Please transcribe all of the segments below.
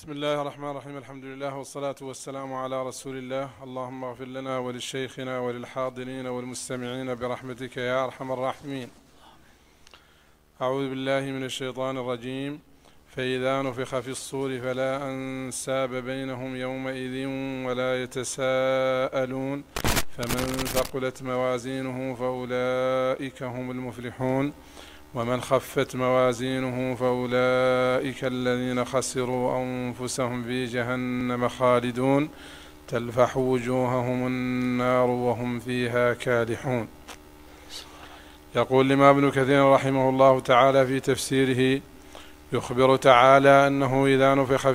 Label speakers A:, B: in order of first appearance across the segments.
A: بسم الله الرحمن الرحيم. الحمد لله والصلاة والسلام على رسول الله. اللهم اغفر لنا ولشيخنا وللحاضرين والمستمعين برحمتك يا أرحم الراحمين. أعوذ بالله من الشيطان الرجيم. فإذا نفخ في الصور فلا أنساب بينهم يومئذ ولا يتساءلون فمن ثقلت موازينه فأولئك هم المفلحون ومن خفت موازينه فأولئك الذين خسروا أنفسهم في جهنم خالدون تلفح وجوههم النار وهم فيها كالحون. يقول الإمام ابن كثير رحمه الله تعالى في تفسيره: يخبر تعالى أنه إذا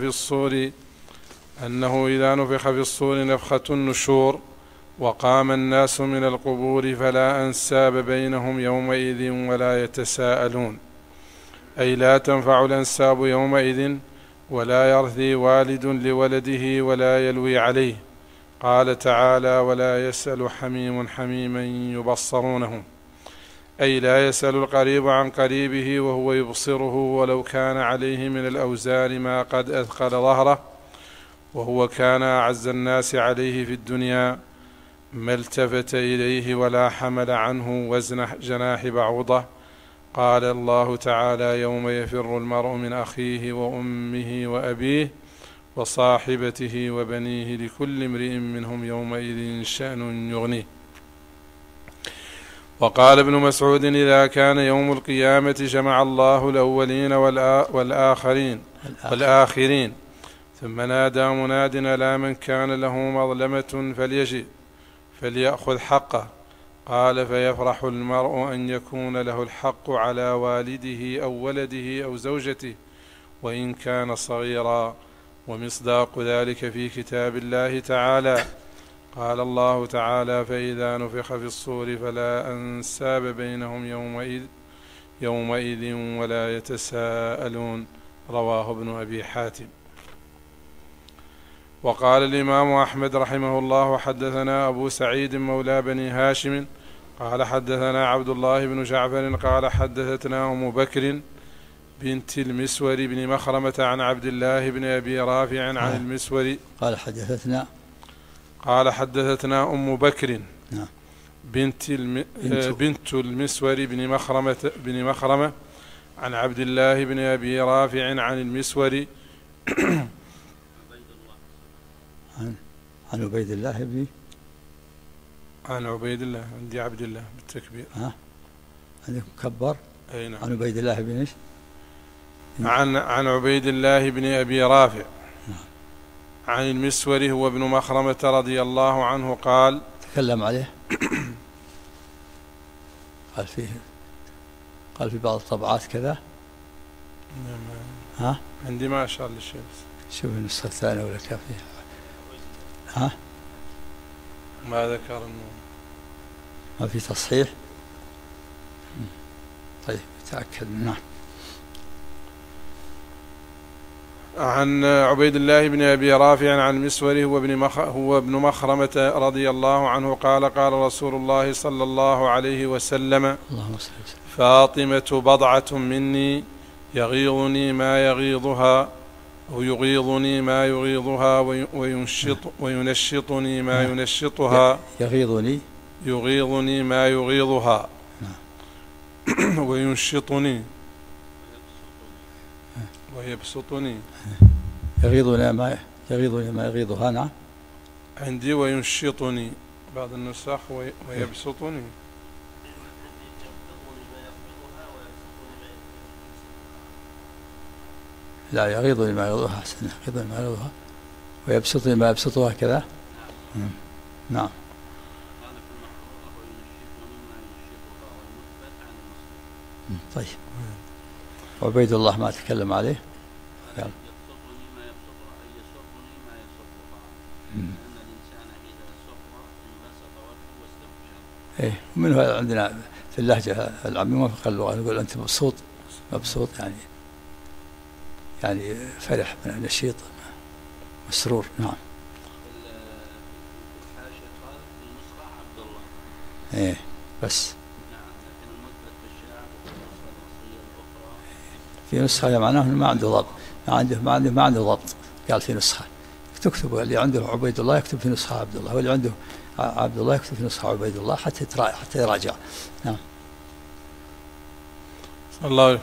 A: نفخ في الصور نفخة النشور وقام الناس من القبور فلا أنساب بينهم يومئذ ولا يتساءلون، أي لا تنفع الأنساب يومئذ ولا يرثي والد لولده ولا يلوي عليه. قال تعالى: ولا يسأل حميم حميما يبصرونه، أي لا يسأل القريب عن قريبه وهو يبصره ولو كان عليه من الأوزار ما قد أثقل ظهره وهو كان أعز الناس عليه في الدنيا، ما التفت إليه ولا حمل عنه وزن جناح بعوضة. قال الله تعالى: يوم يفر المرء من أخيه وأمه وأبيه وصاحبته وبنيه لكل امرئ منهم يومئذ شأن يغنيه. وقال ابن مسعود: إذا كان يوم القيامة جمع الله الأولين والآخرين ثم نادى مناد ألا من كان له مظلمة فليجئ فليأخذ حقه. قال: فيفرح المرء أن يكون له الحق على والده أو ولده أو زوجته وإن كان صغيرا. ومصداق ذلك في كتاب الله تعالى. قال الله تعالى: فإذا نفخ في الصور فلا أنساب بينهم يومئذ ولا يتساءلون. رواه ابن أبي حاتم. وقال الإمام أحمد رحمه الله: حدثنا أبو سعيد مولى بني هاشم قال حدثنا عبد الله بن جعفر قال حدثتنا أم بكر بنت المسور بن مخرمة عن عبد الله بن أبي رافع عن المسور قال حدثتنا أم بكر بنت المسور بن مخرمة عن عبد الله بن أبي رافع عن المسور
B: عن عبيد الله بن
A: عن عبيد الله عندي عبد الله بالتكبير
B: عندكم كبر.
A: أي نعم.
B: عن عبيد الله بن ايش؟
A: عن عبيد الله بن أبي رافع عن المسور هو ابن مخرمة رضي الله عنه قال:
B: تكلم عليه قال في بعض الطبعات كذا.
A: عندي ما أشار للشيء.
B: شوف النسخة الثانية ولا كافية.
A: ما ذكر
B: ما في تصحيح. طيب تأكد. نعم.
A: عن عبيد الله بن أبي رافع عن المسور هو ابن مخرمة رضي الله عنه قال: قال رسول الله صلى الله عليه وسلم: فاطمة بضعة مني يغيظني ما يغيظها أو يغيظني ما يغيظها وينشطني ما ينشطها. يغيظني ما يغيظها وينشطني ويبسطني.
B: يغيظني ما يغيظها. نعم.
A: عندي وينشطني بعض النسخ ويبسطني.
B: لا، يغيظني ما يغيظها. أحسن. يغيظني ما يغيظها ويبسطني ما يبسطها كذا. نعم. طيب. عبيد الله ما تكلم عليه. يلا. ايه، ومنه عندنا في اللهجة العامية في اللغة نقول أنت مبسوط يعني فرح من نشيط مسرور. نعم. ايه بس في نسخة معناه ما عنده ضبط. ما عنده ضبط. قال في نسخة تكتب، اللي عنده عبيد الله يكتب في نسخة عبد الله، واللي عنده عبد الله يكتب في نسخة عبيد الله حتى يراجع. نعم.
A: الله.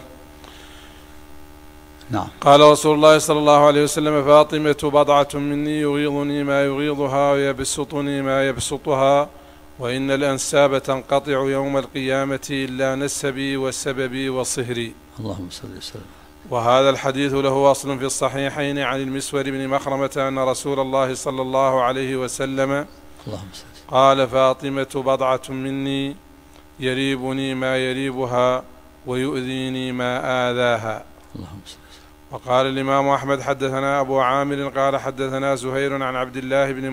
B: نعم.
A: قال رسول الله صلى الله عليه وسلم: فاطمة بضعة مني يغيظني ما يغيظها ويبسطني ما يبسطها، وإن الأنساب تنقطع يوم القيامة إلا نسبي وسببي وصهري.
B: اللهم صل وسلم.
A: وهذا الحديث له أصل في الصحيحين عن المسور بن مخرمة أن رسول الله صلى الله عليه وسلم قال: فاطمة بضعة مني يريبني ما يريبها ويؤذيني ما آذاها.
B: اللهم صل.
A: وقال الإمام أحمد: حدثنا أبو عامر قال حدثنا زهير عن عبد الله بن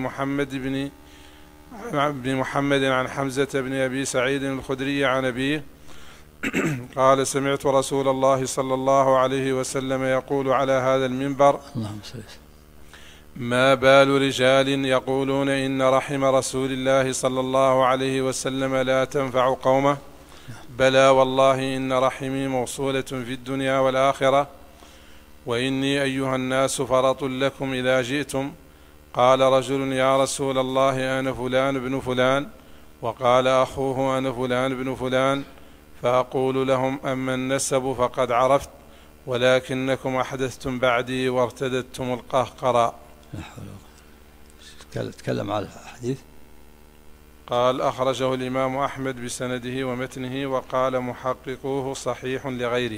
A: محمد عن حمزة بن أبي سعيد الخدري عن أبيه قال: سمعت رسول الله صلى الله عليه وسلم يقول على هذا المنبر: ما بال رجال يقولون إن رحم رسول الله صلى الله عليه وسلم لا تنفع قومه، بلى والله إن رحمي موصولة في الدنيا والآخرة، وإني أيها الناس فرط لكم إذا جئتم. قال رجل: يا رسول الله أنا فلان بن فلان. وقال أخوه: أنا فلان بن فلان. فأقول لهم: أما النسب فقد عرفت، ولكنكم أحدثتم بعدي وارتدتم القهقرى.
B: تكلم على الحديث.
A: قال: أخرجه الإمام أحمد بسنده ومتنه، وقال محققوه صحيح لغيره.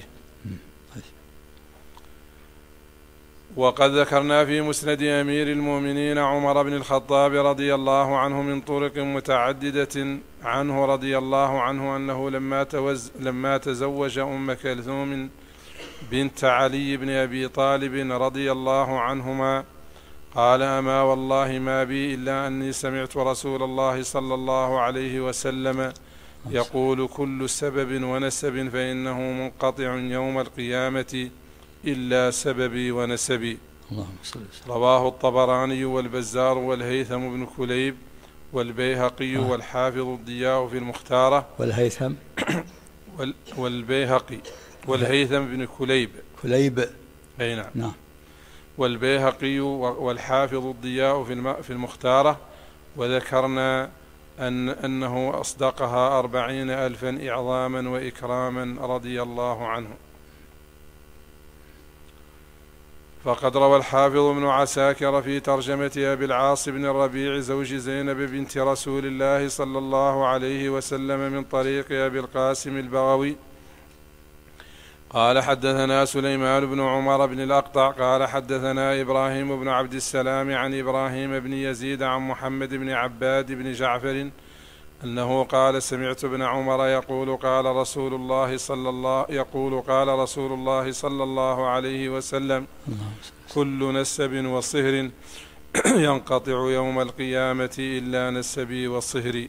A: وقد ذكرنا في مسند أمير المؤمنين عمر بن الخطاب رضي الله عنه من طرق متعددة عنه رضي الله عنه أنه لما تزوج أم كلثوم بنت علي بن أبي طالب رضي الله عنهما قال: أما والله ما بي إلا أني سمعت رسول الله صلى الله عليه وسلم يقول: كل سبب ونسب فإنه منقطع يوم القيامة إلا سببي ونسبي. رواه الطبراني والبزار والهيثم بن كليب والبيهقي والحافظ الضياء في المختارة.
B: والهيثم
A: والبيهقي والهيثم بن كليب أي نعم. والبيهقي والحافظ الضياء في المختارة. وذكرنا أنه أصدقها 40,000 إعظاما وإكراما رضي الله عنه. فقد روى الحافظ ابن عساكر في ترجمة أبي العاص بن الربيع زوج زينب بنت رسول الله صلى الله عليه وسلم من طريق أبي القاسم البغوي قال: حدثنا سليمان بن عمر بن الأقطع قال: حدثنا إبراهيم بن عبد السلام عن إبراهيم بن يزيد عن محمد بن عباد بن جعفر أنه قال: سمعت ابن عمر يقول: قال رسول الله صلى الله عليه وسلم: كل نسب وصهر ينقطع يوم القيامة إلا نسبي وصهري.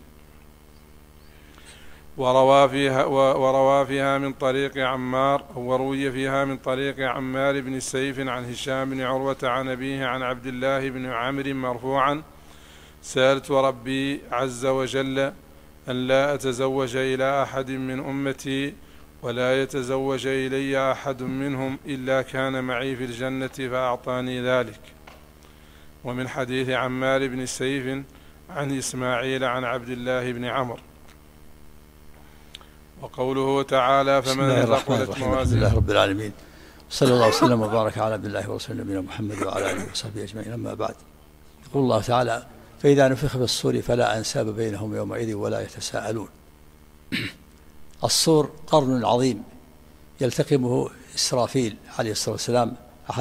A: وروى فيها من طريق عمار وروي فيها من طريق عمار بن سيف عن هشام بن عروة عن أبيه عن عبد الله بن عمرو مرفوعا: سألت ربي عز وجل أن لا أتزوج إلى أحد من أمتي ولا يتزوج إلي أحد منهم إلا كان معي في الجنة فأعطاني ذلك. ومن حديث عمار بن سيف عن إسماعيل عن عبد الله بن عمرو. وقوله تعالى: فمن ثقلت موازينه.
B: الحمد لله رب العالمين، صلى الله وسلم وبارك على عبد الله ورسوله نبينا محمد وعلى آله وصحبه أجمعين. أما بعد، يقول الله تعالى: فإذا نفخ في الصور فلا أنساب بينهم يومئذ ولا يتساءلون. الصور قرن عظيم يلتقمه إسرافيل عليه الصلاة والسلام،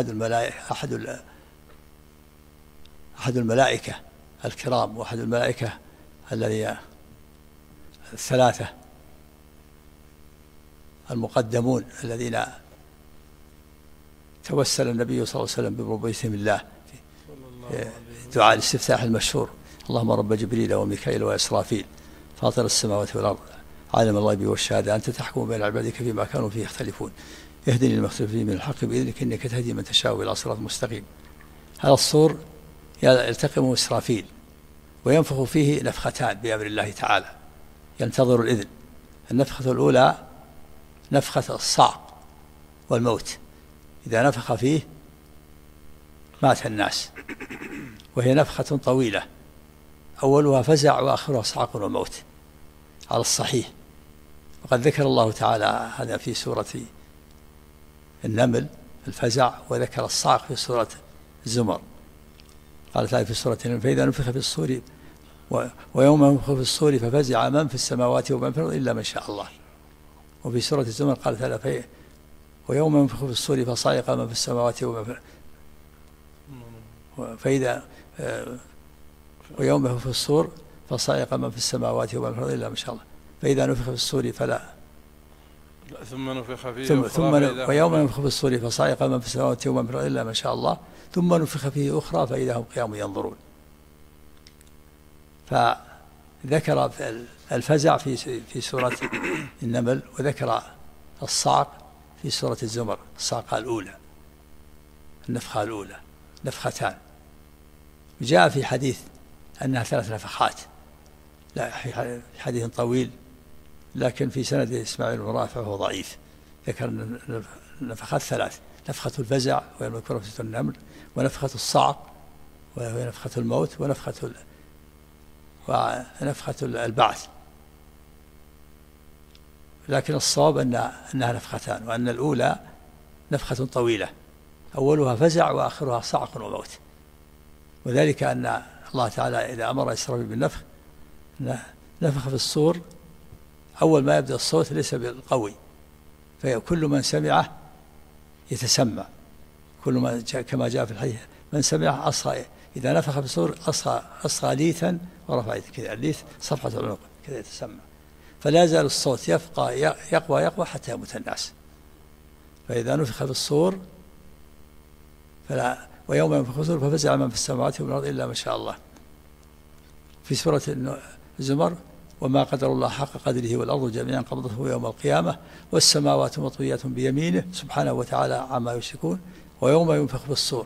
B: أحد الملائكة الكرام، وأحد الملائكة الذي الثلاثة المقدمون الذين توسل النبي صلى الله عليه وسلم بربوبيتهم الله في دعاء الاستفتاح المشهور: اللهم رب جبريل وميكائيل وإسرافيل فاطر السماوات والأرض عالم الغيب والشهادة أنت تحكم بين عبادك فيما كانوا فيه يختلفون اهدني لما اختلف فيه من الحق بإذنك إنك تهدي من تشاء إلى صراط مستقيم. هذا الصور يلتقمه إسرافيل وينفخ فيه نفختان بأمر الله تعالى، ينتظر الإذن. النفخة الأولى نفخة الصعق والموت، إذا نفخ فيه مات الناس، وهي نفخة طويلة أولها فزع وآخرها صعق وموت على الصحيح. وقد ذكر الله تعالى هذا في سورة النمل الفزع، وذكر الصعق في سورة الزمر. قال تعالى في سورة النمل فإذا نفخ في الصور ويوم ينفخ في الصور ففزع من في السماوات ومن في الأرض إلا من شاء الله. وفي سورة الزمر قال تعالى ويوم ينفخ في الصور فصعق من في السماوات ومن في فإذا ويوم ينفخ في الصور فصعق من في السماوات ومن في الأرض إلا ما شاء الله. فإذا نفخ في الصور فلا
A: ثم نفخ فيه
B: ويوم ينفخ في الصور فصعق من في السماوات ومن في الأرض إلا ما شاء الله ثم نفخ فيه أخرى فإذا هم قيام ينظرون. فذكر الفزع في سورة النمل، وذكر الصعق في سورة الزمر، الصعقة الأولى، النفخة الأولى، نفختان. جاء في حديث أنها 3 نفخات، لا في حديث طويل لكن في سند إسماعيل بن رافع وهو ضعيف. ذكر النفخات 3: نفخة الفزع وهي المذكورة في سورة النمل، ونفخة الصعق وهي نفخة الموت، ونفخة البعث. لكن الصواب أنها نفختان، وأن الأولى نفخة طويلة أولها فزع وآخرها صعق وموت. وذلك أن الله تعالى إذا أمر إسرائيل بالنفخ نفخ في الصور، أول ما يبدأ الصوت ليس بالقوي، فكل من سمعه يتسمع، كل ما كما جاء في الحديث من سمعه أصغى، إذا نفخ في الصور أصغى ليثا ورفع كذا، الليث صفحة العنق كذا يتسمع، فلا يزال الصوت يقوى حتى يموت الناس. فإذا نفخ في الصور ويوم ينفخ في الصور ففزع من في السماوات ومن الأرض إلا ما شاء الله. في سورة الزمر وما قدر الله حق قدره والأرض جميعا قبضته يوم القيامة والسماوات مطويات بيمينه سبحانه وتعالى عما يشركون. ويوم ينفخ في الصور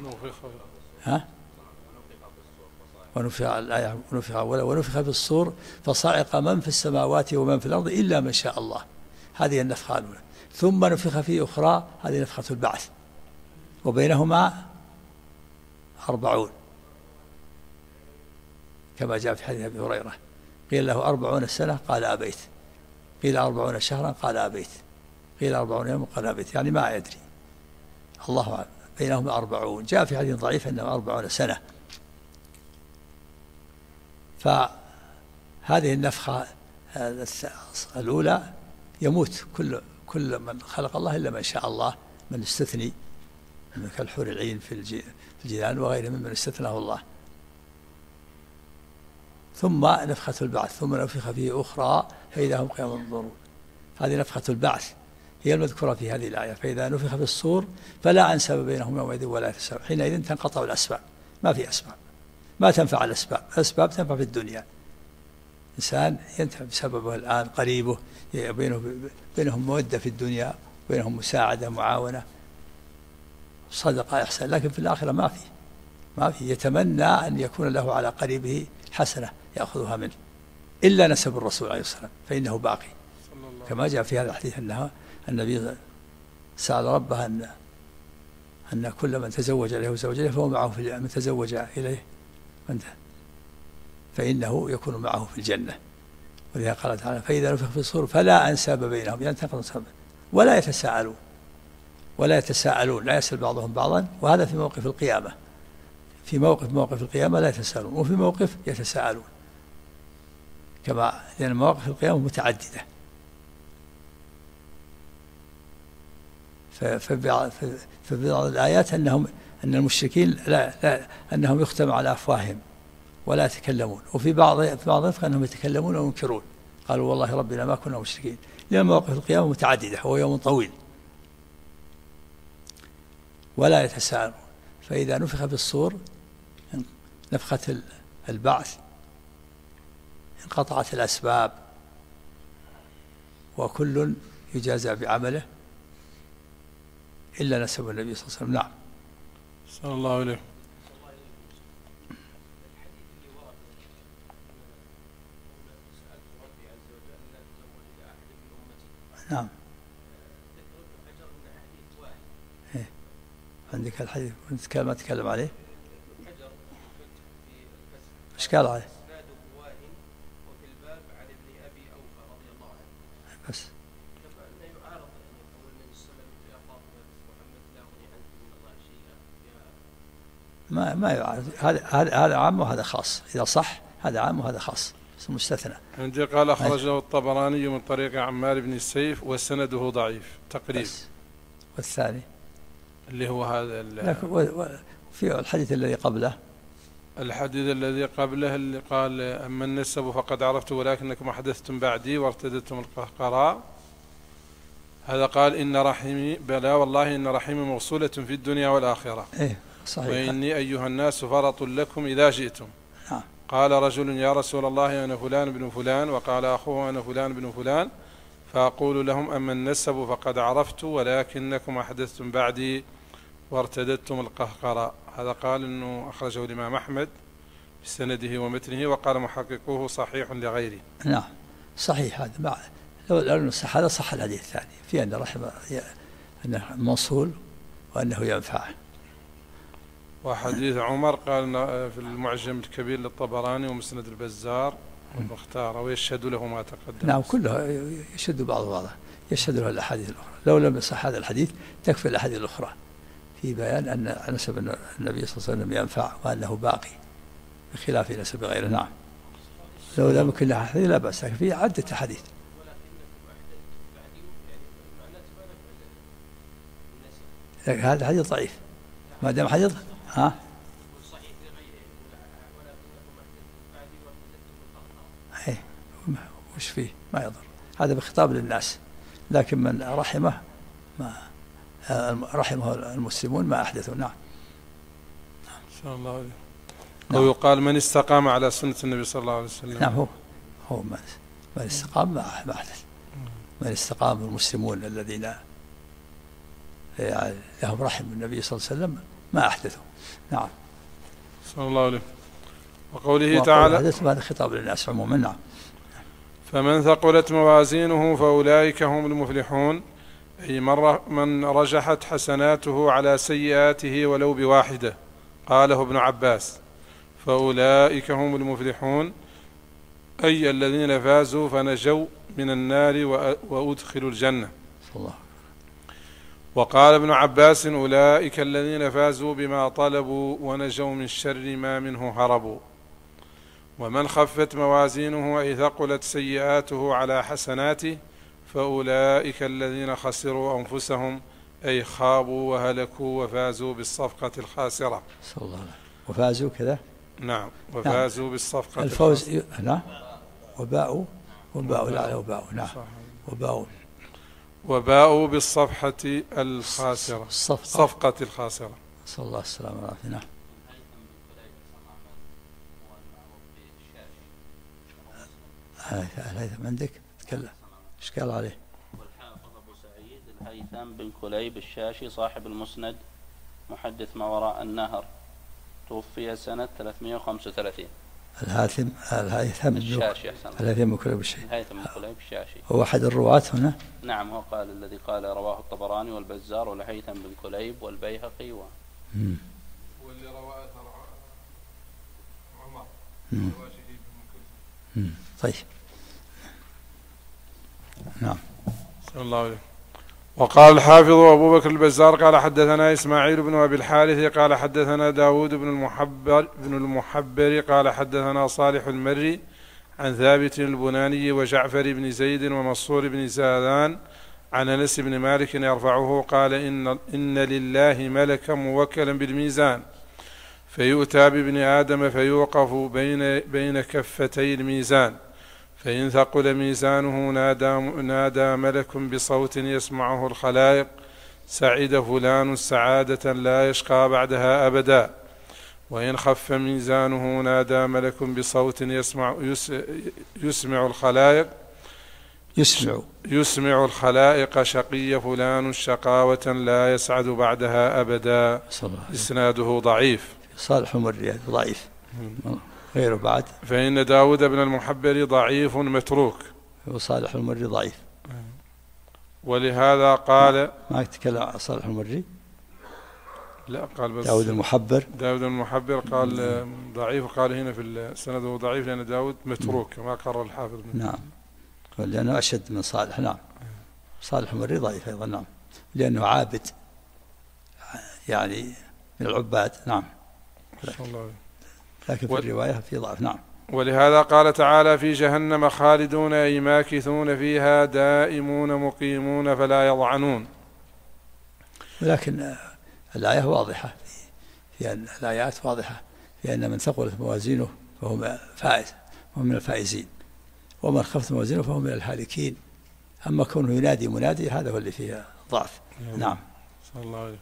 B: ونفخ في الصور فصعق من في السماوات ومن في الأرض إلا من شاء الله. هذه النفخة الأولى. ثم نفخ في أخرى، هذه نفخة البعث، وبينهما 40 كما جاء في حديث أبي هريرة، قيل له 40 سنة قال أبيت، قيل 40 شهرا قال أبيت، قيل 40 يوما قال أبيت، يعني ما يدري، الله أعلم. بينهما 40. جاء في حديث ضعيف أنه 40 سنة. فهذه النفخة الأولى يموت كل من خلق الله إلا من شاء الله، من استثني كالحور العين في الجنان وغيره ممن استثناه الله. ثم نفخة البعث ثم نفخ فيه أخرى فإذا هم قيام ينظرون. هذه نفخة البعث هي المذكورة في هذه الآية. فإذا نفخ في الصور فلا أنساب بينهم يومئذ ولا يتساءلون. حينئذ تنقطع الأسباب، ما في أسباب، ما تنفع الأسباب تنفع في الدنيا. إنسان ينتفع بسببه الآن قريبه، بينهم مودة في الدنيا، بينهم مساعدة معاونة صدقة إحسان، لكن في الآخرة ما في يتمنى أن يكون له على قريبه حسنة يأخذها منه إلا نسب الرسول عليه الصلاة والسلام فإنه باقي، كما جاء في هذا الحديث أنها النبي سأل ربه أن كل من تزوج إليه وزوج فهو معه في من تزوج إليه فإنه يكون معه في الجنة. ولذا قال تعالى فإذا نفخ في الصور فلا أنساب بينهم، يعني ولا يتساءلون، لا يسأل بعضهم بعضا. وهذا في موقف القيامة، في موقف القيامة لا يتساءلون، وفي موقف يتساءلون، لأن مواقف القيامة متعددة. في بعض الآيات أن المشركين أنهم يختم على أفواههم ولا يتكلمون، وفي بعض أنهم يتكلمون وينكرون، قالوا والله ربنا ما كنا مشركين، لأن مواقف القيامة متعددة، هو يوم طويل. ولا يتساءلون. فإذا نفخ بالصور نفخة البعث انقطعت الأسباب وكل يجازى بعمله إلا نسب النبي صلى الله عليه وسلم. نعم.
A: صلى الله عليه.
B: نعم. عندك الحديث ما تكلم عليه. إشكال عليه.
C: وفي الباب عن ابن أبي أوفى رضي الله عنه.
B: بس
C: يعارض قول النبي صلى الله عليه وسلم يا فاطمة محمد لا أغني عنك من الله شيئا.
B: ما يعارض، هذا عام وهذا خاص، إذا صح هذا عام وهذا خاص مستثنى.
A: عندي قال أخرجه الطبراني من طريق عمار بن السيف وسنده ضعيف تقريب.
B: والثاني
A: اللي هو هذا
B: في الحديث الذي قبله،
A: الحديث الذي قبله اللي قال أما النسب فقد عرفت ولكنكم أحدثتم بعدي وارتدتم القهقراء، هذا قال إن رحمي بلا والله إن رحمي موصولة في الدنيا والآخرة.
B: صحيح.
A: وإني أيها الناس فرط لكم إذا جئتم.
B: نعم.
A: قال رجل يا رسول الله أنا فلان بن فلان، وقال أخوه أنا فلان بن فلان، فأقول لهم أما النسب فقد عرفت ولكنكم أحدثتم بعدي وارتدتم القهقراء. هذا قال إنه أخرجه الإمام أحمد بسنده ومتنه، وقال محققوه صحيح لغيره.
B: نعم صحيح. هذا لو صح هذا صح الحديث الثاني في أن رحمه أنه موصول وأنه ينفع.
A: وحديث عمر قال في المعجم الكبير للطبراني ومسند البزار والمختار ويشهد له ما تقدم.
B: نعم كله يشهد بعضه يشهد له الأحاديث الأخرى. لو لم يصح هذا الحديث تكفي الأحاديث الأخرى في بيان أن نسب النبي صلى الله عليه وسلم ينفع وأنه باقي بخلاف نسب غيره. نعم لو لم يكن له حديث لا بأس، في عدة حديث. هذا حديث ضعيف ما دام حديث وش فيه ما يضر، هذا بخطاب للناس، لكن من رحمه المسلمون ما أحدثوا. نعم
A: إن شاء الله. أو يقال من استقام على سنة النبي صلى الله عليه وسلم.
B: نعم هو من استقام ما أحدث. من استقام المسلمون الذين لهم رحم النبي صلى الله عليه وسلم ما أحدثوا. نعم
A: صلى الله عليه. وقوله تعالى
B: هذا خطاب للناس عموما. نعم.
A: فمن ثقلت موازينه فأولئك هم المفلحون، أي من رجحت حسناته على سيئاته ولو بواحدة. قاله ابن عباس فأولئك هم المفلحون، أي الذين فازوا فنجوا من النار وأدخلوا الجنة.
B: الله.
A: وقال ابن عباس أولئك الذين فازوا بما طلبوا ونجوا من شر ما منه هربوا. ومن خفت موازينه أي ثقلت سيئاته على حسناته فأولئك الذين خسروا أنفسهم أي خابوا وهلكوا وفازوا بالصفقة الخاسرة.
B: صلى الله عليه. وفازوا كذا.
A: نعم وفازوا
B: نعم.
A: بالصفقة
B: الفوز. نعم وباءوا لا وباءوا. نعم وباءوا
A: بالصفحة الخاسرة. صفقة الخاسرة.
B: صلى الله السلامة والعافية. نعم. الهيثم عندك تكلم ايش قال عليه؟
C: والحافظ أبو سعيد الهيثم بن كليب الشاشي صاحب المسند محدث ما وراء النهر، توفي سنة 335.
B: الهيثم
C: الشاشي.
B: الهيثم بن كليب الشاشي.
C: الهيثم بن كليب الشاشي
B: هو أحد الرواة هنا.
C: نعم هو قال الذي قال رواه الطبراني والبزار والهيثم بن كليب والبيهقي
A: واللي رواه عمر.
B: طيب. نعم.
A: صلى الله عليه. وقال الحافظ أبو بكر البزار قال حدثنا إسماعيل بن أبي الحارث قال حدثنا داود بن المحبر قال حدثنا صالح المري عن ثابت البناني وجعفر بن زيد ومنصور بن زادان عن أنس بن مالك يرفعه قال إن لله ملكا موكلا بالميزان فيؤتى بابن آدم فيوقف بين كفتي الميزان، فإن ثقل ميزانه نادى ملك بصوت يسمعه الخلائق سعد فلان سعادة لا يشقى بعدها أبدا، وإن خف ميزانه نادى ملك بصوت يسمع الخلائق شقي فلان شقاوة لا يسعد بعدها أبدا. إسناده ضعيف.
B: صالح المري ضعيف غيره بعد.
A: فإن داود بن المحبر ضعيف متروك
B: وصالح المري ضعيف،
A: ولهذا قال
B: ما يتكلم عن صالح المري
A: لا قال بس
B: داود المحبر.
A: داود المحبر قال ضعيف، وقال هنا في السند هو ضعيف لأن داود متروك كما قرر الحافظ.
B: نعم، لأنه أشد من صالح. نعم، صالح المري ضعيف أيضا. نعم، لأنه عابد يعني من العباد. نعم، لكن في الرواية في ضعف. نعم.
A: ولهذا قال تعالى في جهنم خالدون أي ماكثون فيها دائمون مقيمون فلا يضعنون.
B: ولكن الآية واضحة، في الآيات واضحة في أن من ثقلت موازينه فهو فائز، وهو من الفائزين، ومن خفت موازينه فهو من الهالكين. أما كونه ينادي منادي هذا هو اللي فيه ضعف. نعم.
A: صلى الله عليه.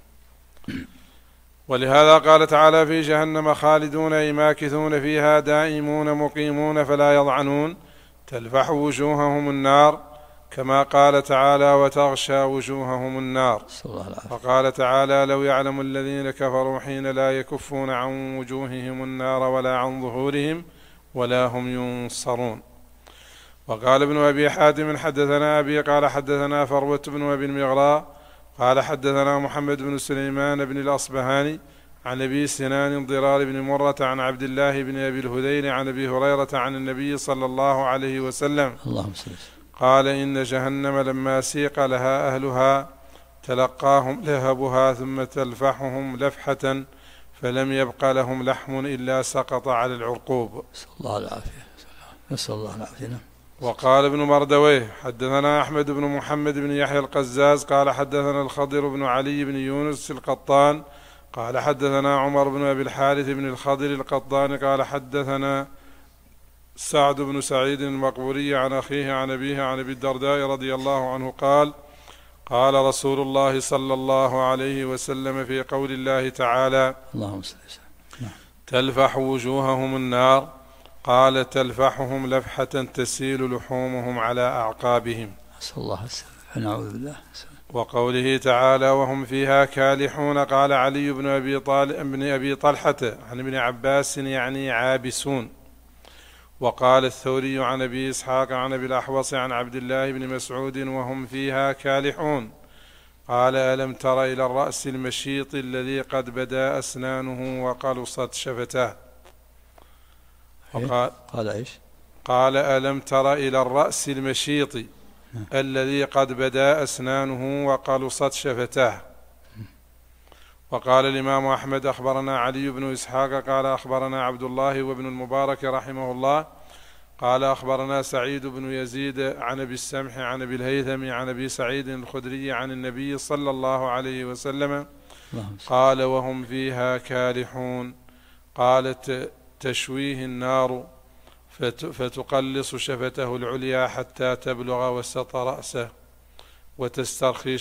A: ولهذا قال تعالى في جهنم خالدون أي ماكثون فيها دائمون مقيمون فلا يضعنون تلفح وجوههم النار، كما قال تعالى وتغشى وجوههم النار. وقال تعالى لو يعلم الذين كفروا حين لا يكفون عن وجوههم النار ولا عن ظهورهم ولا هم ينصرون. وقال ابن أبي حاتم حدثنا أبي قال حدثنا فروة بن أبي المغراء قال حدثنا محمد بن سليمان بن الأصبهاني عن أبي سنان ضرار بن مرة عن عبد الله بن أبي الهذيل عن أبي هريرة عن النبي صلى الله عليه وسلم قال إن جهنم لما سيق لها أهلها تلقاهم لهبها ثم تلفحهم لفحة فلم يبق لهم لحم إلا سقط على العرقوب.
B: نسأل الله العافية. نسأل الله العافية.
A: وقال ابن مردويه حدثنا أحمد بن محمد بن يحيى القزاز قال حدثنا الخضر بن علي بن يونس القطان قال حدثنا عمر بن أبي الحارث بن الخضر القطان قال حدثنا سعد بن سعيد المقبوري عن أخيه عن أبيه عن أبي الدرداء رضي الله عنه قال قال رسول الله صلى الله عليه وسلم في قول الله تعالى
B: اللهم صل وسلم
A: تلفح وجوههم النار قال تلفحهم لفحة تسيل لحومهم على أعقابهم.
B: نسأل الله السلامة. نعوذ بالله.
A: وقوله تعالى وهم فيها كالحون قال علي بن أبي طلحة عن ابن عباس يعني عابسون. وقال الثوري عن أبي إسحاق عن أبي الأحوص عن عبد الله بن مسعود وهم فيها كالحون قال ألم تر إلى الرأس المشيط الذي قد بدا أسنانه وقلصت شفتاه.
B: قال إيش؟
A: قال ألم تر إلى الرأس المشيط الذي قد بدا أسنانه وقلصت شفتاه. وقال الإمام أحمد أخبرنا علي بن إسحاق قال أخبرنا عبد الله وابن المبارك رحمه الله قال أخبرنا سعيد بن يزيد عن أبي السمح عن أبي الهيثم عن أبي سعيد الخدري عن النبي صلى الله عليه وسلم قال وهم فيها كالحون قالت تشويه النار فتقلص شفته العليا حتى تبلغ وسط رأسه وتسترخي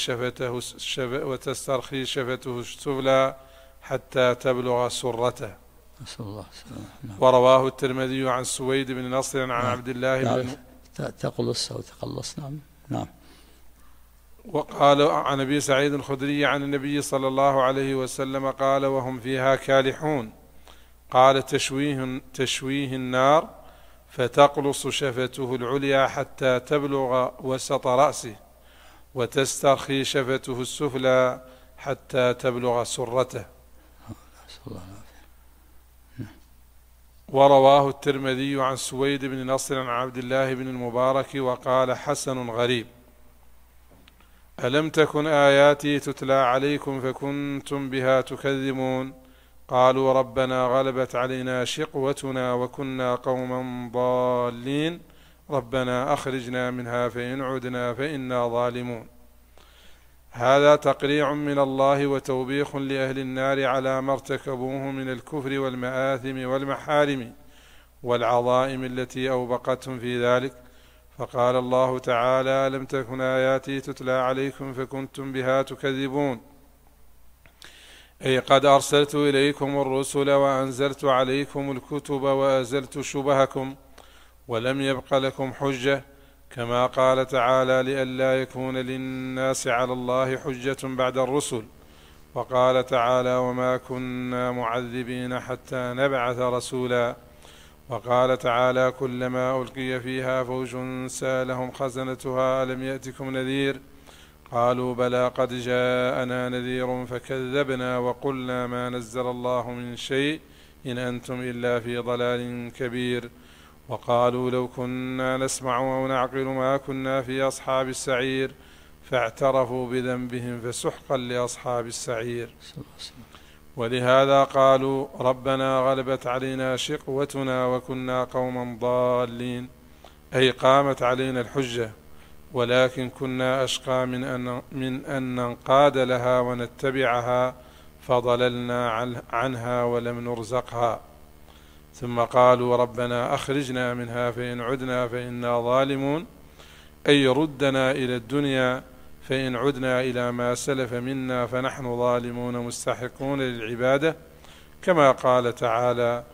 A: شفته السفلى حتى تبلغ سرته. ورواه الترمذي عن سويد بن نصر عن عبد الله بن
B: تقلص أو تقلص. نعم.
A: وقال عن أبي سعيد الخدري عن النبي صلى الله عليه وسلم قال وهم فيها كالحون قال تشويه النار فتقلص شفته العليا حتى تبلغ وسط رأسه وتسترخي شفته السفلى حتى تبلغ سرته. ورواه الترمذي عن سويد بن نصر عن عبد الله بن المبارك وقال حسن غريب. ألم تكن آياتي تتلى عليكم فكنتم بها تكذبون قالوا ربنا غلبت علينا شقوتنا وكنا قوما ضالين ربنا أخرجنا منها فإن عدنا فإنا ظالمون. هذا تقريع من الله وتوبيخ لأهل النار على ما ارتكبوه من الكفر والمآثم والمحارم والعظائم التي أوبقتهم في ذلك. فقال الله تعالى لم تكن آياتي تتلى عليكم فكنتم بها تكذبون أي قد أرسلت إليكم الرسل وأنزلت عليكم الكتب وأزلت شبهكم ولم يبق لكم حجة كما قال تعالى لئلا يكون للناس على الله حجة بعد الرسل. وقال تعالى وما كنا معذبين حتى نبعث رسولا. وقال تعالى كلما ألقي فيها فوج سألهم خزنتها ألم يأتكم نذير قالوا بلى قد جاءنا نذير فكذبنا وقلنا ما نزل الله من شيء إن أنتم إلا في ضلال كبير. وقالوا لو كنا نسمع أو نعقل ما كنا في أصحاب السعير فاعترفوا بذنبهم فسحقا لأصحاب السعير. ولهذا قالوا ربنا غلبت علينا شقوتنا وكنا قوما ضالين، أي قامت علينا الحجة ولكن كنا أشقى من أن ننقاد لها ونتبعها فضللنا عنها ولم نرزقها. ثم قالوا ربنا أخرجنا منها فإن عدنا فإنا ظالمون، أي ردنا إلى الدنيا فإن عدنا إلى ما سلف منا فنحن ظالمون مستحقون للعبادة، كما قال تعالى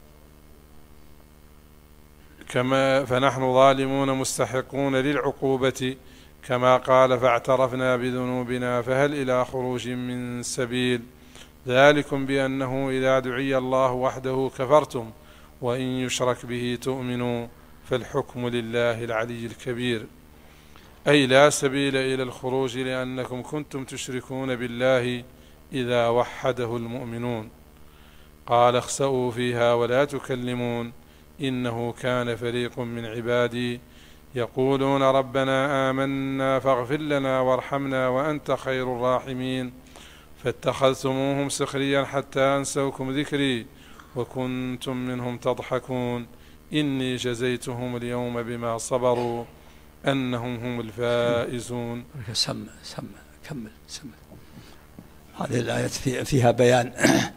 A: فنحن ظالمون مستحقون للعقوبة، كما قال فاعترفنا بذنوبنا فهل إلى خروج من سبيل. ذلكم بأنه إذا دعي الله وحده كفرتم وإن يشرك به تؤمنوا فالحكم لله العلي الكبير، أي لا سبيل إلى الخروج لأنكم كنتم تشركون بالله إذا وحده المؤمنون. قال اخسئوا فيها ولا تكلمون إنه كان فريق من عبادي يقولون ربنا آمنا فاغفر لنا وارحمنا وأنت خير الراحمين فاتخذتموهم سخريا حتى أنسوكم ذكري وكنتم منهم تضحكون إني جزيتهم اليوم بما صبروا أنهم هم الفائزون.
B: كمل. هذه الآية فيها بيان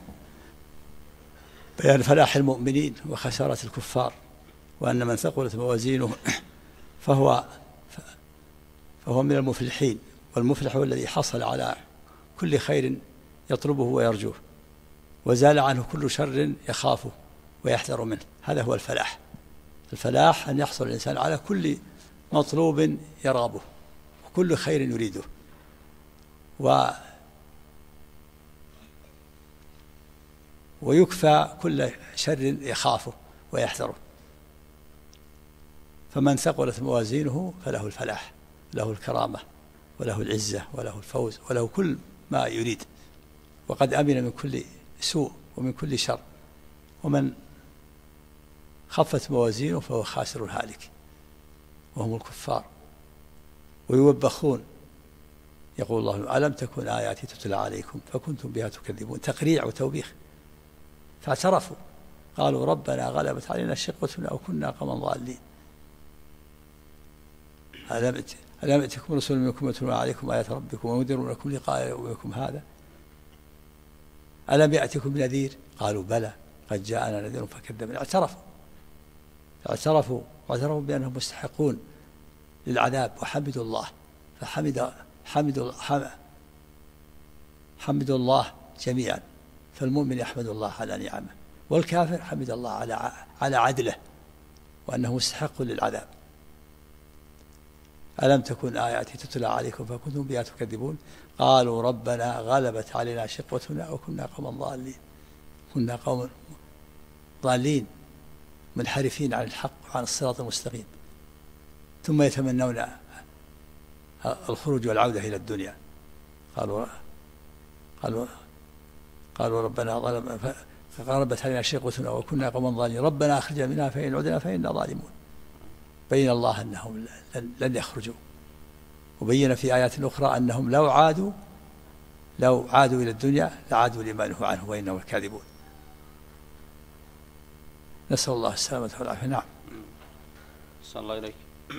B: فلاح المؤمنين وخسارة الكفار، وأن من ثقلت موازينه فهو من المفلحين، والمفلح هو الذي حصل على كل خير يطلبه ويرجوه وزال عنه كل شر يخافه ويحذر منه، هذا هو الفلاح. الفلاح أن يحصل الإنسان على كل مطلوب يرغبه وكل خير يريده ويكفى كل شر يخافه ويحذره. فمن ثقلت موازينه فله الفلاح، له الكرامة وله العزة وله الفوز وله كل ما يريد، وقد أمن من كل سوء ومن كل شر. ومن خفت موازينه فهو خاسر هالك وهم الكفار ويوبخون. يقول الله ألم تكن آياتي تتلى عليكم فكنتم بها تكذبون، تقريع وتوبيخ. فاعترفوا قالوا ربنا غلبت علينا شقوتنا وكنا قوما ضالين. ألم يأتكم رسل منكم يتلون عليكم آيات ربكم وينذرونكم لقاء يومكم هذا ألم يأتكم نذير قالوا بلى قد جاءنا نذير فكذبنا. اعترفوا بأنهم مستحقون للعذاب وحمدوا الله، حمدوا الله جميعا. فالمؤمن يحمد الله على نعمه، والكافر حمد الله على عدله وأنه مستحق للعذاب. ألم تكن آياتي تتلى عليكم فكنتم بها تكذبون قالوا ربنا غلبت علينا شقوتنا وكنا قوما ضالين منحرفين عن الحق وعن الصراط المستقيم، ثم يتمنون الخروج والعودة إلى الدنيا. قالوا ربنا غلبت علينا شقوتنا وكنا قوما ضالين ربنا أخرجنا منها فإن عدنا فإنا ظالمون. بين الله أنهم لن يخرجوا، وبين في آيات أخرى أنهم لو عادوا إلى الدنيا لعادوا لما نهوا عنه وإنهم الكاذبون. نسأل الله السلامة والعافية. نعم.
C: صلى الله إليك.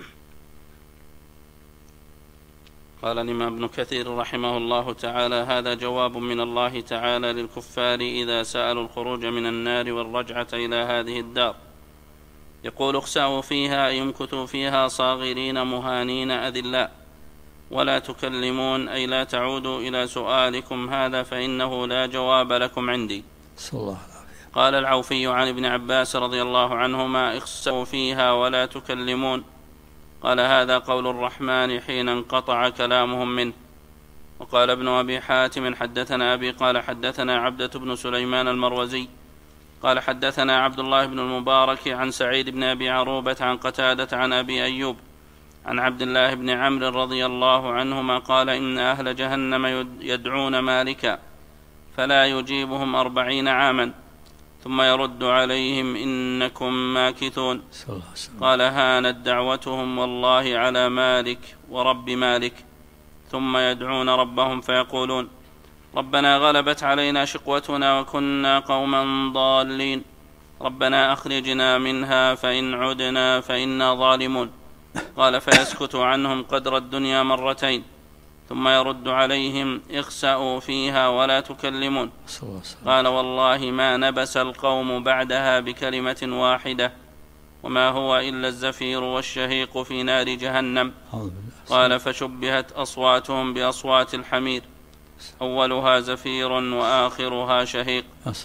C: قال الإمام ابن كثير رحمه الله تعالى هذا جواب من الله تعالى للكفار إذا سألوا الخروج من النار والرجعة إلى هذه الدار. يقول اخسأوا فيها يمكثوا فيها صاغرين مهانين أذلاء ولا تكلمون، أي لا تعودوا إلى سؤالكم هذا فإنه لا جواب لكم عندي.
B: صلى الله عليه وسلم.
C: قال العوفي عن ابن عباس رضي الله عنهما اخسأوا فيها ولا تكلمون. قال هذا قول الرحمن حين انقطع كلامهم منه. وقال ابن أبي حاتم حدثنا أبي قال حدثنا عبدة بن سليمان المروزي قال حدثنا عبد الله بن المبارك عن سعيد بن أبي عروبة عن قتادة عن أبي أيوب عن عبد الله بن عمرو رضي الله عنهما قال إن أهل جهنم يدعون مالكا فلا يجيبهم 40 عاما ثم يرد عليهم إنكم ماكثون. قال هانت دعوتهم والله على مالك ورب مالك. ثم يدعون ربهم فيقولون ربنا غلبت علينا شقوتنا وكنا قوما ضالين ربنا أخرجنا منها فإن عدنا فإنا ظالمون. قال فيسكت عنهم قدر الدنيا مرتين ثم يرد عليهم اخسأوا فيها ولا تكلمون. قال والله ما نبس القوم بعدها بكلمة واحدة وما هو إلا الزفير والشهيق في نار جهنم. قال فشبهت أصواتهم بأصوات الحمير أولها زفير وآخرها شهيق.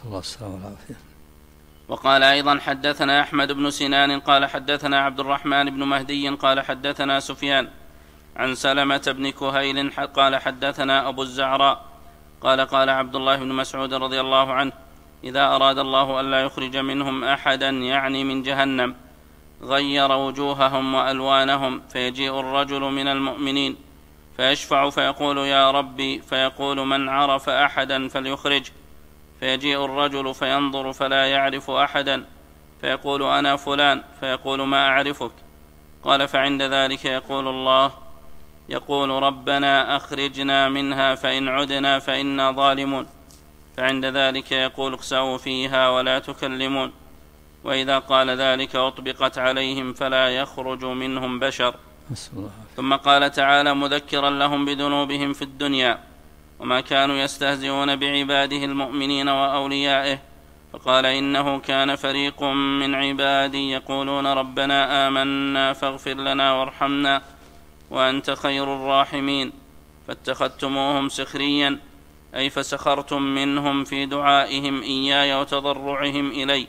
C: وقال أيضا حدثنا أحمد بن سنان قال حدثنا عبد الرحمن بن مهدي قال حدثنا سفيان عن سلمة بن كهيل قال حدثنا أبو الزعراء قال قال عبد الله بن مسعود رضي الله عنه إذا أراد الله ألا يخرج منهم أحدا يعني من جهنم غير وجوههم وألوانهم فيجيء الرجل من المؤمنين فيشفع فيقول يا ربي فيقول من عرف أحدا فليخرج فيجيء الرجل فينظر فلا يعرف أحدا فيقول أنا فلان فيقول ما أعرفك. قال فعند ذلك يقول ربنا أخرجنا منها فإن عدنا فإنا ظالمون. فعند ذلك يقول اخسأوا فيها ولا تكلمون. وإذا قال ذلك أطبقت عليهم فلا يخرج منهم بشر. ثم قال تعالى مذكرا لهم بذنوبهم في الدنيا وما كانوا يستهزئون بعباده المؤمنين وأوليائه فقال إنه كان فريق من عبادي يقولون ربنا آمنا فاغفر لنا وارحمنا وأنت خير الراحمين فاتخذتموهم سخريا أي فسخرتم منهم في دعائهم إياي وتضرعهم إلي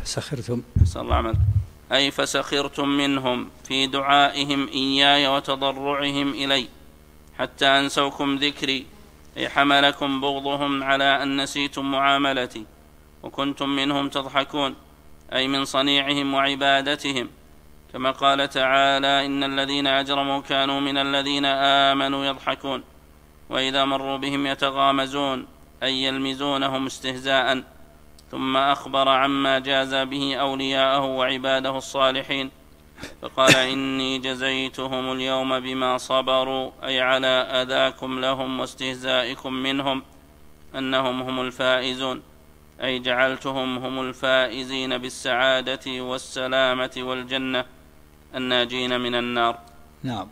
C: أي فسخرتم منهم في دعائهم إياي وتضرعهم إلي حتى أنسوكم ذكري أي حملكم بغضهم على أن نسيتم معاملتي وكنتم منهم تضحكون أي من صنيعهم وعبادتهم كما قال تعالى إن الذين أجرموا كانوا من الذين آمنوا يضحكون وإذا مروا بهم يتغامزون أي يلمزونهم استهزاء. ثم أخبر عما جاز به أولياءه وعباده الصالحين فقال إني جزيتهم اليوم بما صبروا أي على أذاكم لهم واستهزائكم منهم أنهم هم الفائزون أي جعلتهم هم الفائزين بالسعادة والسلامة والجنة الناجين من النار.
B: نعم.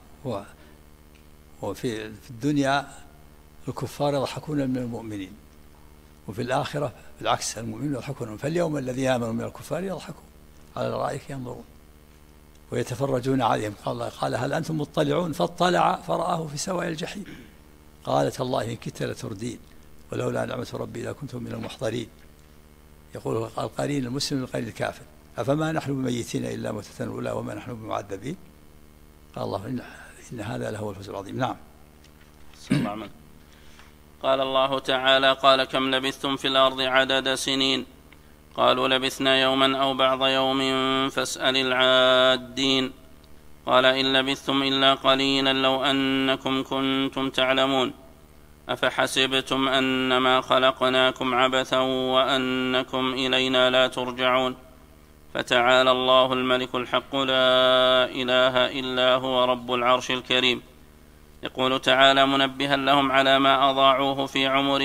B: وفي الدنيا الكفار يضحكون من المؤمنين وفي الآخرة بالعكس المؤمنين يضحكون. فاليوم الذين آمنوا من الكفار يضحكون على الأرائك ينظرون ويتفرجون عليهم. قال هل أنتم مطلعون فاطلع فرآه في سواء الجحيم قالت الله إن كدت لتردين ولولا نعمة ربي لكنت من المحضرين. يقول القرين المسلم القرين الكافر أفما نحن بميتين إلا موتة الأولى وما نحن بمعذبين. قال الله إن هذا لهو الفوز العظيم. نعم.
C: قال الله تعالى قال كم لبثتم في الأرض عدد سنين قالوا لبثنا يوما أو بعض يوم فاسأل العادين. قال إن لبثتم إلا قليلا لو أنكم كنتم تعلمون أفحسبتم أنما خلقناكم عبثا وأنكم إلينا لا ترجعون. فتعالى الله الملك الحق لا إله إلا هو رب العرش الكريم. يقول تعالى منبها لهم على ما أضاعوه في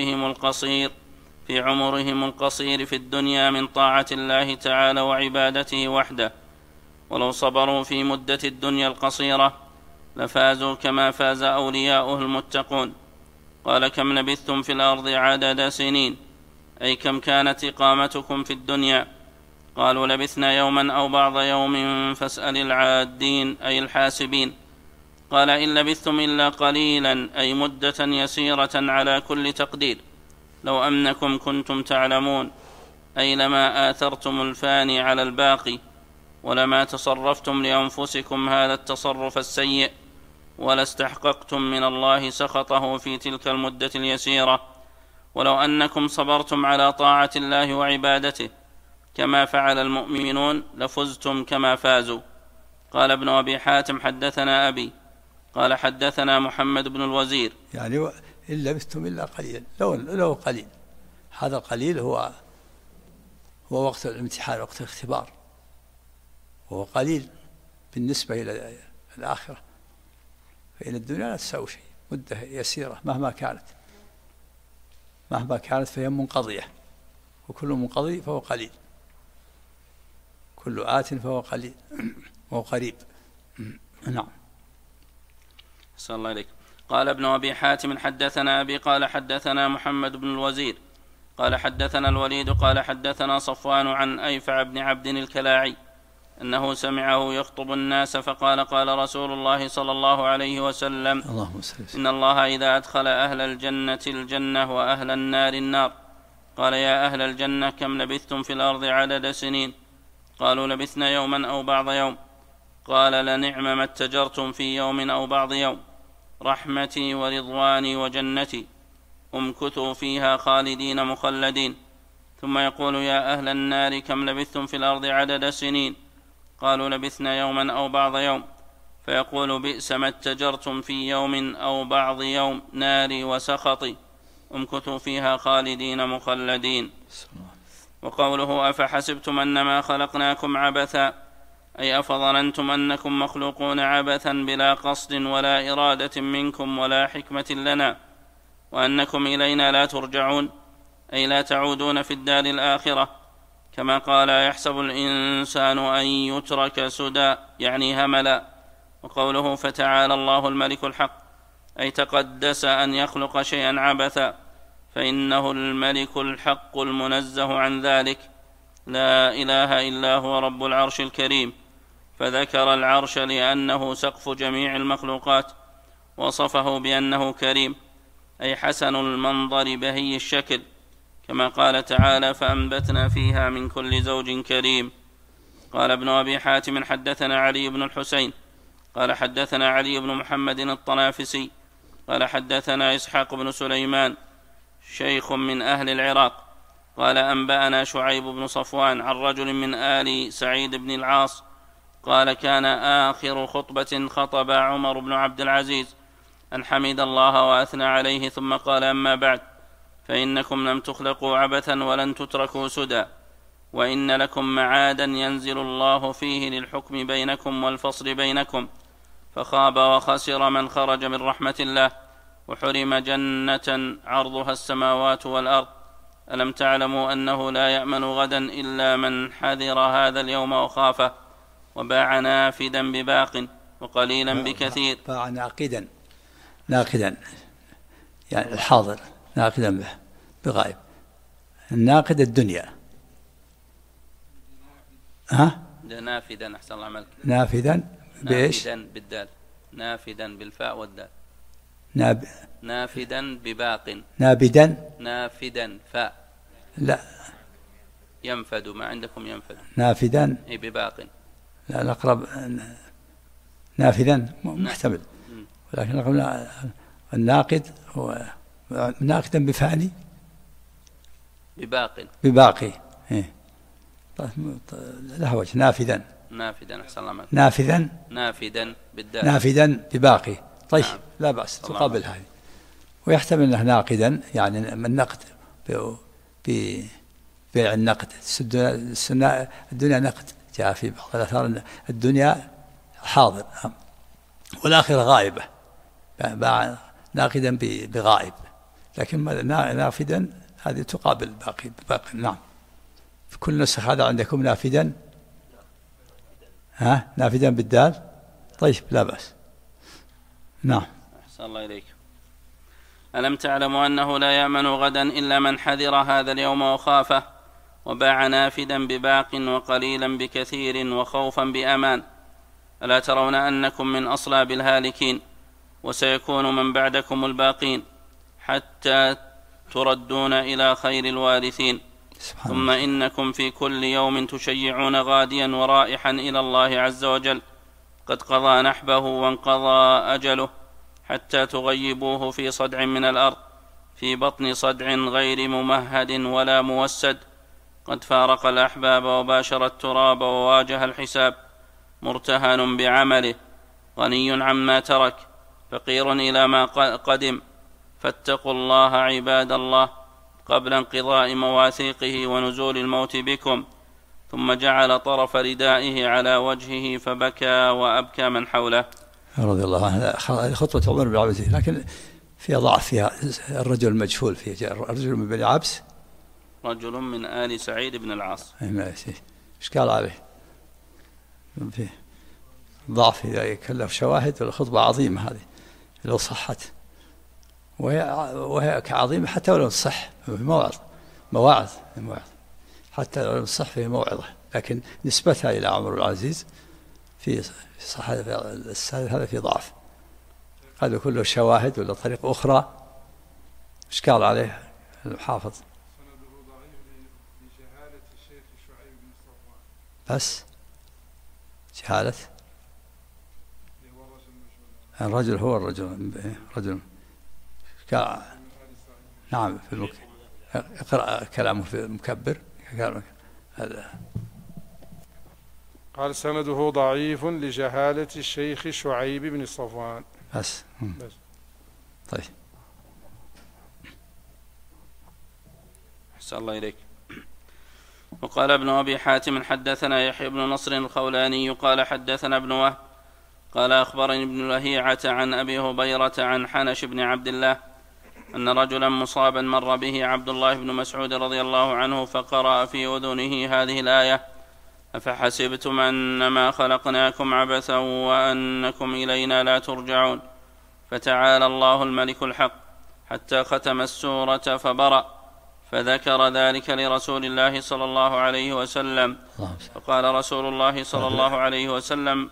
C: عمرهم القصير في الدنيا من طاعة الله تعالى وعبادته وحده ولو صبروا في مدة الدنيا القصيرة لفازوا كما فاز أولياؤه المتقون. قال كم لبثتم في الأرض عدد سنين أي كم كانت إقامتكم في الدنيا. قالوا لبثنا يوما أو بعض يوم فاسأل العادين أي الحاسبين. قال إن لبثتم إلا قليلا أي مدة يسيرة على كل تقدير لو أنكم كنتم تعلمون أي لما آثرتم الفاني على الباقي ولما تصرفتم لأنفسكم هذا التصرف السيء ولا استحققتم من الله سخطه في تلك المدة اليسيرة ولو أنكم صبرتم على طاعة الله وعبادته كما فعل المؤمنون لفزتم كما فازوا. قال ابن أبي حاتم حدثنا أبي قال حدثنا محمد بن الوزير.
B: يعني إن لبثتم إلا قليلا، لو قليل. هذا القليل هو وقت الامتحان، وقت الاختبار، وهو قليل بالنسبة إلى الآخرة. فإن الدنيا لا تساوي شيء، مدة يسيرة مهما كانت فهي منقضية، وكل منقضي فهو قليل، كل آت فهو قليل وهو قريب. نعم.
C: صلى الله عليك. قال ابن أبي حاتم حدثنا أبي قال حدثنا محمد بن الوزير قال حدثنا الوليد قال حدثنا صفوان عن أيفع بن عبد الكلاعي أنه سمعه يخطب الناس فقال قال رسول الله صلى الله عليه وسلم: إن الله إذا أدخل أهل الجنة الجنة وأهل النار النار قال: يا أهل الجنة كم لبثتم في الأرض عدد سنين؟ قالوا: لبثنا يوما أو بعض يوم. قال: لنعم ما اتجرتم في يوم أو بعض يوم، رحمتي ورضواني وجنتي، امكثوا فيها خالدين مخلدين. ثم يقول: يا أهل النار كم لبثتم في الأرض عدد سنين؟ قالوا: لبثنا يوما أو بعض يوم. فيقول: بئس ما اتجرتم في يوم أو بعض يوم، ناري وسخطي، امكثوا فيها خالدين مخلدين. وقوله: أفحسبتم أنما خلقناكم عبثا، أي أفظننتم أنكم مخلوقون عبثا بلا قصد ولا إرادة منكم ولا حكمة لنا، وأنكم إلينا لا ترجعون، أي لا تعودون في الدار الآخرة. كما قال: يحسب الإنسان أن يترك سدى، يعني هملا. وقوله: فتعالى الله الملك الحق، أي تقدس أن يخلق شيئا عبثا، فإنه الملك الحق المنزه عن ذلك، لا إله إلا هو رب العرش الكريم. فذكر العرش لأنه سقف جميع المخلوقات، وصفه بأنه كريم، أي حسن المنظر بهي الشكل، كما قال تعالى: فأنبتنا فيها من كل زوج كريم. قال ابن أبي حاتم حدثنا علي بن الحسين قال حدثنا علي بن محمد الطنافسي قال حدثنا إسحاق بن سليمان شيخ من أهل العراق قال: أنبأنا شعيب بن صفوان عن رجل من آل سعيد بن العاص قال: كان آخر خطبة خطب عمر بن عبد العزيز أن حمد الله وأثنى عليه، ثم قال: أما بعد، فإنكم لم تخلقوا عبثا ولن تتركوا سدى، وإن لكم معادا ينزل الله فيه للحكم بينكم والفصل بينكم، فخاب وخسر من خرج من رحمة الله وحرم جنة عرضها السماوات والأرض. ألم تعلموا أنه لا يأمن غدا إلا من حذر هذا اليوم وخافه، وباع نافدا بباق وقليلا بكثير.
B: باع ناقدا يعني الحاضر، ناقدا بغائب. الناقد الدنيا.
C: نافدا، أحسن الله عملك.
B: نافدا بإيش؟
C: نافدا بالدال، نافدا بالفاء والدال. نافدا بباق. نافدا فاء.
B: لا،
C: ينفد، ما عندكم ينفد.
B: نافدا
C: أي بباق.
B: لا، الأقرب نافدا محتمل، ولكن الأقرب الناقد هو ناقدا بفاني بباقي. له وجه. نافدا،
C: أحسن الله عملك. نافدا بالدال،
B: نافدا بباقي. طيب،
C: نعم.
B: لا بأس تقابل هذه. ويحتمل أنه ناقدا يعني من نقد ببيع النقد. الدنيا نقد، جاء في بعض الآثار الدنيا حاضر والآخرة غائبة، باع ناقدا بغائب، لكن نافدا هذه تقابل باقي. نعم. في كل نسخ هذا عندكم نافدا، نافدا بالدال. طيب، لا بأس. نعم.
C: أحسن الله إليك. ألم تعلموا أنه لا يأمن غدا إلا من حذر هذا اليوم وخافه، وباع نافدا بباق وقليلا بكثير وخوفا بأمان. ألا ترون أنكم من أصلاب الهالكين، وسيكون من بعدكم الباقين، حتى تردون إلى خير الوارثين. ثم إنكم في كل يوم تشيعون غاديا ورائحا إلى الله عز وجل، قد قضى نحبه وانقضى أجله، حتى تغيبوه في صدع من الأرض، في بطن صدع غير ممهد ولا موسد، قد فارق الأحباب وباشر التراب وواجه الحساب، مرتهن بعمله، غني عما ترك، فقير إلى ما قدم، فاتقوا الله عباد الله قبل انقضاء مواثيقه ونزول الموت بكم. ثم جعل طرف ردائه على وجهه فبكى وأبكى من حوله
B: رضي الله عنه. خطبة عمر بن عبد العزيز، لكن فيها ضعف، فيها الرجل المجهول، فيها الرجل من بني عبس،
C: رجل من آل سعيد بن العاص.
B: إيش قال عليه؟ فيه ضعف إذا كلف شواهد. والخطبة عظيمة هذه لو صحت، وهي كعظيمة حتى ولو تصح، في مواعظ حتى لو تصح فيه موعظة، لكن نسبتها إلى عمر بن العزيز في صحة السادة هذا في ضعف، قد يكون له شواهد ولا طريق أخرى. إيش قال عليه المحافظ؟ بس جهالة الرجل هو رجل نعم في اقرأ كلامه في المكبر.
A: قال سنده ضعيف لجهالة الشيخ شعيب بن صفوان.
B: بس. طيب.
C: أحسن الله إليك. وقال ابن أبي حاتم حدثنا يحيى بن نصر الخولاني قال حدثنا ابن وهب قال أخبرني ابن لهيعة عن أبي هبيرة عن حنش بن عبد الله أن رجلا مصابا مر به عبد الله بن مسعود رضي الله عنه فقرأ في أذنه هذه الآية: أفحسبتم أنما خلقناكم عبثا وأنكم إلينا لا ترجعون، فتعالى الله الملك الحق، حتى ختم السورة فبرأ، فذكر ذلك لرسول الله صلى الله عليه وسلم، فقال رسول الله صلى الله عليه وسلم: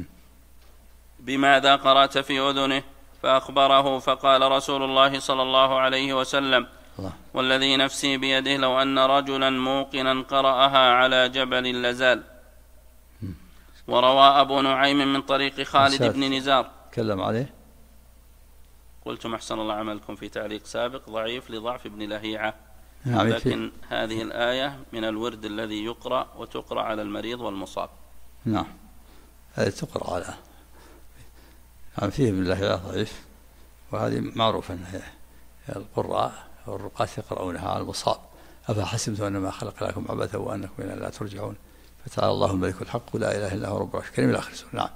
C: بماذا قرأت في أذنه؟ فأخبره، فقال رسول الله صلى الله عليه وسلم: والذي نفسي بيده لو أن رجلا موقنا قرأها على جبل لزال. وروى أبو نعيم من طريق خالد بن نزار.
B: تكلم عليه.
C: قلتم أحسن الله عملكم في تعليق سابق ضعيف لضعف ابن لهيعة، لكن هذه الآية من الورد الذي يقرأ وتقرأ على المريض والمصاب.
B: نعم، هذه تقرأ على فيه ابن لهيعة ضعيف، وهذه معروفة أن القراء والرقاة يقرؤونها على المصاب: أفحسبتم أنما خلقناكم عبثا وأنكم إلينا لا ترجعون، فتعالى الله الملك الحق لا إله إلا هو رب العرش الكريم إلى آخر السورة. نعم.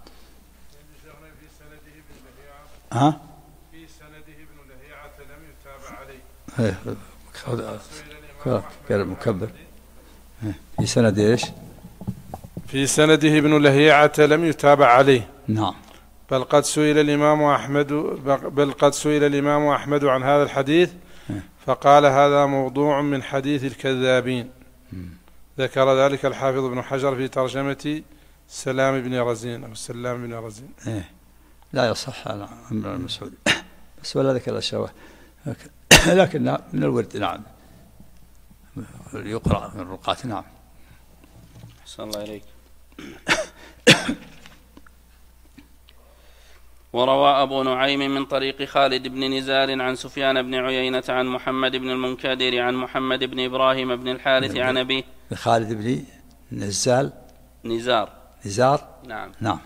A: في سنده ابن لهيعة لم يتابع عليه.
B: قال المكبر في سند ايش؟
A: في سنده ابن لهيعة لم يتابع عليه.
B: نعم.
A: بل قد سئل الإمام أحمد عن هذا الحديث فقال: هذا موضوع من حديث الكذابين. ذكر ذلك الحافظ ابن حجر في ترجمة سلام بن رزين أو سلام بن رزين.
B: لا يصح عن عمرو بن مسعود، بس ولا ذكر الشواهد، لكن من الورد. نعم، يقرأ من الرقاة. نعم.
C: أحسن الله إليك. وروى أبو نعيم من طريق خالد بن نزار عن سفيان بن عيينة عن محمد بن المنكدر عن محمد بن إبراهيم بن الحارث عن أبيه.
B: خالد بن نزار.
C: نعم.
B: نعم.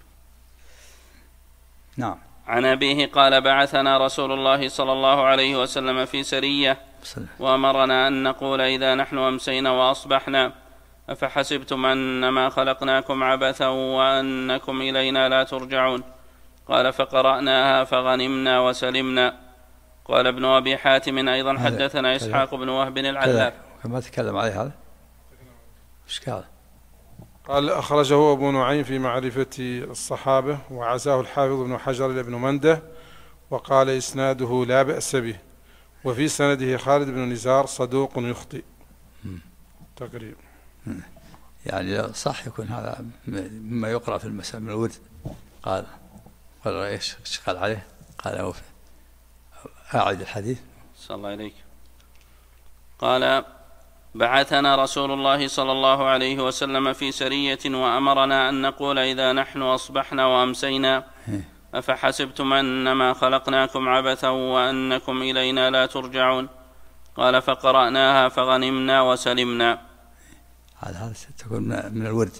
B: نعم.
C: عن أبيه قال: بعثنا رسول الله صلى الله عليه وسلم في سرية، وأمرنا أن نقول إذا نحن أمسينا وأصبحنا: أفحسبتم أنما خلقناكم عبثا وأنكم إلينا لا ترجعون. قال: فقرأناها فغنمنا وسلمنا. قال ابن أبي حاتم أيضا حدثنا إسحاق بن وهب العلاف.
B: كما تكلم عليه هذا إيش
A: قال: أخرجه أبو نعيم في معرفة الصحابة، وعزاه الحافظ ابن حجر لابن منده، وقال: إسناده لا بأس به، وفي سنده خالد بن نزار صدوق يخطئ تقريبا.
B: يعني صح يكون هذا مما يقرأ في المساء من الورد. قال ايش قال عليه؟ قال: أعد الحديث.
C: صلى الله عليك. قال: بعثنا رسول الله صلى الله عليه وسلم في سرية، وأمرنا أن نقول إذا نحن أصبحنا وأمسينا: أفحسبتم أنما خلقناكم عبثا وأنكم إلينا لا ترجعون. قال: فقرأناها فغنمنا وسلمنا.
B: هذا تكون من الورد،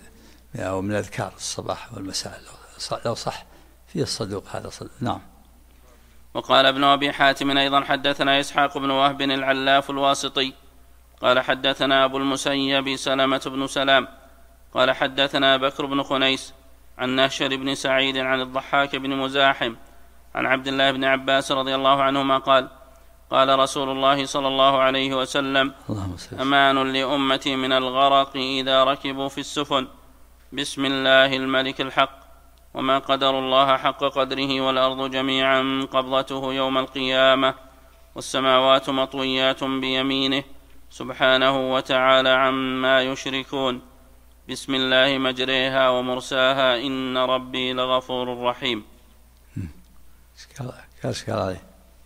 B: أو من أذكار الصباح والمساء لو صح فيه الصدوق هذا صدوق. نعم.
C: وقال ابن أبي حاتم أيضا حدثنا إسحاق بن وهب العلاف الواسطي قال حدثنا أبو المسيب سلمة بن سلام قال حدثنا بكر بن خنيس عن نهشر بن سعيد عن الضحاك بن مزاحم عن عبد الله بن عباس رضي الله عنهما قال قال رسول الله صلى الله عليه وسلم أمان لأمتي من الغرق إذا ركبوا في السفن بسم الله الملك الحق وما قدر الله حق قدره والأرض جميعا قبضته يوم القيامة والسماوات مطويات بيمينه سبحانه وتعالى عما يشركون بسم الله مجريها ومرساها إن ربي لغفور رحيم.
B: كاشكال عليه.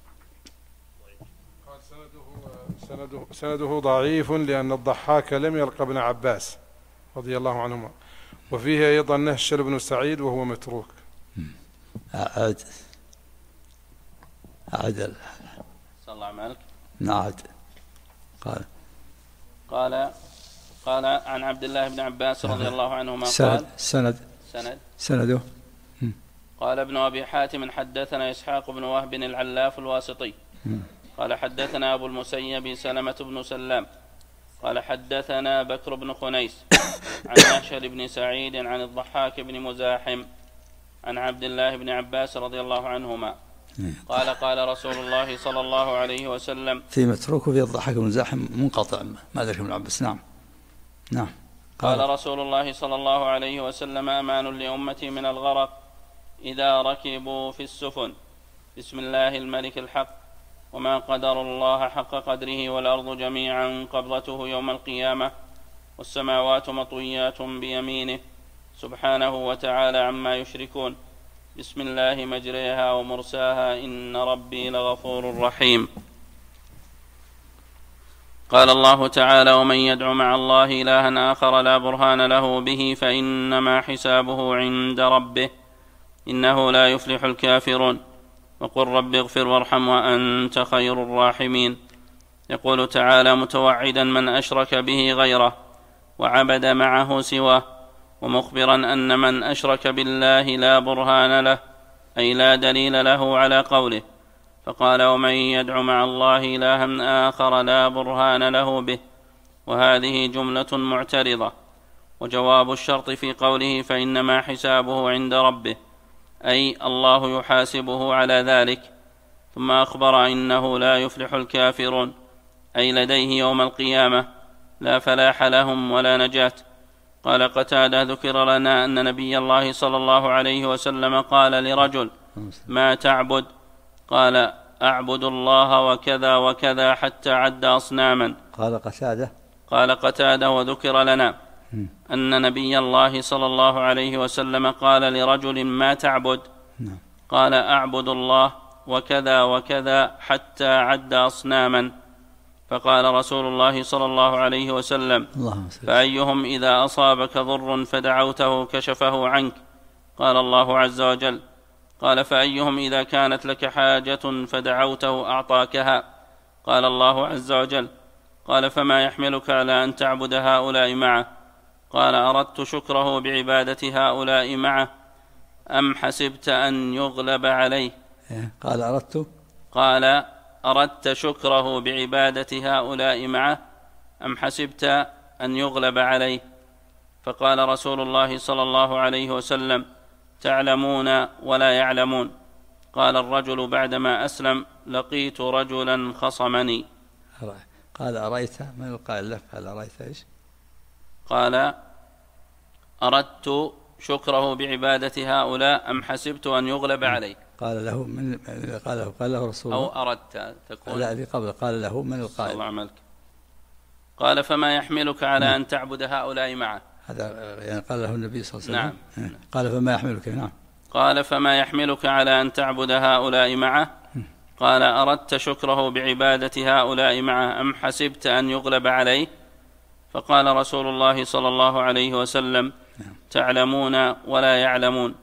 A: سنده ضعيف لأن الضحاك لم يلقى ابن عباس رضي الله عنهما، وفيه أيضا نهشل بن سعيد وهو متروك.
B: أعد
C: صلى الله عليك.
B: نعد.
C: قال عن عبد الله بن عباس رضي الله عنهما قال
B: سنده
C: قال ابن أبي حاتم حدثنا إسحاق بن وهب العلاف الواسطي قال حدثنا أبو المسيب سلمة بن سلام قال حدثنا بكر بن خنيس عن نهشل بن سعيد عن الضحاك بن مزاحم عن عبد الله بن عباس رضي الله عنهما قال قال رسول الله صلى الله عليه وسلم
B: في متروك وفي الضحاك بن مزاحم منقطع ما ذكر ابن عباس. نعم.
C: قال رسول الله صلى الله عليه وسلم أمان لأمتي من الغرق إذا ركبوا في السفن بسم الله الملك الحق وما قدر الله حق قدره والأرض جميعا قبضته يوم القيامة والسماوات مطويات بيمينه سبحانه وتعالى عما يشركون بسم الله مجريها ومرساها إن ربي لغفور رحيم. قال الله تعالى ومن يدع مع الله إلها آخر لا برهان له به فإنما حسابه عند ربه إنه لا يفلح الكافرون وقل رب اغفر وارحم وأنت خير الراحمين. يقول تعالى متوعدا من أشرك به غيره وعبد معه سواه ومخبرا أن من أشرك بالله لا برهان له أي لا دليل له على قوله فقال ومن يدع مع الله إلها آخر لا برهان له به وهذه جملة معترضة وجواب الشرط في قوله فإنما حسابه عند ربه أي الله يحاسبه على ذلك ثم أخبر إنه لا يفلح الكافرون أي لديه يوم القيامة لا فلاح لهم ولا نجاة. قال قتادة ذكر لنا أن نبي الله صلى الله عليه وسلم قال لرجل ما تعبد قال أعبد الله وكذا وكذا حتى عد أصناما. قال قتادة وذكر لنا أن نبي الله صلى الله عليه وسلم قال لرجل ما تعبد قال أعبد الله وكذا وكذا حتى عد أصناما. فقال رسول الله صلى الله عليه وسلم فأيهم إذا أصابك ضر فدعوته كشفه عنك قال الله عز وجل قال فأيهم إذا كانت لك حاجة فدعوته أعطاكها قال الله عز وجل قال فما يحملك على أن تعبد هؤلاء معه قال أردت شكره بعبادة هؤلاء معه أم حسبت أن يغلب عليه قال أردت شكره بعبادة هؤلاء معه أم حسبت أن يغلب عليه فقال رسول الله صلى الله عليه وسلم تعلمون ولا يعلمون. قال الرجل بعدما أسلم لقيت رجلا خصمني.
B: قال أرأيت من القائل لك قال أرأيت إيش؟
C: قال أردت شكره بعبادة هؤلاء أم حسبت أن يغلب عليه.
B: قال له من قال له رسول الله
C: أو أردت تكون
B: لا في قبل قال له من القائل
C: الله عملك. قال فما يحملك على أن تعبد هؤلاء معه
B: هذا يعني قال له النبي صلى الله عليه وسلم.
C: نعم.
B: قال فما يحملك
C: قال فما يحملك على أن تعبد هؤلاء معه قال أردت شكره بعبادة هؤلاء معه أم حسبت أن يغلب عليه فقال رسول الله صلى الله عليه وسلم تعلمون ولا يعلمون.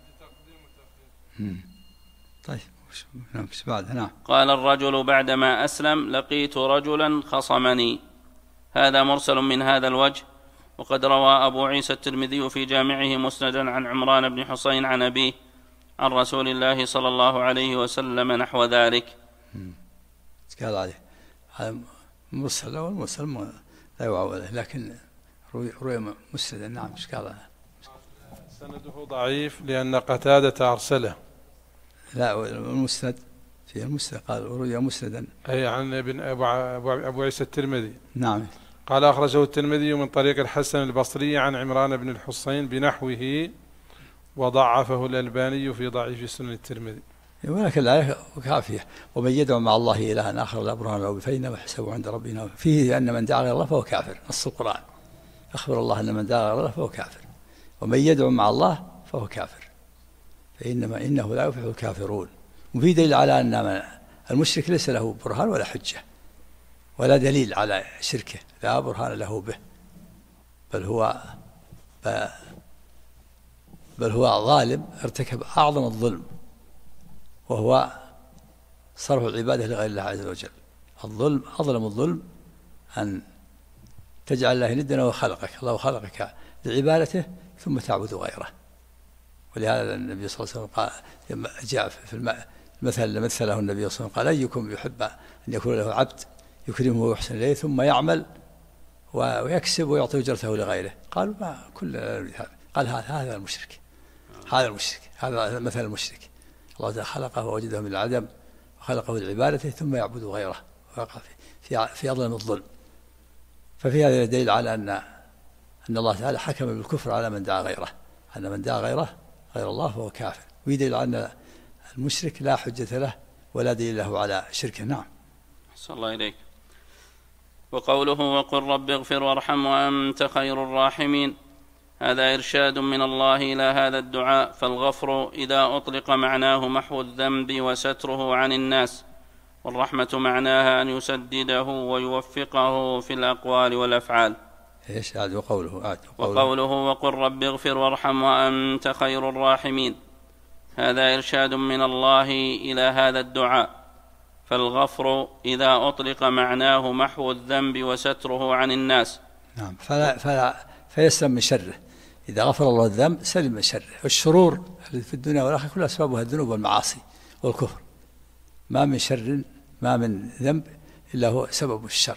B: طيب وش بعد؟
C: قال الرجل بعدما أسلم لقيت رجلا خصمني. هذا مرسل من هذا الوجه وقد روى أبو عيسى الترمذي في جامعه مسندا عن عمران بن حسين عن أبيه عن رسول الله صلى الله عليه وسلم نحو ذلك.
B: قال عليه هذا مرسل، والمرسل لا يعول عليه، لكن روي مسندا. نعم. ايش قال؟
A: سنده ضعيف لأن قتادة أرسله.
B: لا، المسند في المسند قال روي مسندا،
A: أي عن ابن أبو عيسى الترمذي.
B: نعم.
A: قال أخرجه الترمذي من طريق الحسن البصري عن عمران بن الحسين بنحوه، وضعفه الألباني في ضعيف سنن الترمذي.
B: ولكن الآية كافية. ومن يدعو مع الله إلها آخر لا برهان له به فإنما حسابه عند ربنا. فيه أن من دعا غير الله فهو كافر، نص القرآن أخبر الله أن من دعا غير الله فهو كافر، ومن يدعو مع الله فهو كافر، إنه لا يفلح الكافرون. وفي دليل على أن المشرك ليس له برهان ولا حجة ولا دليل على شركه، لا برهان له به، بل هو ظالم ارتكب أعظم الظلم، وهو صرف العبادة لغير الله عز وجل. الظلم أظلم الظلم أن تجعل الله ندا وخلقك، الله خلقك لعبادته ثم تعبد غيره. ولهذا النبي صلى الله عليه وسلم قال لما جاء في المثل مثله النبي صلى الله عليه وسلم قال أيكم يحب أن يكون له عبد يكرمه ويحسن إليه ثم يعمل ويكسب ويعطي أجرته لغيره؟ قالوا ما كل هذا. قال هذا المشرك، هذا مثل المشرك. الله تعالى خلقه ووجده من العدم وخلقه لعبادته ثم يعبد غيره، ويقع في أظلم الظلم. ففي هذا دليل على أن الله تعالى حكم بالكفر على من دعا غيره، أن من دعا غير الله فهو كافر. ويدل على أن المشرك لا حجة له ولا دليل له على شركه. نعم.
C: صلى الله إليك. وقوله وقل رب اغفر وارحم وأنت خير الراحمين، هذا إرشاد من الله إلى هذا الدعاء. فالغفر إذا أطلق معناه محو الذنب وستره عن الناس، والرحمة معناها أن يسدده ويوفقه في الأقوال والأفعال.
B: إيش هذا؟
C: وقوله وقل رب اغفر وارحم وأنت خير الراحمين، هذا إرشاد من الله إلى هذا الدعاء. فالغفر إذا أطلق معناه محو الذنب وستره عن الناس.
B: نعم. فيسلم من شره. إذا غفر الله الذنب سلم من شره. والشرور في الدنيا والآخرة كلها أسبابها الذنوب والمعاصي والكفر. ما من شر، ما من ذنب إلا هو سبب الشر،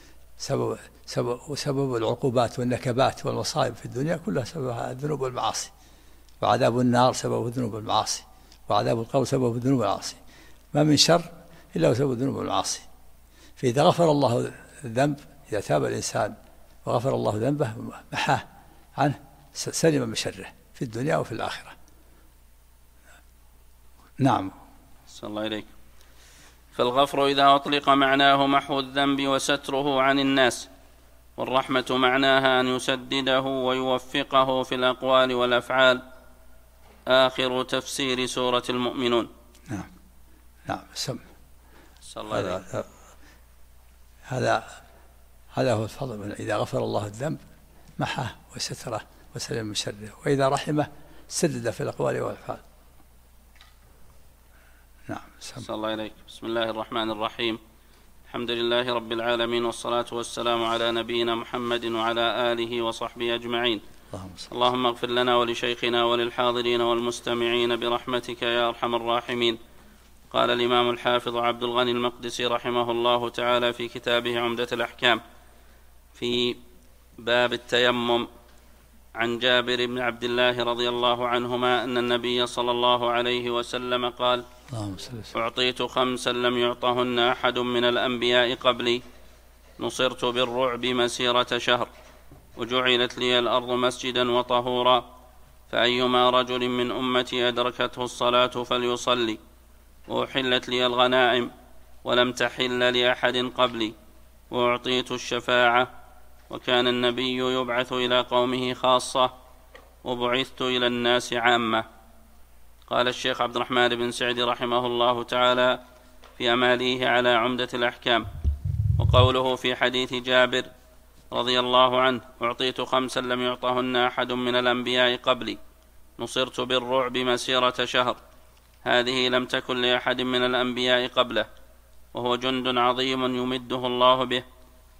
B: سبب العقوبات والنكبات والمصائب في الدنيا كلها سببها الذنوب والمعاصي. وعذاب النار سببه الذنوب والمعاصي، وعذاب القبر سببه الذنوب والمعاصي. ما من شر إلا هو سبب الذنوب والمعاصي. فإذا غفر الله الذنب، إذا تاب الإنسان وغفر الله ذنبه محاه عنه سلم من شره في الدنيا وفي الآخرة. نعم.
C: صلى الله إليك. فالغفر إذا أطلق معناه محو الذنب وستره عن الناس، والرحمة معناها أن يسدده ويوفقه في الأقوال والأفعال. آخر تفسير سورة المؤمنون.
B: نعم. صلى الله
C: عليه.
B: هذا هو الفضل. إذا غفر الله الذنب محاه وستره وسلم من شره، وإذا رحمه سدد في الأقوال والأفعال. نعم.
C: صلى الله عليك. بسم الله الرحمن الرحيم. الحمد لله رب العالمين، والصلاة والسلام على نبينا محمد وعلى آله وصحبه أجمعين. اللهم اغفر لنا ولشيخنا وللحاضرين والمستمعين برحمتك يا أرحم الراحمين. قال الإمام الحافظ عبد الغني المقدسي رحمه الله تعالى في كتابه عمدة الأحكام في باب التيمم عن جابر بن عبد الله رضي الله عنهما أن النبي صلى الله عليه وسلم قال: أعطيت 5 لم يعطهن أحد من الأنبياء قبلي، نصرت بالرعب مسيرة شهر، وجعلت لي الأرض مسجدا وطهورا، فأيما رجل من أمتي أدركته الصلاة فليصلي، وأحلت لي الغنائم ولم تحل لأحد قبلي، وأعطيت الشفاعة، وكان النبي يبعث إلى قومه خاصة، وبعثت إلى الناس عامة. قال الشيخ عبد الرحمن بن سعد رحمه الله تعالى في أماليه على عمدة الأحكام: وقوله في حديث جابر رضي الله عنه: أعطيت 5 لم يعطهن أحد من الأنبياء قبلي، نصرت بالرعب مسيرة شهر، هذه لم تكن لأحد من الأنبياء قبله، وهو جند عظيم يمده الله به،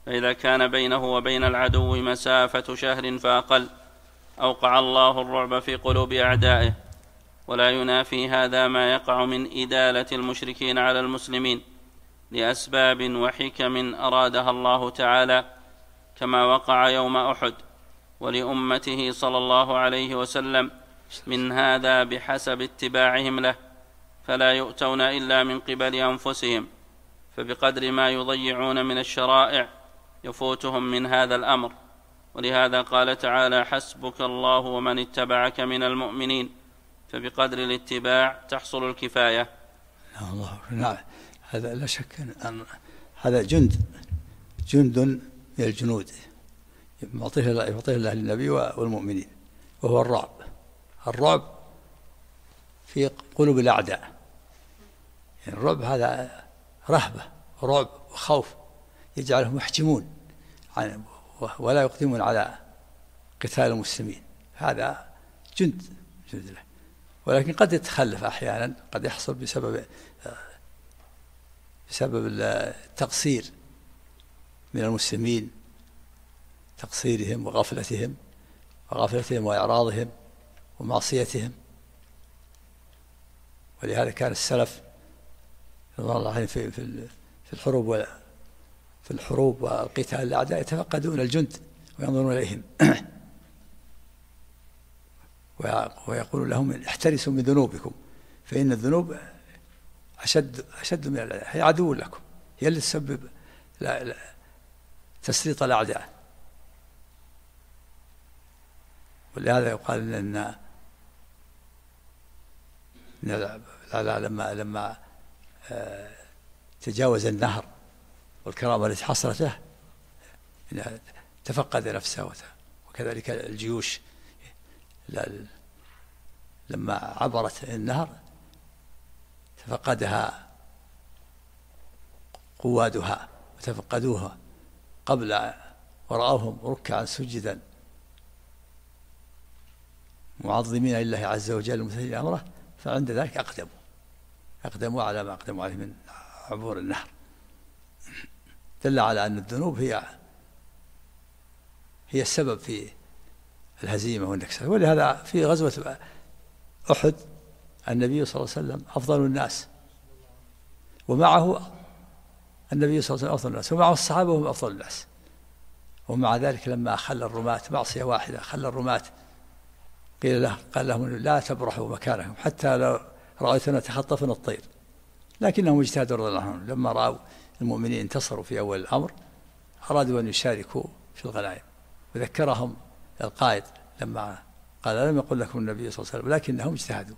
C: فإذا كان بينه وبين العدو مسافة شهر فأقل أوقع الله الرعب في قلوب أعدائه. ولا ينافي هذا ما يقع من إدالة المشركين على المسلمين لأسباب وحكم أرادها الله تعالى، كما وقع يوم أحد ولأمته صلى الله عليه وسلم من هذا بحسب اتباعهم له، فلا يؤتون إلا من قبل أنفسهم، فبقدر ما يضيعون من الشرائع يفوتهم من هذا الأمر. ولهذا قال تعالى: حسبك الله ومن اتبعك من المؤمنين، فبقدر الاتباع تحصل الكفاية.
B: نعم، هذا لا شك أن هذا جند من الجنود يعطيه الله للنبي والمؤمنين، وهو الرعب في قلوب الأعداء. يعني الرعب هذا رهبة ورعب وخوف يجعلهم يحجمون ولا يقدمون على قتال المسلمين. هذا جند له، ولكن قد يتخلف أحيانا، قد يحصل بسبب التقصير من المسلمين، تقصيرهم وغفلتهم وإعراضهم ومعصيتهم. ولهذا كان السلف رضي الله عنهم في الحروب والقتال الأعداء يتفقدون الجند وينظرون إليهم ويقول لهم: احترسوا من ذنوبكم، فإن الذنوب أشد من الأعداء، هي عدو لكم، هي اللي تسبب تسليط الأعداء. ولهذا يقال أن لما تجاوز النهر والكرامة التي حصلت له تفقد نفسه. وكذلك الجيوش لما عبرت النهر تفقدها قوادها وتفقدوها قبل، ورأوهم ركعا سجدا معظمين لله عز وجل ممتثلين أمره، فعند ذلك أقدموا على ما أقدموا عليه من عبور النهر. دل على أن الذنوب هي السبب في الهزيمة والنكسة. ولهذا في غزوة أحد النبي صلى الله عليه وسلم أفضل الناس، ومعه النبي صلى الله عليه وسلم أفضل الناس، ومعه الصحابة وهم أفضل الناس. ومع ذلك لما أخل الرماة معصية واحدة، خل الرماة قال لهم: لا تبرحوا مكانكم حتى لو رأيتنا تخطفنا الطير. لكنهم اجتهدوا رضي الله عنهم، لما رأوا المؤمنين انتصروا في أول الأمر أرادوا أن يشاركوا في الغنائم. وذكرهم القائد لما قال: لم يقل لكم النبي صلى الله عليه وسلم، لكنهم اجتهدوا.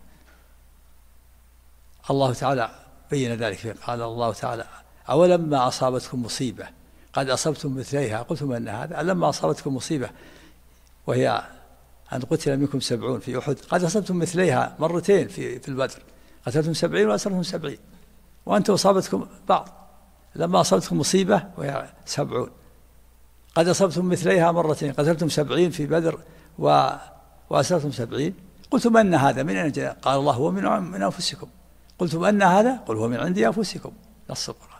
B: الله تعالى بين ذلك، قال الله تعالى: أولما أصابتكم مصيبة قد أصبتم مثليها قلتم أن هذا. لما أصابتكم مصيبة وهي أن قتل منكم 70 في أحد قد أصبتم مثليها مرتين في البدر، قتلتم 70 وأسرتم 70، وأنتم أصابتكم بعض. لما أصابتكم مصيبة وهي 70 قد أصبتم مثليها مرتين، قتلتم 70 في بدر وأسرتم 70، قلتم أن هذا من أين جاء؟ قال الله: هو من أنفسكم. قلتم أن هذا؟ قل هو من عند أنفسكم. نص القرآن.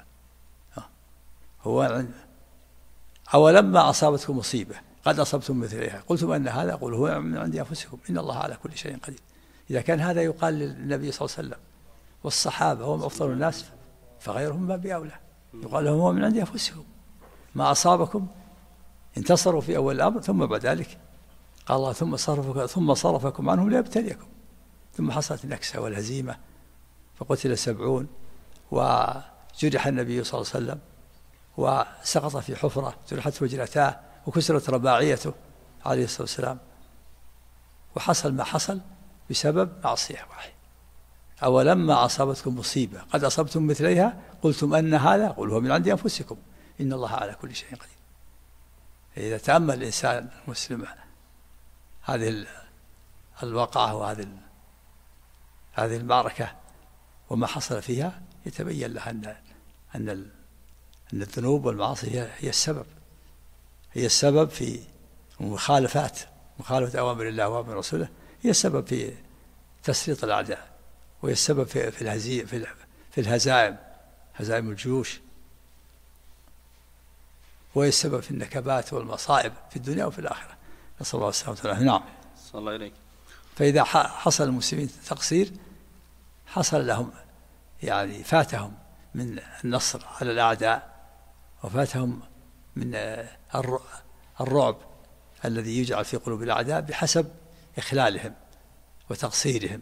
B: هو أولما أصابتكم مصيبة قد أصبتم مثليها قلتم أن هذا؟ قل هو من عند أنفسكم إن الله على كل شيء قدير. إذا كان هذا يقال للنبي صلى الله عليه وسلم والصحابة هم أفضل الناس، فغيرهم ما بأولى يقال لهم هو من عند أنفسكم. ما أصابكم انتصروا في أول الأمر، ثم بعد ذلك قال الله: ثم صرفكم عنهم ليبتليكم. ثم حصلت النكسة والهزيمة، فقتل 70 وجرح النبي صلى الله عليه وسلم وسقط في حفرة، جرحت وجنتاه وكسرت رباعيته عليه الصلاة والسلام. وحصل ما حصل بسبب معصية واحدة. أولما أصابتكم مصيبة قد أصبتم مثليها قلتم أن هذا؟ قل هو من عند أنفسكم إن الله على كل شيء قدير. إذا تأمل الإنسان المسلم هذه الواقعة وهذه المعركة وما حصل فيها، يتبين له أن الذنوب والمعاصي هي السبب في مخالفة أوامر الله وأوامر رسوله، هي السبب في تسليط الأعداء، وهي السبب في الهزائم، هزائم الجيوش. وهي السبب في النكبات والمصائب في الدنيا وفي الآخرة، نسأل الله السلامة والعافية. نعم.
C: صلى الله إليك.
B: فإذا حصل المسلمين تقصير حصل لهم يعني فاتهم من النصر على الأعداء، وفاتهم من الرعب الذي يجعل في قلوب الأعداء بحسب إخلالهم وتقصيرهم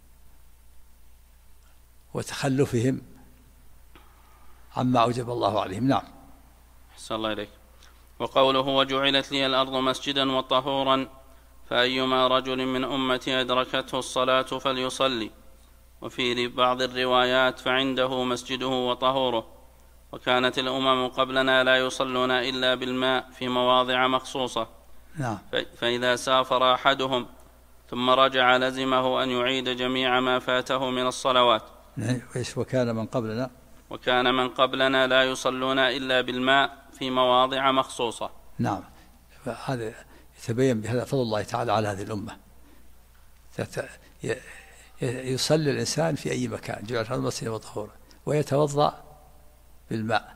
B: وتخلفهم عما أوجب الله عليهم. نعم.
C: أحسن الله إليك. وقوله وجعلت لي الأرض مسجدا وطهورا، فأيما رجل من أمتي أدركته الصلاة فليصلي. وفي بعض الروايات فعنده مسجده وطهوره. وكانت الأمم قبلنا لا يصلون إلا بالماء في مواضع مخصوصة.
B: نعم.
C: فإذا سافر أحدهم ثم رجع لزمه أن يعيد جميع ما فاته من الصلوات. وكان من قبلنا لا يصلون إلا بالماء في مواضع مخصوصة.
B: نعم. هذا يتبين بهذا فضل الله تعالى على هذه الأمة. يصلي الإنسان في أي مكان، جعل هذا مسجدا وطهورا، ويتوضأ بالماء.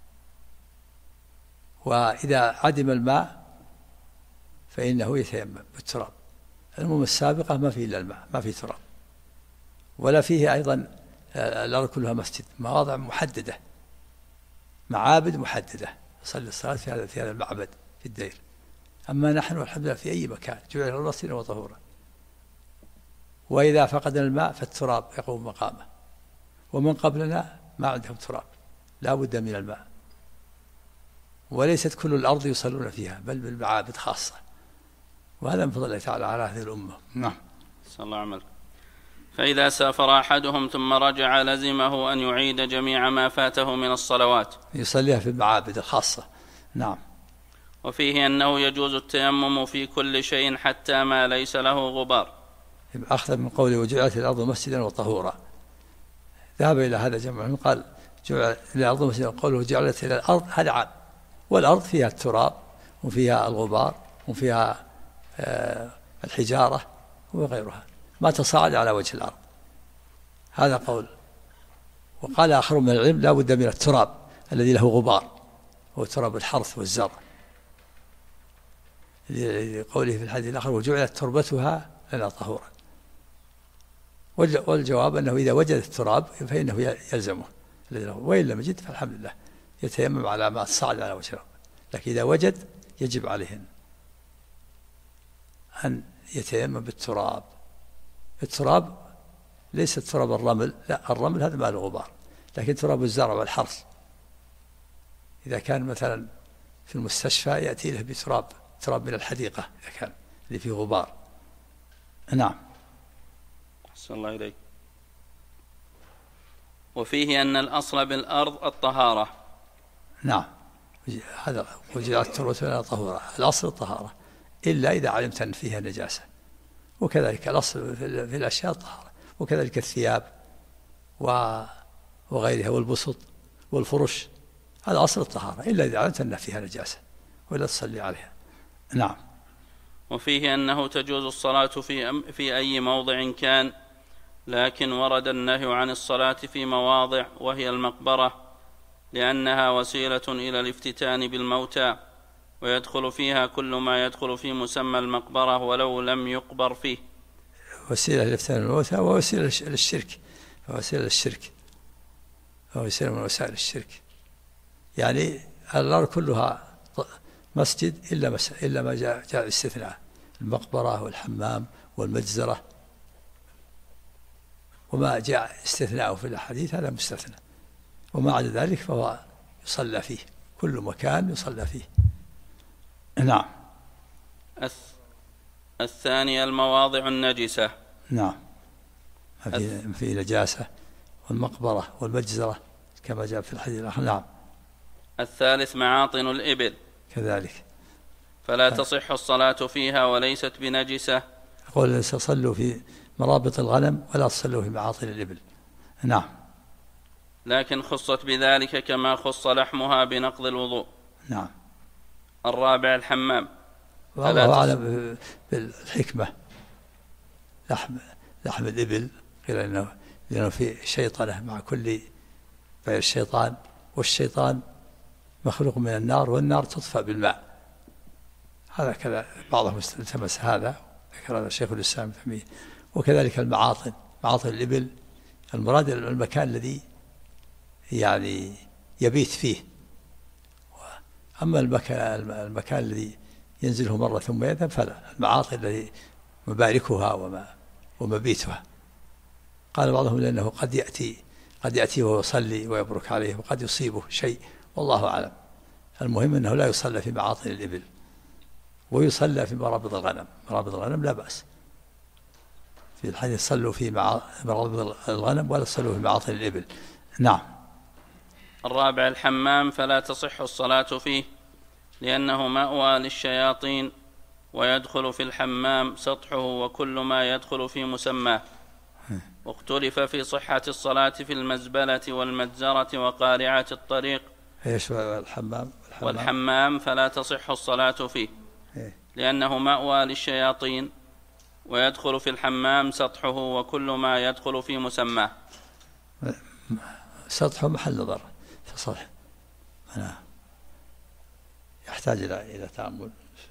B: وإذا عدم الماء فإنه يتيمم بالتراب. الأمم السابقة ما فيه إلا الماء، ما فيه تراب، ولا فيه أيضا الأرض كلها مسجد، مواضع محددة، معابد محددة يصلي الصلاة في هذا المعبد في الدير. أما نحن الحمد لله في أي مكان جعل مسجدا وطهورا. وإذا فقد الماء فالتراب يقوم مقامه. ومن قبلنا ما عندهم تراب، لا بد من الماء. وليست كل الأرض يصلون فيها، بل بالمعابد خاصة. وهذا من فضل الله تعالى على هذه الأمة. نعم.
C: صلى الله عليه وسلم. فإذا سافر أحدهم ثم رجع لزمه أن يعيد جميع ما فاته من الصلوات،
B: يصليها في المعابد الخاصة. نعم.
C: وفيه أنه يجوز التيمم في كل شيء حتى ما ليس له غبار.
B: أخذ من قوله وجعلت الأرض مسجدا وطهورا، ذهب إلى هذا جمع قال جعل الأرض مسجدا، قوله جعلت إلى الأرض هذا عام، والأرض فيها التراب وفيها الغبار وفيها الحجارة وغيرها، ما تصاعد على وجه الأرض. هذا قول. وقال آخر من العلم لا بد من التراب الذي له غبار، هو تراب الحرث والزرع، لقوله في الحديث الآخر وجعلت تربتها لنا طهورا. والجواب أنه إذا وجد التراب فإنه يلزمه، وإن لم يجد فالحمد لله يتيمم على ما تصاعد على وجه الأرض. لكن إذا وجد يجب عليهن أن يتيمم بالتراب. التراب ليس تراب الرمل، لا، الرمل هذا ما له غبار، لكن تراب الزرع والحرث إذا كان مثلا في المستشفى يأتي له تراب من الحديقة إذا كان اللي فيه غبار. نعم.
C: أحسن الله إليك. وفيه أن الأصل بالأرض الطهارة.
B: نعم. هذا وجعلت التربة لنا طهورا، الأصل الطهارة إلا إذا علمت أن فيها نجاسة. وكذلك الأصل في الأشياء الطهارة، وكذلك الثياب وغيرها والبسط والفرش، هذا أصل الطهارة إلا إذا علمت أن فيها نجاسة ولا تصلي عليها. نعم.
C: وفيه أنه تجوز الصلاة في أي موضع كان، لكن ورد النهي عن الصلاة في مواضع وهي المقبرة، لأنها وسيلة إلى الافتتان بالموتى، ويدخل فيها كل ما يدخل في مسمى المقبرة ولو لم يقبر فيه.
B: وسيلة للافتتان بالموتى ووسيلة للشرك، ووسيلة للشرك، ووسيلة من وسائل الشرك. يعني الأرض كلها مسجد إلا ما جاء الاستثناء، المقبرة والحمام والمجزرة، وما جاء استثناء في الحديث هذا مستثنى، وما عدا ذلك فهو يصلى فيه، كل مكان يصلى فيه. نعم.
C: الثانية المواضع النجسة.
B: نعم، في نجاسة، والمقبرة والمجزرة كما جاء في الحديث الآخر. نعم.
C: الثالث معاطن الإبل
B: كذلك،
C: فلا تصح الصلاة فيها وليست بنجسة.
B: يقول صلوا في مرابط الغنم ولا تصلوا في معاطن الإبل. نعم.
C: لكن خصت بذلك كما خص لحمها بنقض الوضوء.
B: نعم.
C: الرابع الحمام.
B: والله أعلم بالحكمة، لحم الإبل قيل لأنه في شيطنة مع كل بيع الشيطان، والشيطان مخلوق من النار، والنار تطفأ بالماء. هذا كذا بعضهم التمس هذا، ذكر هذا شيخ الإسلام ابن تيمية. وكذلك المعاطن، معاطن الإبل، المراد المكان الذي يعني يبيت فيه. أما المكان الذي ينزله مرة ثم يذهب فلا، المعاطن الذي مباركها ومبيتها. قال بعضهم لأنه قد يأتي وهو يصلي ويبرك عليه، وقد يصيبه شيء، والله أعلم. المهم أنه لا يصلى في معاطن الإبل، ويصلى في مرابض الغنم. مرابض الغنم لا بأس، في الحديث صلوا في مرابض الغنم ولا تصلوا في معاطن الإبل. نعم.
C: الرابع الحمام فلا تصح الصلاة فيه لأنه مأوى للشياطين، ويدخل في الحمام سطحه وكل ما يدخل في مسماه. واختلف في صحة الصلاة في المزبلة والمجزرة وقارعة الطريق.
B: ايش الحمام؟
C: والحمام فلا تصح الصلاة فيه لأنه مأوى للشياطين، ويدخل في الحمام سطحه وكل ما يدخل في مسماه.
B: سطحه محل نظر في سطح، يحتاج إلى تأمل،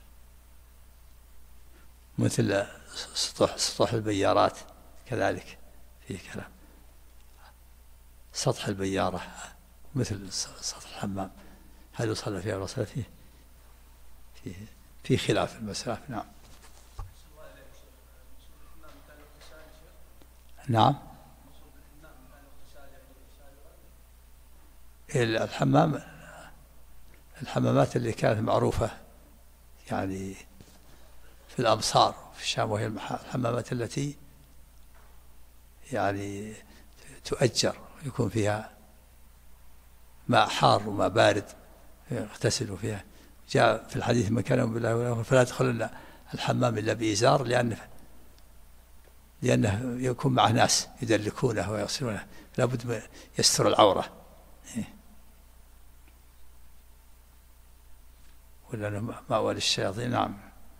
B: مثل سطح البيارات كذلك فيه كلام. سطح البيارة مثل سطح الحمام، هل يصلى فيها ولا يصلى فيه؟ في خلاف المسألة. نعم. نعم. الحمامات اللي كانت معروفة يعني في الأمصار في الشام، وهي الحمامات التي يعني تؤجر، يكون فيها ماء حار وماء بارد يغتسلوا فيها. جاء في الحديث: من كان بالله واليوم فلا يدخلن الحمام إلا بإزار، لأنه يكون معه ناس يدلكونه ويغسلونه، لابد يستر العورة. ولأنه مأوى للشياطين. نعم.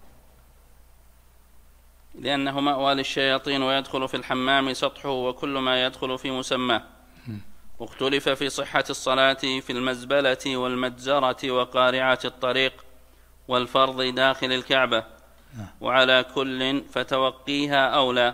C: لأنه مأوى للشياطين، ويدخل في الحمام سطحه وكل ما يدخل في مسماه. واختلف في صحة الصلاة في المزبلة والمجزرة وقارعة الطريق والفرض داخل الكعبة، وعلى كل فتوقيها أولى.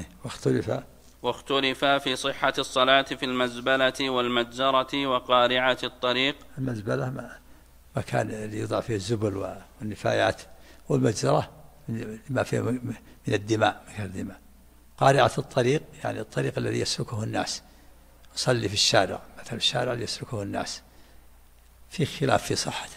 C: واختلف في صحة الصلاة في المزبلة والمجزرة وقارعة الطريق.
B: المزبلة مكان اللي يوضع فيه الزبل والنفايات، والمجزرة ما فيه من الدماء، مكان الدماء. قارعة الطريق يعني الطريق الذي يسلكه الناس، يصلي في الشارع، مثل الشارع اللي يسلكه الناس، في خلاف في صحته.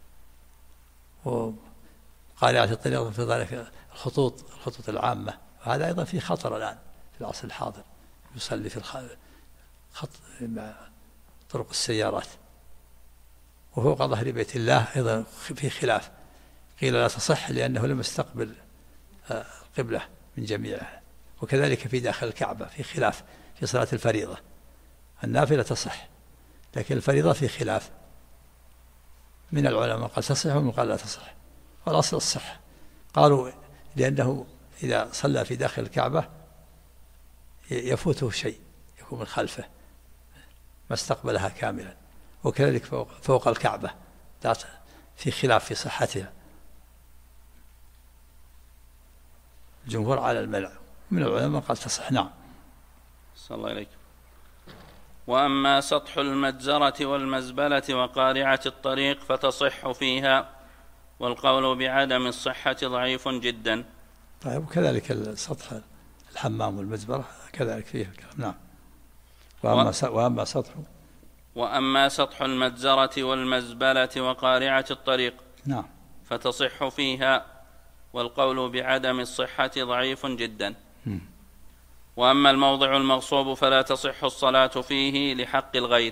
B: وقارعة الطريق في ذلك الخطوط العامة، وهذا أيضا في خطر الآن في العصر الحاضر، يصلي في خط مع طرق السيارات. وفوق ظهر بيت الله أيضا في خلاف، قيل لا تصح لأنه لم يستقبل القبلة من جميعها. وكذلك في داخل الكعبة في خلاف في صلاة الفريضة، النافلة تصح، لكن الفريضة في خلاف من العلماء، قال تصح ومن قال لا تصح، والأصل الصح. قالوا لأنه إذا صلى في داخل الكعبة يفوته شيء، يكون من خلفه ما استقبلها كاملا. وكذلك فوق الكعبة في خلاف في صحتها، الجمهور على المنع، من العلماء قال تصح. نعم.
C: صلى الله عليك. وأما سطح المجزرة والمزبلة وقارعة الطريق فتصح فيها، والقول بعدم الصحة ضعيف جدا.
B: طيب. وكذلك سطح الحمام والمزبرة كذلك فيه الكلام. نعم.
C: وأما سطح المجزرة والمزبلة وقارعة الطريق
B: نعم
C: فتصح فيها، والقول بعدم الصحة ضعيف جدا. وأما الموضع المغصوب فلا تصح الصلاة فيه لحق الغير.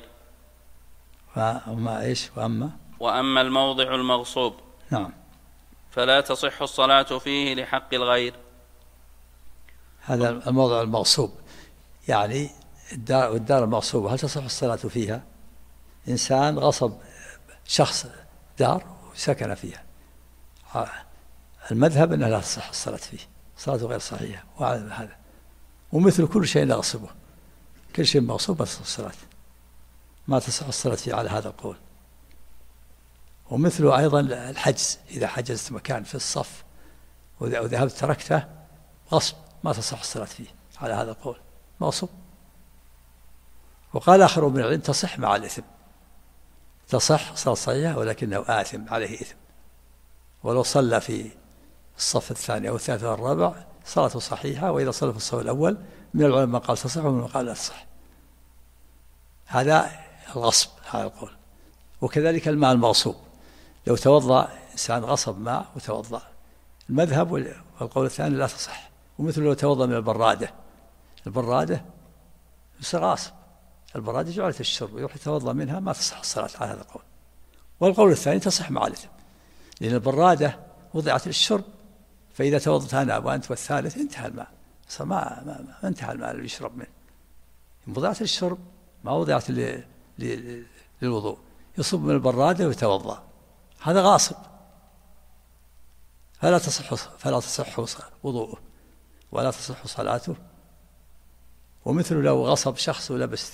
B: وأما
C: الموضع المغصوب
B: نعم
C: فلا تصح الصلاة فيه لحق الغير.
B: هذا الموضع المغصوب يعني الدار المغصوبة، هل تصح الصلاة فيها؟ إنسان غصب شخص دار وسكن فيها، المذهب أنه لا تصح الصلاة فيه، صلاة غير صحيحة. وعلى هذا ومثل كل شيء نغصبه، كل شيء مغصوب تصح الصلاة، ما تصح الصلاة فيه على هذا القول. ومثله أيضا الحجز، إذا حجزت مكان في الصف وذهبت تركته غصب ما تصح الصلاة فيه على هذا القول، مغصوب. وقال آخر من العلم تصح مع الإثم، تصح صلاة صحيحة ولكنه آثم عليه إثم، ولو صلى في الصف الثاني أو الثالث أو الرابع صلاته صحيحة، وإذا صلى في الصف الأول من العلماء من قال تصح ومن قال لا تصح. هذا الغصب على القول. وكذلك الماء المغصوب، لو توضأ إنسان غصب ماء وتوضأ، المذهب والقول الثاني لا تصح. ومثل لو توضأ من البرادة، البرادة يصير غاصب، البرادة جعلت الشرب ويروح يتوضأ منها ما تصح الصلاة على هذا القول. والقول الثاني تصح مع الإثم، لأن البرادة وضعت للشرب، فإذا توضأت أنا وأنت والثالث انتهى الماء، ما انتهى الماء اللي يشرب منه، وضعت للشرب ما وضعت للوضوء، يصب من البرادة ويتوضأ، هذا غاصب، فلا تصح وضوءه ولا تصح صلاته. ومثل لو غصب شخص ولبس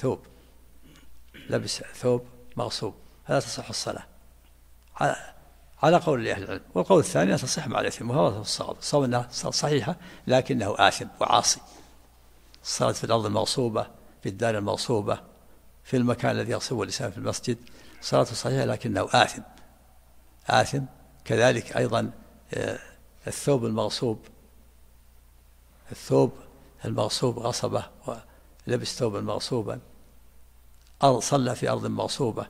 B: ثوب مغصوب، فلا تصح الصلاة على قول أهل العلم. والقول الثاني تصح مع الإثم، وهو الصواب، الصواب أنها صحيحة لكنه آثم وعاصي. الصلاة في الأرض المغصوبة، في الدار المغصوبة، في المكان الذي يغصبه الإنسان في المسجد، صلاته صحيحة لكنه آثم. كذلك أيضا الثوب المغصوب غصبه ولبس ثوبا مغصوبا، صلى في أرض مغصوبة،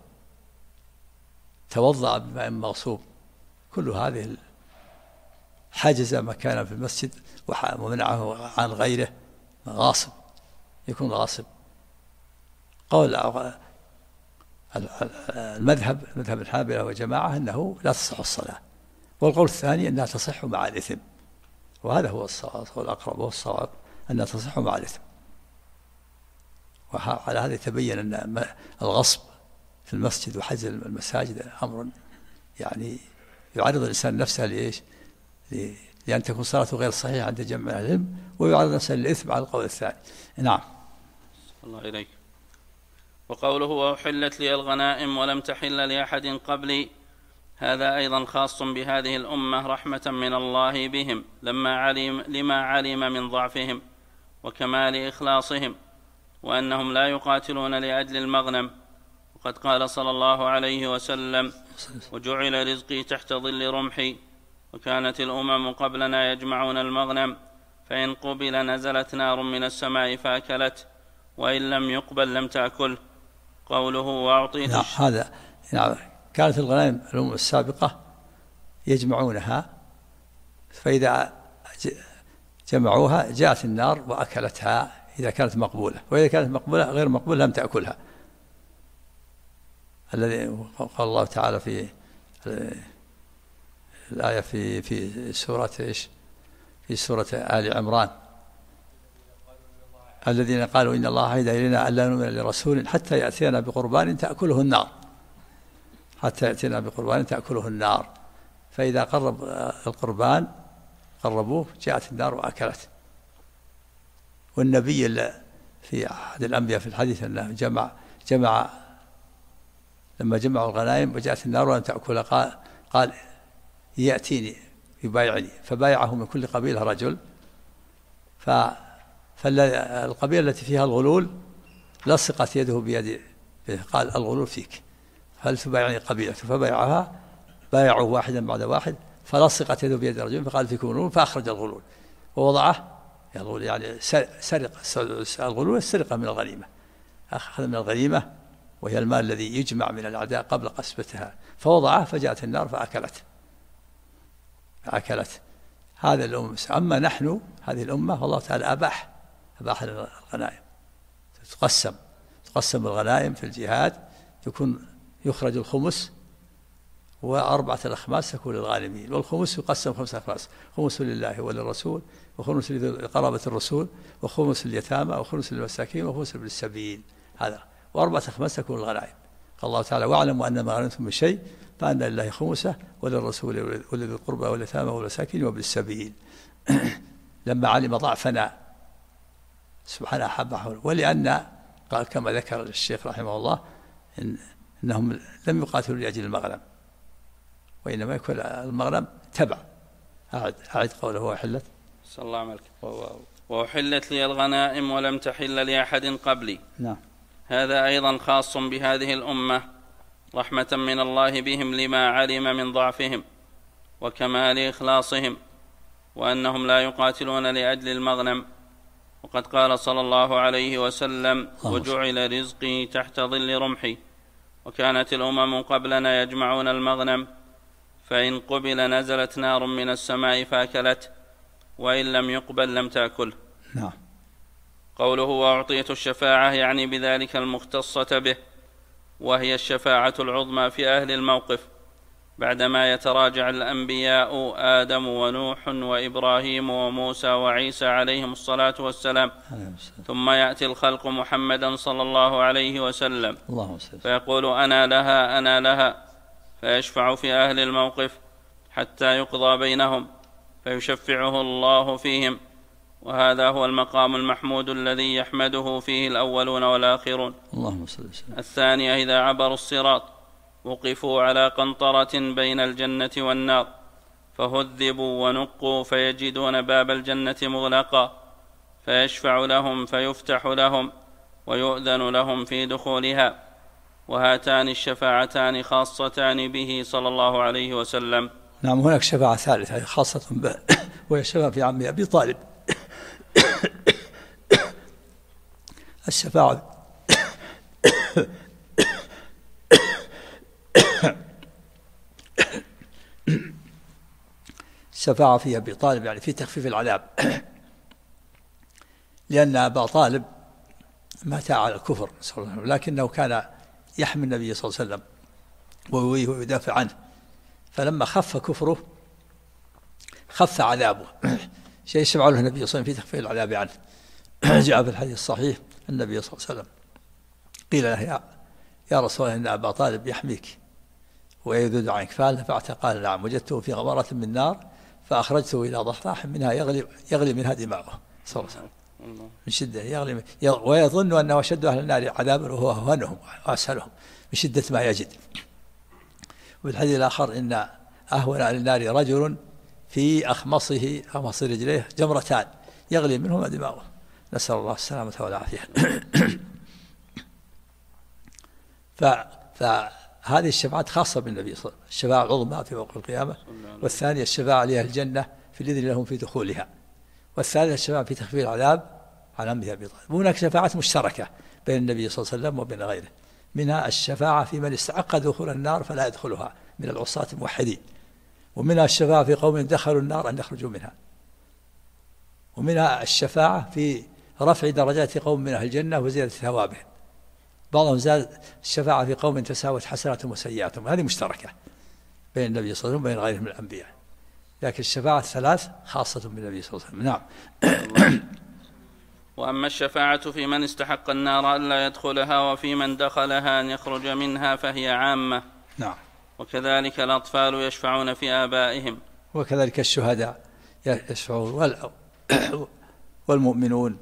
B: توضأ بماء مغصوب، كل هذه حجز مكانا في المسجد ومنعه عن غيره، غاصب، يكون غاصب. قول المذهب الحنابلة وجماعة أنه لا تصح الصلاة، والقول الثاني أنها تصح مع الإثم، وهذا هو الصواب والأقرب، وهو الصواب أنها تصح مع الإثم. وعلى هذا يتبين أن الغصب في المسجد وحجز المساجد أمر يعني يعرض الإنسان نفسه لإيش؟ لأن تكون صلاته غير صحيحة عند جمع العلم، ويعرض نفسه للإثم على القول الثاني. نعم.
C: الله إليك. وقوله وأحلت لي الغنائم ولم تحل لأحد قبلي، هذا أيضا خاص بهذه الأمة رحمة من الله بهم لما علم من ضعفهم وكمال إخلاصهم، وأنهم لا يقاتلون لأجل المغنم. وقد قال صلى الله عليه وسلم وجعل رزقي تحت ظل رمحي. وكانت الأمم قبلنا يجمعون المغنم، فإن قبل نزلت نار من السماء فأكلت، وإن لم يقبل لم تأكل. قوله وأعطيت
B: هذا كانت الغنائم الأمم السابقة يجمعونها، فإذا جمعوها جاءت النار وأكلتها إذا كانت مقبولة، وإذا كانت مقبولة غير مقبولة لم تأكلها. الذي قال الله تعالى في الآية في سورة إيش؟ في سورة آل عمران: الذين قالوا إن الله عهد إلينا ألا نؤمن لرسول حتى يأتينا بقربان تأكله النار، فإذا قرب القربان قربوه جاءت النار وأكلت. والنبي في أحد الأنبياء في الحديث أنه جمع لما جمعوا الغنائم وجاءت النار ولم تأكلها قال يأتيني يبايعني، فبايعه من كل قبيلة رجل، فالقبيلة التي فيها الغلول لصقت يده بيد، قال الغلول فيك، هل تبايعني قبيلته؟ فبايعها، بايعوا واحدا بعد واحد، فلصقت يده بيد رجل فقال فيكم الغلول، فأخرج الغلول ووضعه. الغلول يعني الغلول السرقة من الغنيمة، أخذ من الغنيمة وهي المال الذي يجمع من الأعداء قبل قسمتها، فوضعه فجاءت النار فأكلت. هذا الأمة. أما نحن هذه الأمة والله تعالى أباح الغنائم، تقسم الغنائم في الجهاد، يخرج الخمس و4 الأخماس تكون للغانمين، والخمس يقسم 5 أخماس: خمس لله وللرسول، وخمس لقرابة الرسول، وخمس لليتامى، وخمس للمساكين، وخمس للسبيل. هذا و4 أخماس تكون الغنائم. قال الله تعالى: واعلموا أن ما غنمتم من شيء فأن لله خمسه وللرسول ولذي القربى واليتامى والمساكين وابن السبيل. لما علم ضعفنا سبحانه أحبه، ولأن قال كما ذكر الشيخ رحمه الله إنهم لم يقاتلوا لأجل المغنم، وإنما يكون المغنم تبع. أعد قوله وأحلت.
C: صلى الله عليه وسلم. وأحلت لي الغنائم ولم تحل لأحد قبلي.
B: نعم.
C: هذا أيضا خاص بهذه الأمة رحمة من الله بهم لما علم من ضعفهم وكمال إخلاصهم، وأنهم لا يقاتلون لأجل المغنم. وقد قال صلى الله عليه وسلم: وجعل رزقي تحت ظل رمحي. وكانت الأمم قبلنا يجمعون المغنم، فإن قبل نزلت نار من السماء فأكلته، وإن لم يقبل لم تأكله.
B: نعم.
C: قوله وأعطيت الشفاعة يعني بذلك المختصة به، وهي الشفاعة العظمى في أهل الموقف بعدما يتراجع الأنبياء آدم ونوح وإبراهيم وموسى وعيسى عليهم الصلاة والسلام، ثم يأتي الخلق محمدا صلى الله عليه وسلم فيقول أنا لها أنا لها، فيشفع في أهل الموقف حتى يقضى بينهم فيشفعه الله فيهم. وهذا هو المقام المحمود الذي يحمده فيه الأولون والآخرون.
B: اللهم صل وسلم.
C: الثانية: إذا عبروا الصراط وقفوا على قنطرة بين الجنة والنار فهذبوا ونقوا فيجدون باب الجنة مغلقا، فيشفع لهم فيفتح لهم ويؤذن لهم في دخولها. وهاتان الشفاعتان خاصتان به صلى الله عليه وسلم.
B: نعم. هناك شفاعة ثالثة خاصة به، وهي الشفاعة في عم أبي طالب. الشفاعة الشفاعة في أبي طالب يعني في تخفيف العذاب، لأن أبا طالب مات على الكفر لكنه كان يحمي النبي صلى الله عليه وسلم ويؤويه ويدافع عنه، فلما خف كفره خف عذابه، شيء يشفع له النبي صلى الله عليه وسلم في تخفيف العذاب عنه. جاء في الحديث الصحيح النبي صلى الله عليه وسلم قيل له يا رسول الله إن أبا طالب يحميك ويذود عنك، فهل نفعت؟ قال نعم، وجدته في غمرة من نار فأخرجته إلى ضحضاح منها يغلي منها دماغه صلى الله عليه وسلم من شدة يغلي، ويظن أنه أشد أهل النار عذابا وهو أهونهم وأسهلهم من شدة ما يجد. وفي الحديث الآخر إن أهون أهل النار رجل في أخمص رجليه جمرتان يغلي منهما دماغه، نسأل الله السلامة والعافية. فهذه الشفاعات خاصة بالنبي صلى الله عليه وسلم، الشفاعة العظمى في موقف القيامة، والثانية الشفاعة لأهل الجنة في الإذن لهم في دخولها، والثالثة الشفاعة في تخفيف العذاب عن عمه أبي طالب. وهناك شفاعات مشتركة بين النبي صلى الله عليه وسلم وبين غيره، منها الشفاعة في من استحق دخول النار فلا يدخلها من العصاة الموحدين، ومنها الشفاعة في قوم دخلوا النار أن يخرجوا منها، ومنها الشفاعة في رفع درجات قوم من أهل الجنة وزيادة ثوابهم، بعضهم زاد الشفاعة في قوم تساوت حسناتهم وسيئاتهم، هذه مشتركة بين النبي صلى الله عليه وسلم وبين غيره من الأنبياء، لكن الشفاعة الثلاث خاصة بالنبي صلى الله عليه وسلم. نعم.
C: وأما الشفاعة في من استحق النار ألا يدخلها وفي من دخلها أن يخرج منها فهي عامة.
B: نعم.
C: وكذلك الأطفال يشفعون في آبائهم،
B: وكذلك الشهداء يشفعون والمؤمنون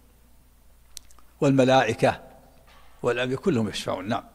B: والملائكة والأنبياء كلهم يشفعون. نعم.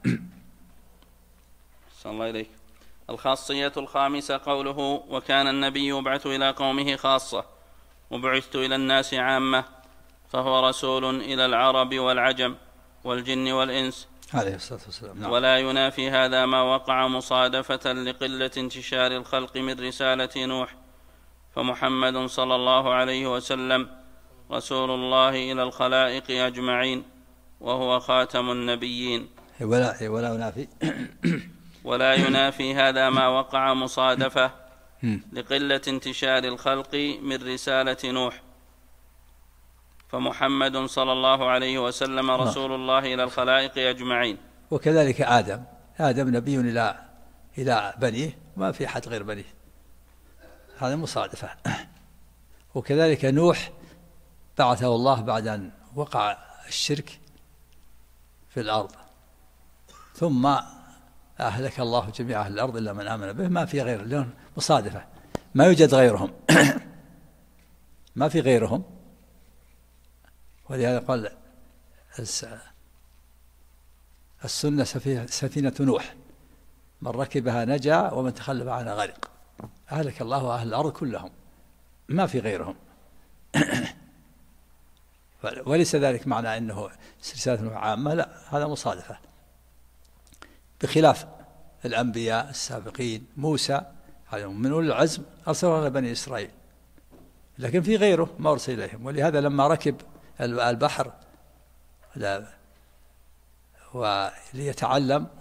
C: صلى الله إليك. الخاصية الخامسة قوله وكان النبي يبعث إلى قومه خاصة وبعثت إلى الناس عامة، فهو رسول إلى العرب والعجم والجن والإنس
B: عليه الصلاة والسلام. نعم.
C: ولا ينافي هذا ما وقع مصادفة لقلة انتشار الخلق من رسالة نوح، فمحمد صلى الله عليه وسلم رسول الله إلى الخلائق أجمعين وهو خاتم النبيين. ولا ينافي هذا ما وقع مصادفة لقلة انتشار الخلق من رسالة نوح، فمحمد صلى الله عليه وسلم رسول الله إلى الخلائق أجمعين.
B: وكذلك آدم نبي إلى بنيه، ما في أحد غير بنيه، هذا مصادفة. وكذلك نوح بعثه الله بعد أن وقع الشرك في الأرض، ثم أهلك الله جميع أهل الأرض إلا من آمن به، ما في غير لهم، مصادفة، ما يوجد غيرهم. ما في غيرهم. ولهذا قال السنة سفينة نوح، من ركبها نجا ومن تخلف عنها غرق. أهلك الله أهل الأرض كلهم، ما في غيرهم. وليس ذلك معنى أنه رسالة عامة، لا، هذا مصادفة، بخلاف الأنبياء السابقين. موسى من أولي العزم أرسله إلى بني إسرائيل، لكن في غيره ما أرسل إليهم. ولهذا لما ركب البحر وليتعلم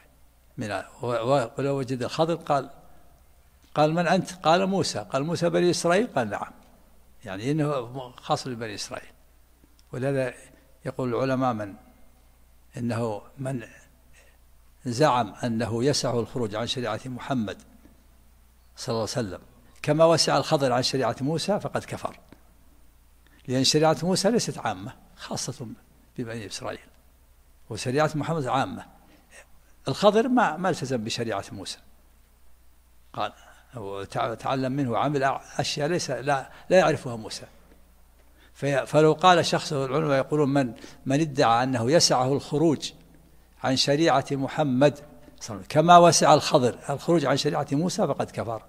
B: ولو وجد الخضر قال من أنت؟ قال موسى. قال موسى بني إسرائيل؟ قال نعم، يعني إنه خاص ببني إسرائيل. ولهذا يقول العلماء إنه من زعم أنه يسع الخروج عن شريعة محمد صلى الله عليه وسلم كما وسع الخضر عن شريعة موسى فقد كفر، لأن شريعة موسى ليست عامة، خاصة ببني إسرائيل، وشريعة محمد عامة. الخضر ما التزم بشريعة موسى، قال تعلم منه وعمل أشياء لا يعرفها موسى. فلو قال شخص، العلماء يقولون من ادعى أنه يسعه الخروج عن شريعة محمد كما وسع الخضر الخروج عن شريعة موسى فقد كفر.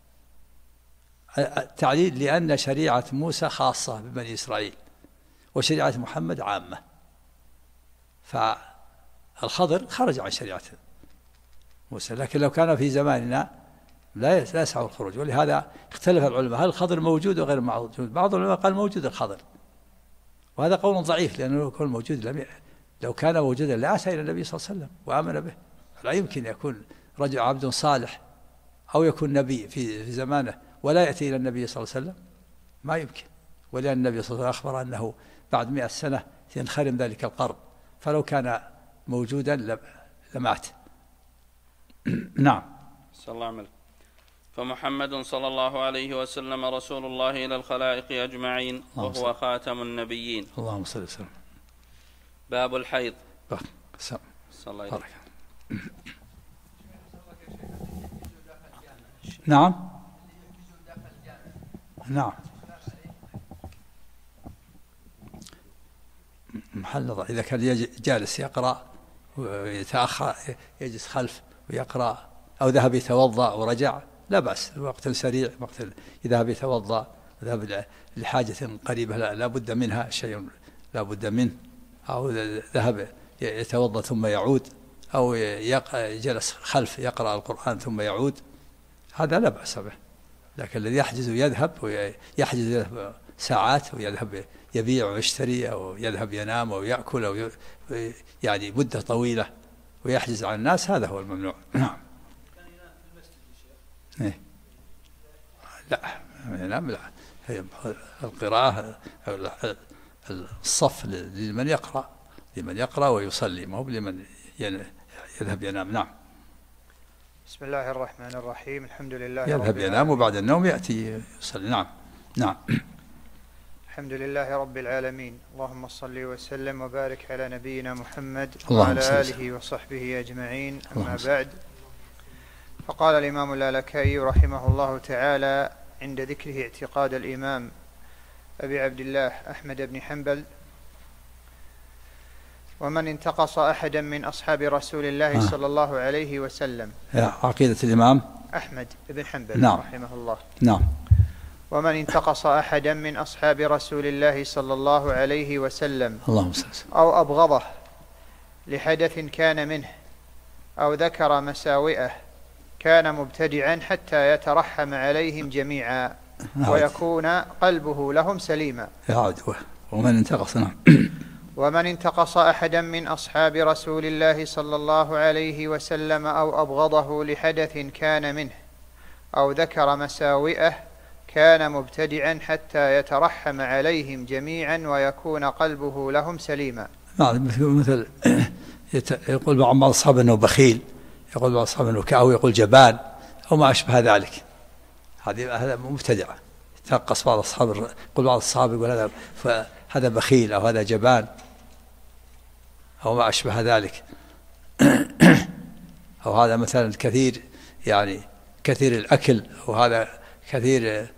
B: التعليل لأن شريعة موسى خاصة ببني إسرائيل وشريعة محمد عامة، فالخضر خرج عن شريعة موسى. لكن لو كان في زماننا لا يسع الخروج. ولهذا اختلف العلماء هل الخضر موجود وغير موجود. بعض العلماء قال موجود الخضر، وهذا قول ضعيف، لأنه لو كان موجود لو كان موجودا لأتى إلى النبي صلى الله عليه وسلم وآمن به. لا يمكن يكون رجل عبد صالح أو يكون نبي في زمانه ولا يأتي إلى النبي صلى الله عليه وسلم، ما يمكن. ولأن النبي صلى الله عليه وسلم أخبر أنه بعد 100 سنة ينخرم ذلك القرن، فلو كان موجودا لمات. نعم.
C: صلى الله عليه وسلم. فمحمد صلى الله عليه وسلم رسول الله إلى الخلائق أجمعين، وهو خاتم النبيين.
B: اللهم صل وسلم.
C: باب الحيض.
B: صلى الله عليه وسلم. نعم نعم. محل نظر، إذا كان جالس يقرأ ويتأخر يجلس خلف ويقرأ، أو ذهب يتوضأ ورجع لا بأس، وقت سريع، وقت يذهب يتوضأ ذهب لحاجة قريبة لا بد منها، شيء لا بد منه، أو ذهب يتوضأ ثم يعود، أو جلس خلف يقرأ القرآن ثم يعود، هذا لا بأس به. لكن الذي يحجز يذهب ساعات ويذهب يبيع ويشتري، أو يذهب ينام أو يأكل، أو يعني مدة طويلة ويحجز على الناس، هذا هو الممنوع. نعم. إيه؟ لا ينام، لا، القراءة الصف لمن يقرأ ويصلي، ما هو لمن يذهب ينام. نعم.
D: بسم الله الرحمن الرحيم. الحمد لله
B: يذهب ينام وبعد النوم يأتي يصلي. نعم نعم.
D: الحمد لله رب العالمين، اللهم صل وسلم وبارك على نبينا محمد وعلى آله وصحبه أجمعين. أما بعد، فقال الإمام اللالكائي رحمه الله تعالى عند ذكره اعتقاد الإمام أبي عبد الله أحمد بن حنبل: ومن انتقص أحدا من أصحاب رسول الله صلى الله عليه وسلم.
B: عقيدة الإمام
D: أحمد بن حنبل.
B: نعم.
D: رحمه الله.
B: نعم.
D: ومن انتقص أحدا من أصحاب رسول الله صلى الله عليه وسلم أو أبغضه لحدث كان منه أو ذكر مساوئه كان مبتدعا حتى يترحم عليهم جميعا ويكون قلبه لهم سليما.
B: ومن انتقص. نعم.
D: ومن انتقص أحدا من أصحاب رسول الله صلى الله عليه وسلم أو أبغضه لحدث كان منه أو ذكر مساوئه كان مبتدعا حتى يترحم عليهم جميعا ويكون قلبه لهم سليما.
B: مثل يقول بعض أصحاب أنه بخيل، يقول بعض أصحاب أنه كأو، يقول جبان أو ما أشبه ذلك، هذا مبتدع. يتنقص بعض أصحاب، يقول بعض الصحابة يقول هذا بخيل أو هذا جبان أو ما أشبه ذلك. أو هذا مثلا كثير، يعني كثير الأكل، أو هذا كثير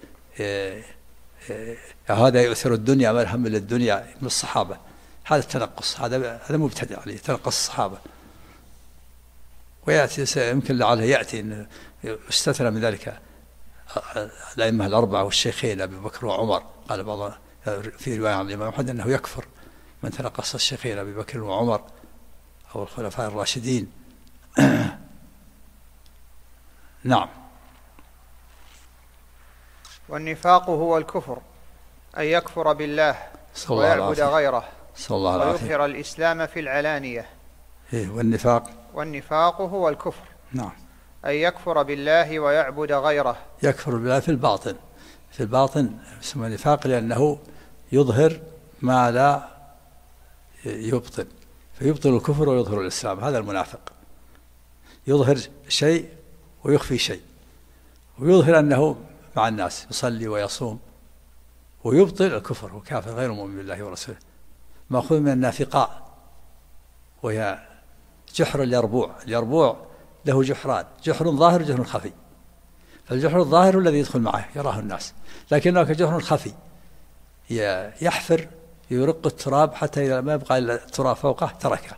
B: هذا يؤثر الدنيا ما الهم للدنيا من الصحابة. هذا التنقص، هذا مبتدع عليه، تنقص الصحابة. ويأتي يمكن لعله يأتي إن استثنى من ذلك الأئمة الأربعة والشيخين أبي بكر وعمر. قال بعض في رواية عن الإمام أحمد أنه يكفر من تنقص الشيخين أبي بكر وعمر أو الخلفاء الراشدين. نعم.
D: والنفاق هو الكفر، أن يكفر بالله ويعبد غيره ويظهر الإسلام في العلانية. والنفاق هو الكفر.
B: نعم.
D: أن يكفر بالله ويعبد غيره.
B: يكفر بالله في الباطن. في الباطن اسمه نفاق لأنه يظهر ما لا يبطن، فيبطل الكفر ويظهر الإسلام. هذا المنافق، يظهر شيء ويخفي شيء، ويظهر أنه مع الناس يصلي ويصوم، ويبطل الكفر وكافر غير مؤمن بالله ورسوله. مأخوذ من النافقاء، وهي جحر اليربوع. اليربوع له جحران، جحر ظاهر وجحر خفي. فالجحر الظاهر الذي يدخل معه يراه الناس، لكن هناك جحر خفي يحفر يرق التراب حتى إذا ما يبقى إلا التراب فوقه تركه.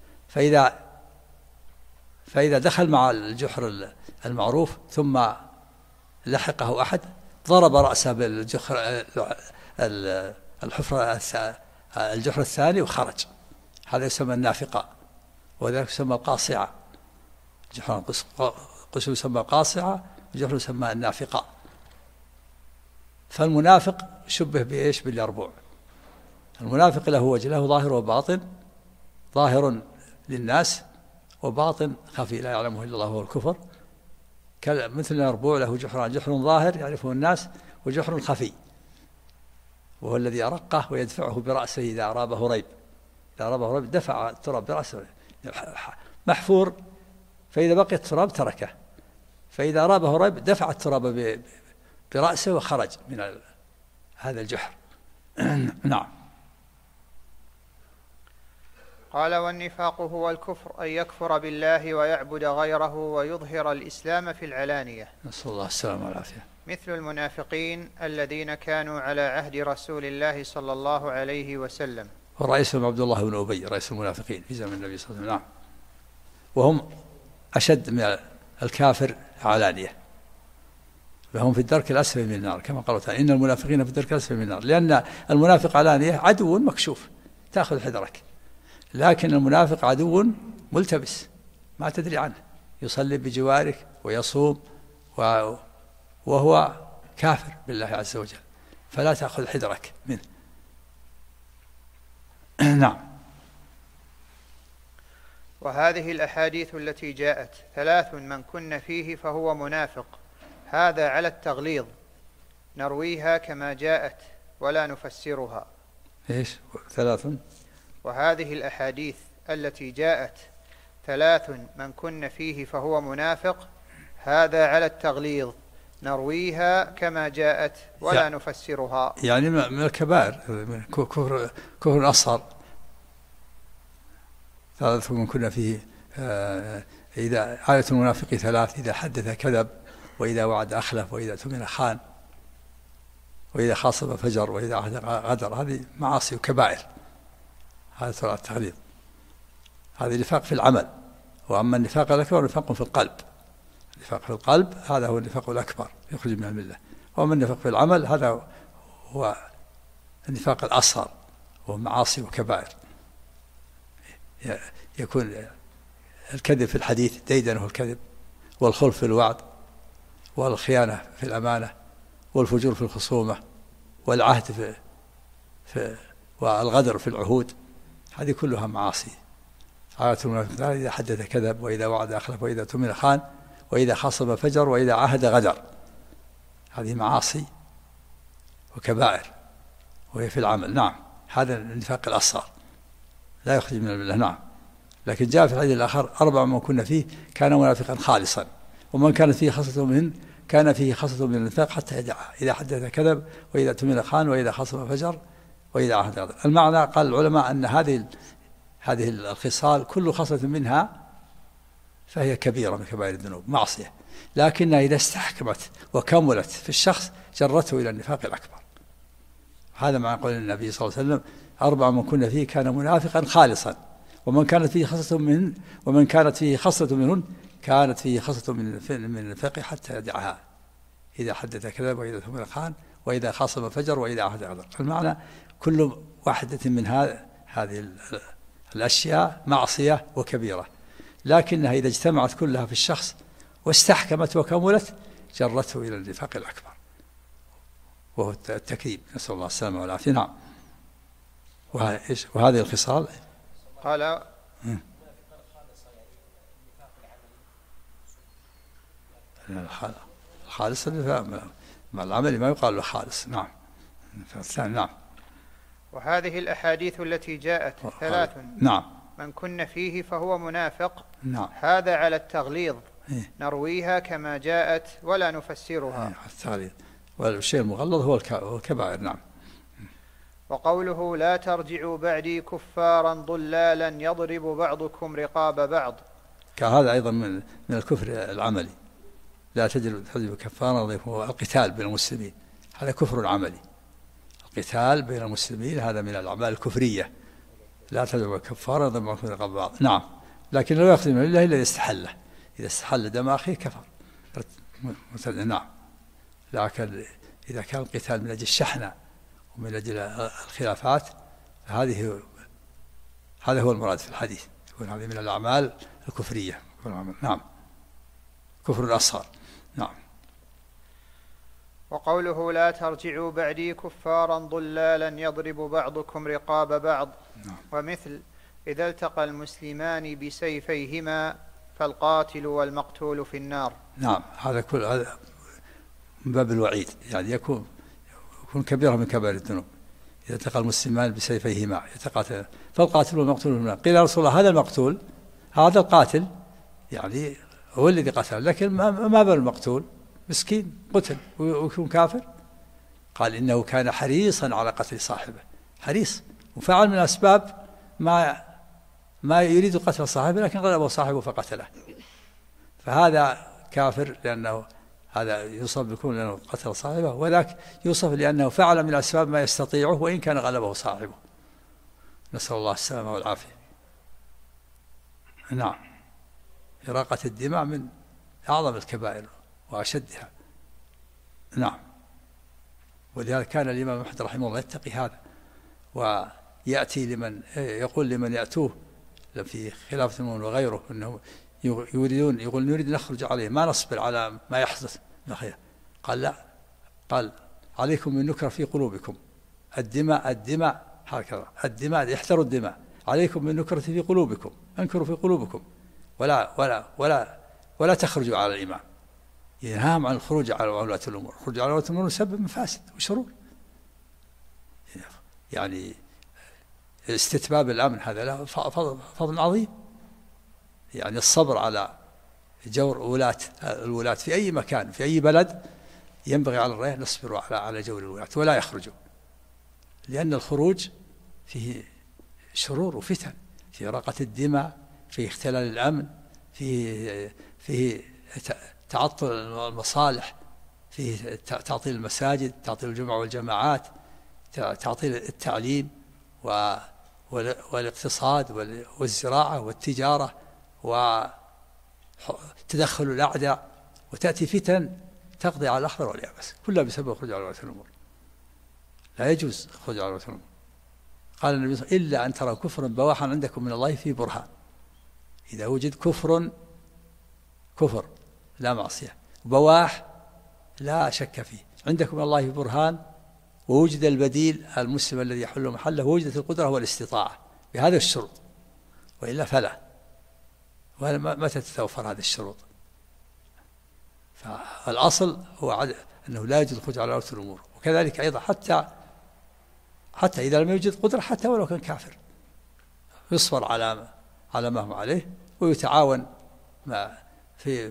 B: فإذا دخل مع الجحر المعروف ثم لحقه أحد ضرب رأسه بالجحر الجحر الثاني وخرج. هذا يسمى النافقة، وذلك يسمى القاصعة. جحر قسم يسمى القاصعة وجحر يسمى النافقة. فالمنافق شبه بإيش؟ باليربوع. المنافق له وجه، له ظاهر وباطن، ظاهر للناس وباطن خفي لا يعلمه إلا الله هو الكفر. مثل اليربوع له جحران، جحر ظاهر يعرفه الناس وجحر خفي، وهو الذي يرقه ويدفعه برأسه إذا أرابه ريب. إذا أرابه ريب دفع التراب برأسه محفور، فإذا بقي التراب تركه، فإذا أرابه ريب دفع التراب برأسه وخرج من هذا الجحر. نعم.
D: قال: والنفاق هو الكفر، أن يكفر بالله ويعبد غيره ويظهر الإسلام في العلانية.
B: نسأل الله السلامة والعافية.
D: مثل المنافقين الذين كانوا على عهد رسول الله صلى الله عليه وسلم،
B: ورئيسهم عبد الله بن أبي رئيس المنافقين في زمن النبي صلى الله عليه وسلم. نعم. وهم أشد من الكافر علانية، فهم في الدرك الأسفل من النار، كما قالوا تعالى: إن المنافقين في الدرك الأسفل من النار. لأن المنافق علانية عدو مكشوف تأخذ حذرك، لكن المنافق عدو ملتبس ما تدري عنه، يصلي بجوارك ويصوم وهو كافر بالله عز وجل، فلا تأخذ حذرك منه. نعم.
D: وهذه الأحاديث التي جاءت: 3 من كن فيه فهو منافق، هذا على التغليظ، نرويها كما جاءت ولا نفسرها.
B: إيش 3؟
D: وهذه الأحاديث التي جاءت: 3 من كن فيه فهو منافق، هذا على التغليظ، نرويها كما جاءت ولا نفسرها.
B: يعني من الكبائر، كفر أصغر. 3 من كن فيه، إذا آية المنافق 3: إذا حدث كذب، وإذا وعد أخلف، وإذا اؤتمن خان، وإذا خاصم فجر، وإذا عهد غدر. هذه معاصي وكبائر، هذا ترى التغليظ. هذا نفاق في العمل. وأما النفاق الأكبر نفاق في القلب. النفاق في القلب هذا هو النفاق الأكبر يخرج من الملة. وأما النفاق في العمل هذا هو النفاق الأصغر، وهو معاصي وكبائر. يكون الكذب في الحديث، ديدنه الكذب، والخلف في الوعد، والخيانة في الأمانة، والفجور في الخصومة، والعهد والغدر في العهود. هذه كلها معاصي. آية المنافق: إذا حدث كذب، وإذا وعد أخلف، وإذا اؤتمن خان، وإذا خاصم فجر، وإذا عهد غدر. هذه معاصي وكبائر، وهي في العمل. نعم. هذا النفاق الأصغر لا يخرج من الملة. نعم. لكن جاء في الحديث الآخر: 4 من كن فيه كان منافقا خالصا، ومن كانت فيه خصلة منه كان فيه خصلة من النفاق حتى يدعها: إذا حدث كذب، وإذا اؤتمن خان، وإذا خاصم فجر، وإذا عهد غدر. المعنى قال العلماء أن هذه الخصال كل خصلة منها فهي كبيرة من كبائر الذنوب، معصية، لكنها إذا استحكمت وكملت في الشخص جرته إلى النفاق الأكبر. هذا معنى قول النبي صلى الله عليه وسلم: 4 من كن فيه كان منافقا خالصا، ومن كانت فيه خصلة منهن ومن كانت فيه خصلة منهن كانت فيه خصلة من النفاق حتى يدعها. إذا حدث كذب، وإذا ثمن خان، وإذا خاصم فجر، وإذا عهد غدر. المعنى كل واحدة من هذه الأشياء معصية وكبيرة، لكنها إذا اجتمعت كلها في الشخص واستحكمت وكملت جرته إلى النفاق الأكبر، وهو التكذيب، نسأل الله السلامة والعافية. نعم. وهذه الخصال
D: قال
B: الخالص مع العمل ما يقال له خالص. نعم. نعم.
D: وهذه الأحاديث التي جاءت 3.
B: نعم.
D: من كن فيه فهو منافق.
B: نعم.
D: هذا على التغليظ. نرويها كما جاءت ولا نفسرها.
B: التغليظ، والشيء المغلظ هو الكبائر. نعم.
D: وقوله لا ترجعوا بعدي كفارا ضلالا يضرب بعضكم رقاب بعض،
B: كهذا أيضا من الكفر العملي. لا تجد كفارا، هو القتال بين المسلمين، هذا كفر عملي. القتال بين المسلمين هذا من الأعمال الكفرية. لا تجد كفارا يضرب بعضكم رقاب بعض. نعم. لكن لا يأخذ من الله إلا يستحله، إذا استحل دم أخيه كفر. نعم. لكن إذا كان القتال من أجل الشحنة ومن أجل الخلافات هذا هو المراد في الحديث، يكون هذه من الأعمال الكفرية. نعم. كفر أصغر. نعم.
D: وقوله لا ترجعوا بعدي كفارا ضلالا يضرب بعضكم رقاب بعض.
B: نعم.
D: ومثل إذا التقى المسلمان بسيفيهما فالقاتل والمقتول في النار.
B: نعم. هذا من باب الوعيد، يعني يكون كبيرة من كبائر الذنوب. إذا التقى المسلمان بسيفيهما يتقاتل فالقاتل والمقتول في النار. قيل يا رسول الله هذا المقتول، هذا القاتل يعني هو الذي قتل، لكن ما بال المقتول مسكين قتل ويكون كافر؟ قال إنه كان حريصا على قتل صاحبه، حريص، وفعل من أسباب ما يريد قتل صاحبه، لكن غلبه صاحبه فقتله، فهذا كافر، لأنه هذا يوصف بكون لأنه قتل صاحبه، وذاك يوصف لأنه فعل من الأسباب ما يستطيعه وإن كان غلبه صاحبه. نسأل الله السلامة والعافية. نعم. إراقة الدماء من أعظم الكبائر وأشدها. نعم. ولهذا كان الإمام أحمد رحمه الله يتقي هذا، ويأتي لمن يقول لمن يأتوه في خلافة المؤمن وغيره أنهم يقول نريد نخرج عليه، ما نصبر على ما يحدث نخير. قال لا، قال عليكم من نكرة في قلوبكم، الدماء هكذا، الدماء احذروا الدماء، عليكم من نكرة في قلوبكم، انكروا في قلوبكم، ولا تخرجوا على الإمام. ينهاهم عن الخروج على ولاة الأمور. الخروج على ولاة الأمور يسبب مفاسد وشرور، يعني استتباب الأمن هذا له فضل عظيم. يعني الصبر على جور الولاة في أي مكان في أي بلد، ينبغي على الرعية نصبر على جور الولاة ولا يخرجوا، لأن الخروج فيه شرور وفتن، في إراقة الدماء، في اختلال الأمن، فيه تعطل المصالح، فيه تعطيل المساجد، تعطيل الجمع والجماعات، تعطيل التعليم والاقتصاد والزراعة والتجارة، وتدخل الأعداء، وتأتي فتن تقضي على الأخضر واليابس، كلها بسبب الخروج على ولاة الأمور. لا يجوز الخروج على ولاة الأمور. قال النبي صلى الله عليه وسلم إلا أن ترى كفرا بواحا عندكم من الله في برهان. إذا وجد كفر لا معصية، بواح لا شك فيه، عندكم من الله في برهان، ووجد البديل المسلم الذي يحل محله، ووجدت القدرة والستطاعة بهذا الشروط، وإلا فلا. متى تتوفر هذه الشروط؟ فالأصل هو أنه لا يجوز الخروج على ولاة الأمور. وكذلك أيضا حتى إذا لم يوجد قدرة، حتى ولو كان كافر، يصبر على ما هو عليه، ويتعاون في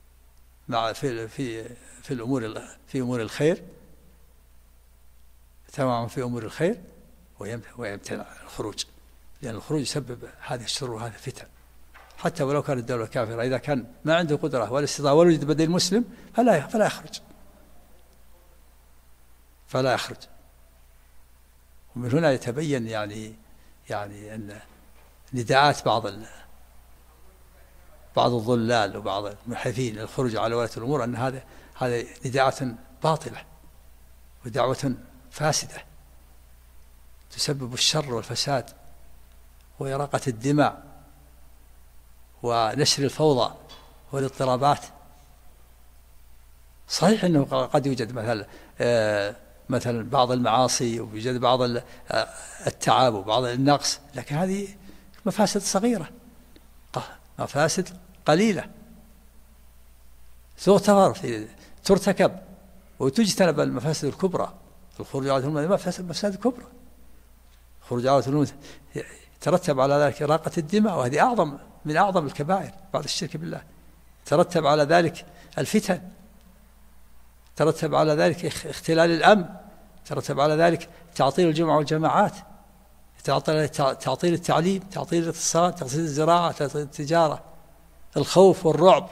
B: أمور الخير، تمام، في أمور الخير، ويمتنع الخروج، لأن الخروج يسبب هذه الشرور وهذه الفتن. حتى ولو كانت الدولة كافرة، إذا كان ما عنده قدرة ولا استطاعة ولا يوجد بديل مسلم فلا يخرج. ومن هنا يتبين يعني نداءات بعض الضلال وبعض المنحرفين الخروج على ولاة الأمور أن هذا نداءات باطلة ودعوة فاسدة تسبب الشر والفساد وإراقة الدماء ونشر الفوضى والاضطرابات. صحيح أنه قد يوجد مثلا بعض المعاصي ويوجد بعض التعب وبعض النقص، لكن هذه مفاسد صغيرة، مفاسد قليلة ترتكب وتجتنب المفاسد الكبرى. الخروج على الأمور مفاسد كبرى، الخروج على الأمور ترتب على ذلك إراقة الدماء، وهذه من أعظم الكبائر بعد الشرك بالله. ترتب على ذلك الفتن، ترتب على ذلك اختلال الأمن، ترتب على ذلك تعطيل الجمع والجماعات، تعطيل التعليم، تعطيل الاقتصاد، تعطيل الزراعة، تعطيل التجارة، الخوف والرعب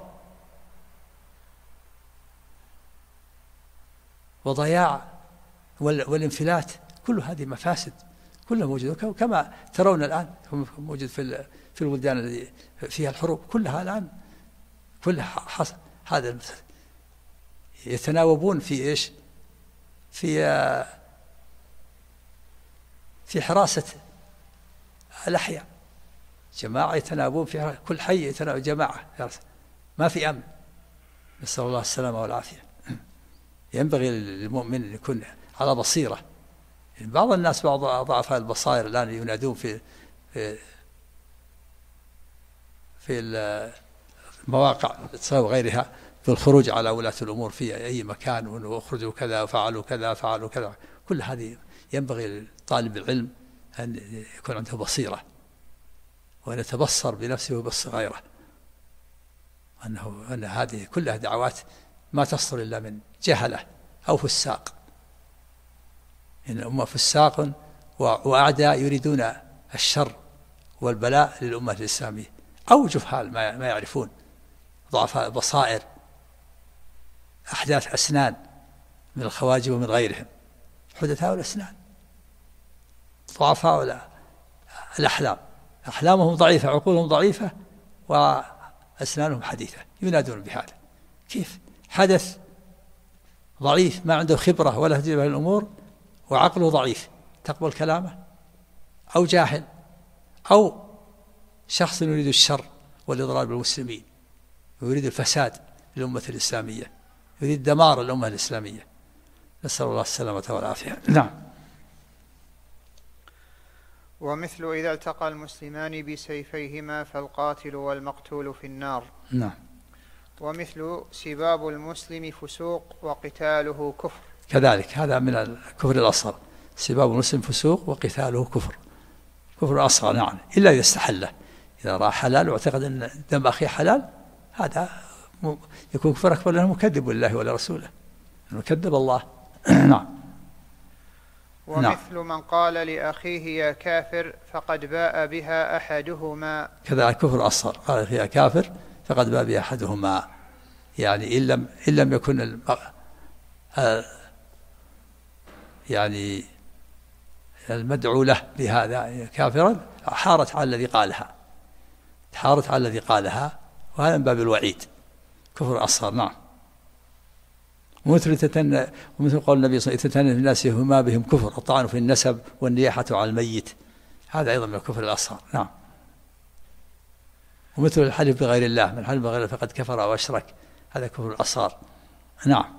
B: وضياع والانفلات. كل هذه مفاسد كلها موجودة كما ترون الآن موجود في البلدان التي فيها الحروب كلها الآن كلها حصل هذا المثل. يتناوبون في إيش؟ في حراسة الأحياء، جماعة يتناوبون في كل حي يتناوب جماعة، ما في أمن. نسأل الله السلامة والعافية. ينبغي للمؤمن أن يكون على بصيرة. بعض الناس بعض ضعفاء البصائر الآن ينادون في المواقع الاتصال وغيرها بالخروج على ولاة الأمور في أي مكان، واخرجوا كذا وفعلوا كذا فعلوا كذا. كل هذه ينبغي لطالب العلم أن يكون عنده بصيرة وأن يتبصر بنفسه ويبصر غيره، أن هذه كلها دعوات ما تصدر إلا من جهلة أو فساق. إن الأمة فساق وأعداء يريدون الشر والبلاء للأمة الإسلامية، أو جهال ما يعرفون، ضعفاء بصائر، أحداث أسنان من الخواجب ومن غيرهم، حدثاء الأسنان، ضعفاء الأحلام، أحلامهم ضعيفة، عقولهم ضعيفة، وأسنانهم حديثة، ينادون بهذا. كيف حدث ضعيف ما عنده خبرة ولا تجربة للأمور وعقله ضعيف تقبل كلامه؟ أو جاهل، أو شخص يريد الشر والإضرار بالمسلمين، ويريد الفساد للأمة الإسلامية، يريد دمار الأمة الإسلامية. نسأل الله السلامة والعافية. نعم.
D: ومثل إذا التقى المسلمان بسيفيهما فالقاتل والمقتول في النار.
B: نعم.
D: ومثل سباب المسلم فسوق وقتاله كفر.
B: كذلك هذا من الكفر الأصغر، سباب المسلم فسوق وقتاله كفر أصغر. نعم، إلا إذا استحله، إذا رأى حلال واعتقد أن دم أخيه حلال، هذا يكون كفر أكبر لأنه مكذب لله ولرسوله، أنه كذب الله. نعم.
D: ومثل من قال لأخيه يا كافر فقد باء بها أحدهما.
B: كذلك كفر أصغر، قال يا كافر فقد باء بها أحدهما، يعني إن لم يكن يعني المدعو له بهذا كافرا حارت على الذي قالها، وهذا من باب الوعيد، كفر أصغر. نعم. ومثل قول النبي صلى الله عليه وسلم يتتنى الناس هما بهم كفر، الطعن في النسب والنياحة على الميت، هذا أيضا من الكفر الأصغر. نعم. ومثل الحلف بغير الله، من حلف بغير الله فقد كفر أو أشرك، هذا كفر الأصغر. نعم.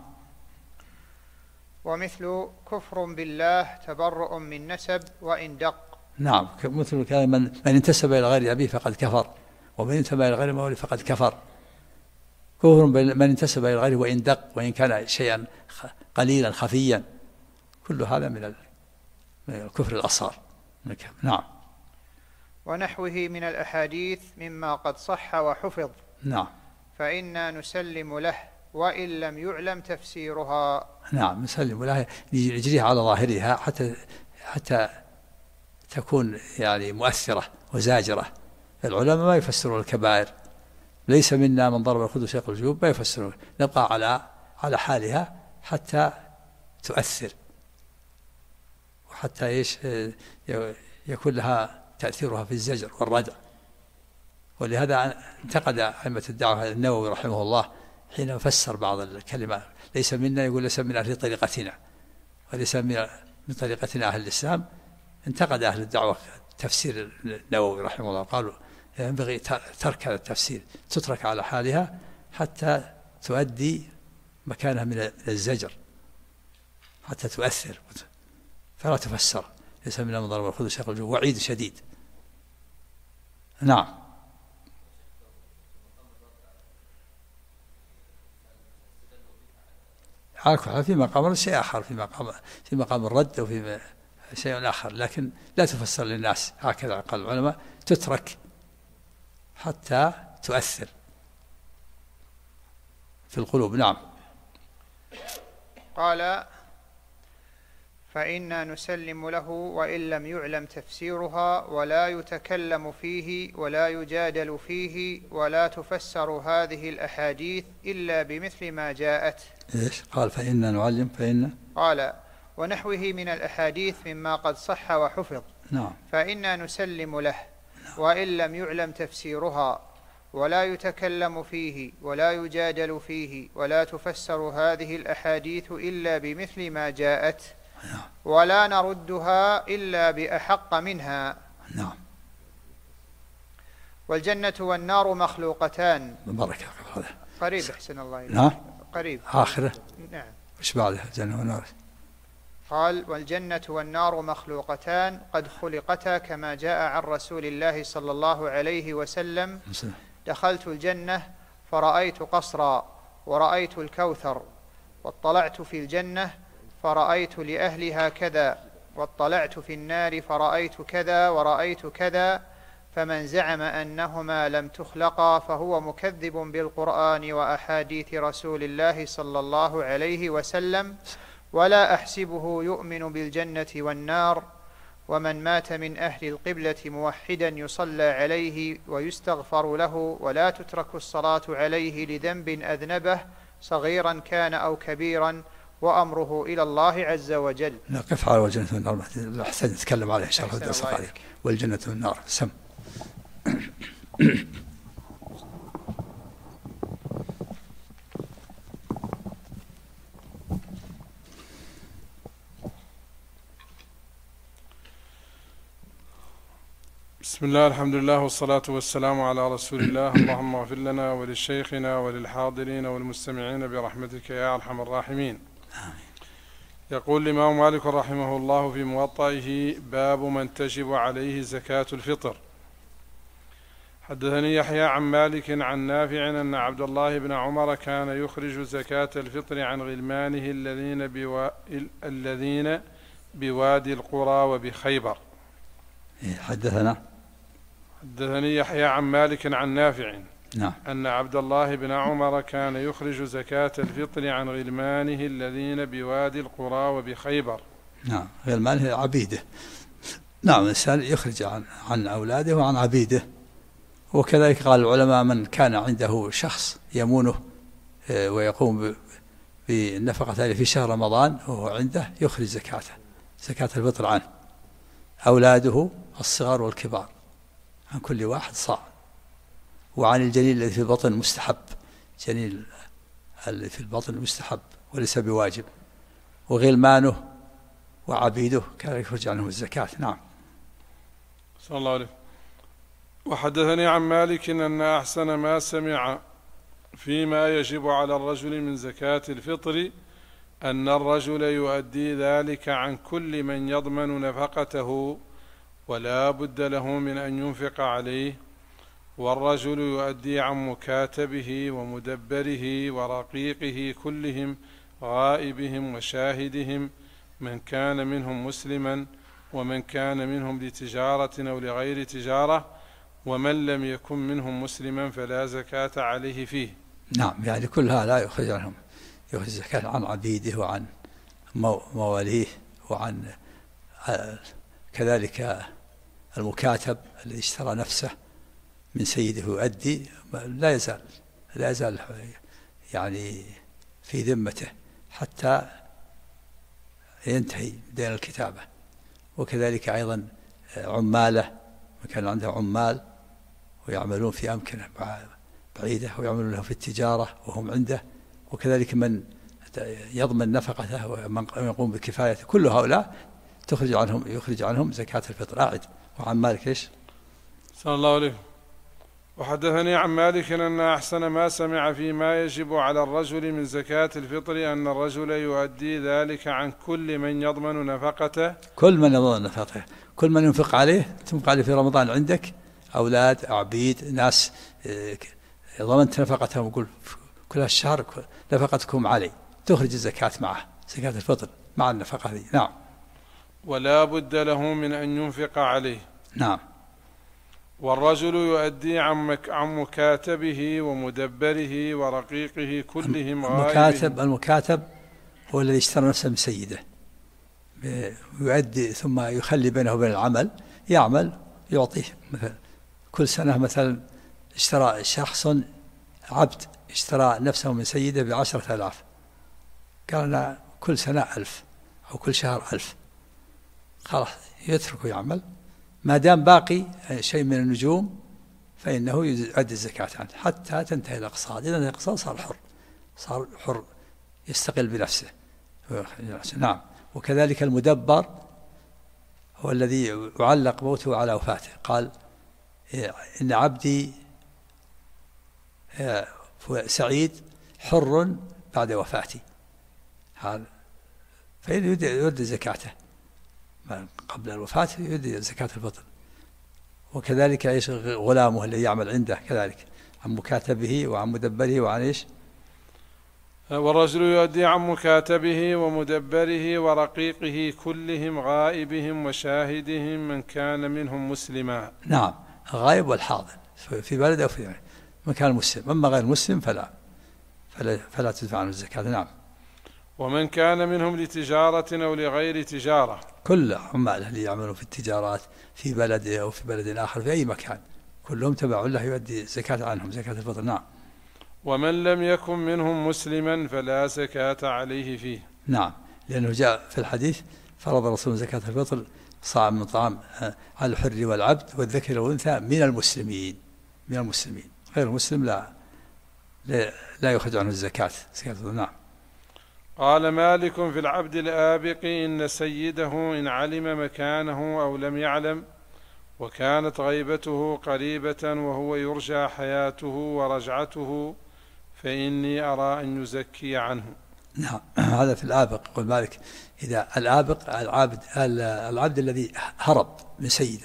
D: ومثل كفر بالله تبرؤ من نسب وإن دق.
B: نعم. مثل من انتسب إلى غير أبيه فقد كفر، ومن انتسب إلى غير مولى فقد كفر. كفر من انتسب إلى غيره وإن دق، وإن كان شيئا قليلا خفيا، كل هذا من الكفر الأصغر. نعم.
D: ونحوه من الأحاديث مما قد صح وحفظ.
B: نعم.
D: فإنا نسلم له وإن لم يعلم تفسيرها.
B: نعم، نسلم له، نجريها على ظاهرها حتى تكون يعني مؤثرة وزاجرة. العلماء ما يفسرون الكبائر، ليس منا من ضرب الخدود شق الجيوب، ما يفسرون، نبقى على حالها حتى تؤثر، وحتى يكون لها تأثيرها في الزجر والردع. ولهذا انتقد أئمة الدعوة النووي رحمه الله حين فسر بعض الكلمات، ليس منا، يقول ليس من أهل طريقتنا وليس من طريقتنا أهل الإسلام. انتقد أهل الدعوة تفسير النووي رحمه الله، قالوا ينبغي ترك هذا التفسير، تترك على حالها حتى تؤدي مكانها من الزجر، حتى تؤثر، فلا تفسر. ليس من المضرب والخذ شيخ الجو، وعيد شديد. نعم. في مقام شيء آخر، في مقام الرد وفي شيء آخر، لكن لا تفسر للناس هكذا قال العلماء، تترك حتى تؤثر في القلوب. نعم.
D: قال: فإنا نسلم له وإن لم يعلم تفسيرها، ولا يتكلم فيه ولا يجادل فيه، ولا تفسر هذه الأحاديث إلا بمثل ما جاءت.
B: إيش قال؟ فإنا نعلم، فإنا
D: قال: ونحوه من الأحاديث مما قد صح وحفظ.
B: نعم.
D: فإنا نسلم له وإن لم يعلم تفسيرها، ولا يتكلم فيه ولا يجادل فيه، ولا تفسر هذه الأحاديث إلا بمثل ما جاءت، ولا نردها إلا بأحق منها.
B: نعم.
D: والجنة والنار مخلوقتان.
B: بركة.
D: قريب أحسن الله إليك.
B: نعم.
D: قريب.
B: آخره.
D: نعم.
B: وش بعدها؟ الجنة والنار.
D: قال: والجنة والنار مخلوقتان قد خلقتا كما جاء عن رسول الله صلى الله عليه وسلم: دخلت الجنة فرأيت قصرا ورأيت الكوثر، واطلعت في الجنة فرأيت لأهلها كذا، واطلعت في النار فرأيت كذا ورأيت كذا، فمن زعم أنهما لم تخلقا فهو مكذب بالقرآن وأحاديث رسول الله صلى الله عليه وسلم، ولا أحسبه يؤمن بالجنة والنار. ومن مات من أهل القبلة موحدا يصلى عليه ويستغفر له، ولا تترك الصلاة عليه لذنب أذنبه صغيرا كان أو كبيرا، وأمره إلى الله عز وجل.
B: نقف على والجنة والنار، أحسن نتكلم عليه إن شاء الله الدرس القادم. والجنة والنار. سم.
A: بسم الله، الحمد لله، والصلاة والسلام على رسول الله. اللهم اغفر لنا ولشيخنا وللحاضرين والمستمعين برحمتك يا أرحم الراحمين. يقول الإمام مالك رحمه الله في موطئه: باب من تجب عليه زكاة الفطر. حدثني يحيى عن مالك عن نافع أن عبد الله بن عمر كان يخرج زكاة الفطر عن غلمانه الذين بوادي القرى وبخيبر. حدثني يحيى عن مالك عن نافع أن عبد الله بن عمر كان يخرج زكاة الفطر عن غلمانه الذين بوادي القرى وبخيبر.
B: نعم. غلمانه عبيده. نعم. الإنسان يخرج عن أولاده وعن عبيده. وكذلك قال العلماء: من كان عنده شخص يمونه ويقوم بالنفقة في شهر رمضان وهو عنده، يخرج زكاة الفطر عنه، أولاده الصغار والكبار، عن كل واحد صاع. وعن الجنين الذي في البطن مستحب، جنين الذي في البطن مستحب وليس بواجب. وغلمانه وعبيده كان يخرج عنه الزكاة. نعم.
A: صلى الله عليه. وحدثني عن مالك أن أحسن ما سمع فيما يجب على الرجل من زكاة الفطر أن الرجل يؤدي ذلك عن كل من يضمن نفقته ولا بد له من أن ينفق عليه، والرجل يؤدي عن مكاتبه ومدبره ورقيقه كلهم، غائبهم وشاهدهم، من كان منهم مسلما ومن كان منهم لتجارة أو لغير تجارة، ومن لم يكن منهم مسلما فلا زكاة عليه فيه.
B: نعم. يعني كل هذا لا يخرج عنهم، يخرج زكاة عن عبيده وعن مواليه، وعن كذلك المكاتب الذي اشترى نفسه من سيده يؤدي، لا يزال يعني في ذمته حتى ينتهي دين الكتابة. وكذلك أيضا عماله من كان عنده عمال ويعملون في أمكنة بعيدة ويعملون لهم في التجارة وهم عنده، وكذلك من يضمن نفقته ومن يقوم بكفايته، كل هؤلاء يخرج عنهم زكاة الفطر. أعد. وعن مالك إيش؟
A: صلى الله عليه. وحدثني عن مالك أن أحسن ما سمع فيما يجب على الرجل من زكاة الفطر أن الرجل يؤدي ذلك عن كل من يضمن نفقته،
B: كل من يضمن نفقته، كل من ينفق عليه، تنفق عليه في رمضان عندك أولاد عبيد ناس ضمنت نفقتهم، وقول كل الشهر نفقتكم علي، تخرج الزكاة معه، زكاة الفطر مع النفقة هذه. نعم.
A: ولا بد له من أن ينفق عليه.
B: نعم.
A: والرجل يؤدي عن مكاتبه ومدبره ورقيقه كلهم غائبين.
B: المكاتب هو الذي اشترى نفسه من سيده، يؤدي ثم يخلي بينه وبين العمل، يعمل يعطيه. مثلا كل سنة مثلا اشترى شخص عبد، اشترى نفسه من سيده ب10,000، قال أنا كل سنة 1000 أو كل شهر 1000، خلاص يتركه يعمل، ما دام باقي شيء من النجوم فإنه يؤدي الزكاة عنه حتى تنتهي الأقساط. إذا انتهى الأقساط صار حر يستقل بنفسه. نعم. وكذلك المدبر هو الذي يعلق موته على وفاته، قال إن عبدي سعيد حر بعد وفاتي، هذا فإن يؤدي زكاته قبل الوفاة، يؤدي زكاة الفطر. وكذلك ايش غلامه الذي يعمل عنده كذلك عن مكاتبه وعن مدبره وعن ايش.
A: والرجل يؤدي عن مكاتبه ومدبره ورقيقه كلهم غائبهم وشاهدهم من كان منهم مسلما.
B: نعم، غائب والحاضر في بلد أو في مكان مسلم، أما غير مسلم فلا تدفع عنه الزكاة. نعم.
A: ومن كان منهم لتجارة أو لغير تجارة،
B: كل عماله اللي يعملون في التجارات في بلده أو في بلد آخر في أي مكان كلهم تبع له، يؤدي زكاة عنهم زكاة الفطر. نعم.
A: ومن لم يكن منهم مسلما فلا زكاة عليه فيه.
B: نعم، لأنه جاء في الحديث فرض الرسول زكاة الفطر صاع من طعام على الحر والعبد والذكر والأنثى من المسلمين. غير المسلم لا يخرج عنه الزكاة. نعم.
A: قال مالك في العبد الآبق إن سيده إن علم مكانه أو لم يعلم وكانت غيبته قريبة وهو يرجى حياته ورجعته فإني أرى أن يزكي عنه.
B: نعم، هذا في الآبق. يقول مالك إذا الآبق العبد الذي هرب من سيده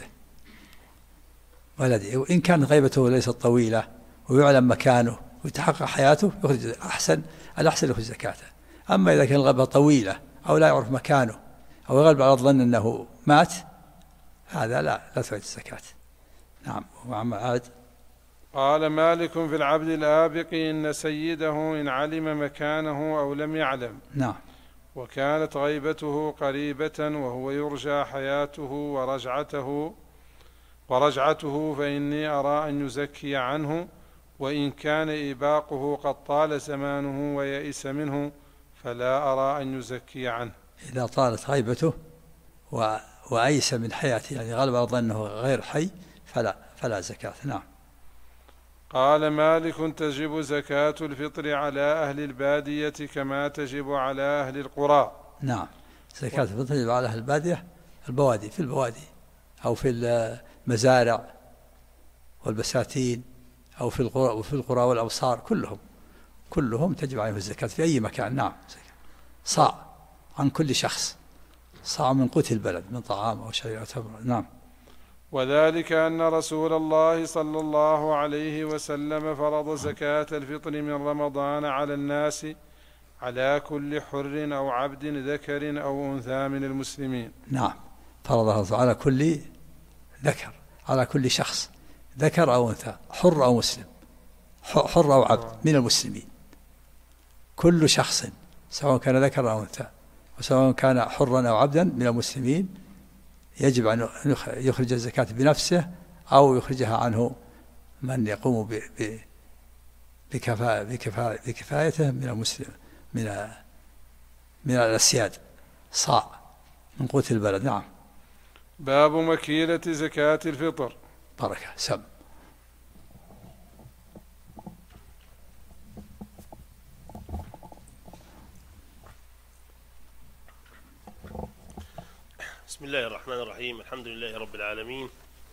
B: ولده، وإن كانت غيبته ليست طويلة ويعلم مكانه ويتحقق حياته، يخرج الأحسن يخرج زكاته. أما إذا كان الغيبة طويلة أو لا يعرف مكانه أو يغلب على الظن أنه مات، هذا لا تعد الزكاة. نعم. وعما عاد.
A: قال مالك في العبد الآبق إن سيده إن علم مكانه أو لم يعلم.
B: نعم.
A: وكانت غيبته قريبة وهو يرجى حياته ورجعته فإني أرى أن يزكي عنه، وإن كان إباقه قد طال زمانه ويئس منه فلا أرى أن يزكي عنه.
B: إذا طالت غيبته وأيس من حياته، يعني غلب على ظنه غير حي، فلا زكاة. نعم.
A: قال مالك تجب زكاة الفطر على أهل البادية كما تجب على أهل القرى.
B: نعم، زكاة الفطر تجب على أهل البادية، في البوادي أو في المزارع والبساتين أو في القرى والأمصار، كلهم تجب عليهم الزكاة في أي مكان. نعم. صاع عن كل شخص، صاع من قوت البلد من طعام أو شيء يعتبر. نعم.
A: وذلك أن رسول الله صلى الله عليه وسلم فرض زكاة الفطر من رمضان على الناس على كل حر أو عبد ذكر أو أنثى من المسلمين.
B: نعم، فرضها على كل ذكر، على كل شخص ذكر أو أنثى، حر أو مسلم، حر أو عبد من المسلمين، كل شخص سواء كان ذكر أو أنثى وسواء كان حرا أو عبدا من المسلمين يجب أن يخرج الزكاة بنفسه أو يخرجها عنه من يقوم بكفايته من المسلم من الأسياد، صاع من قوت البلد. نعم.
A: باب مكيلة زكاة الفطر.
B: بركة سم.
E: بسم الله الرحمن الرحيم. الحمد لله رب العالمين،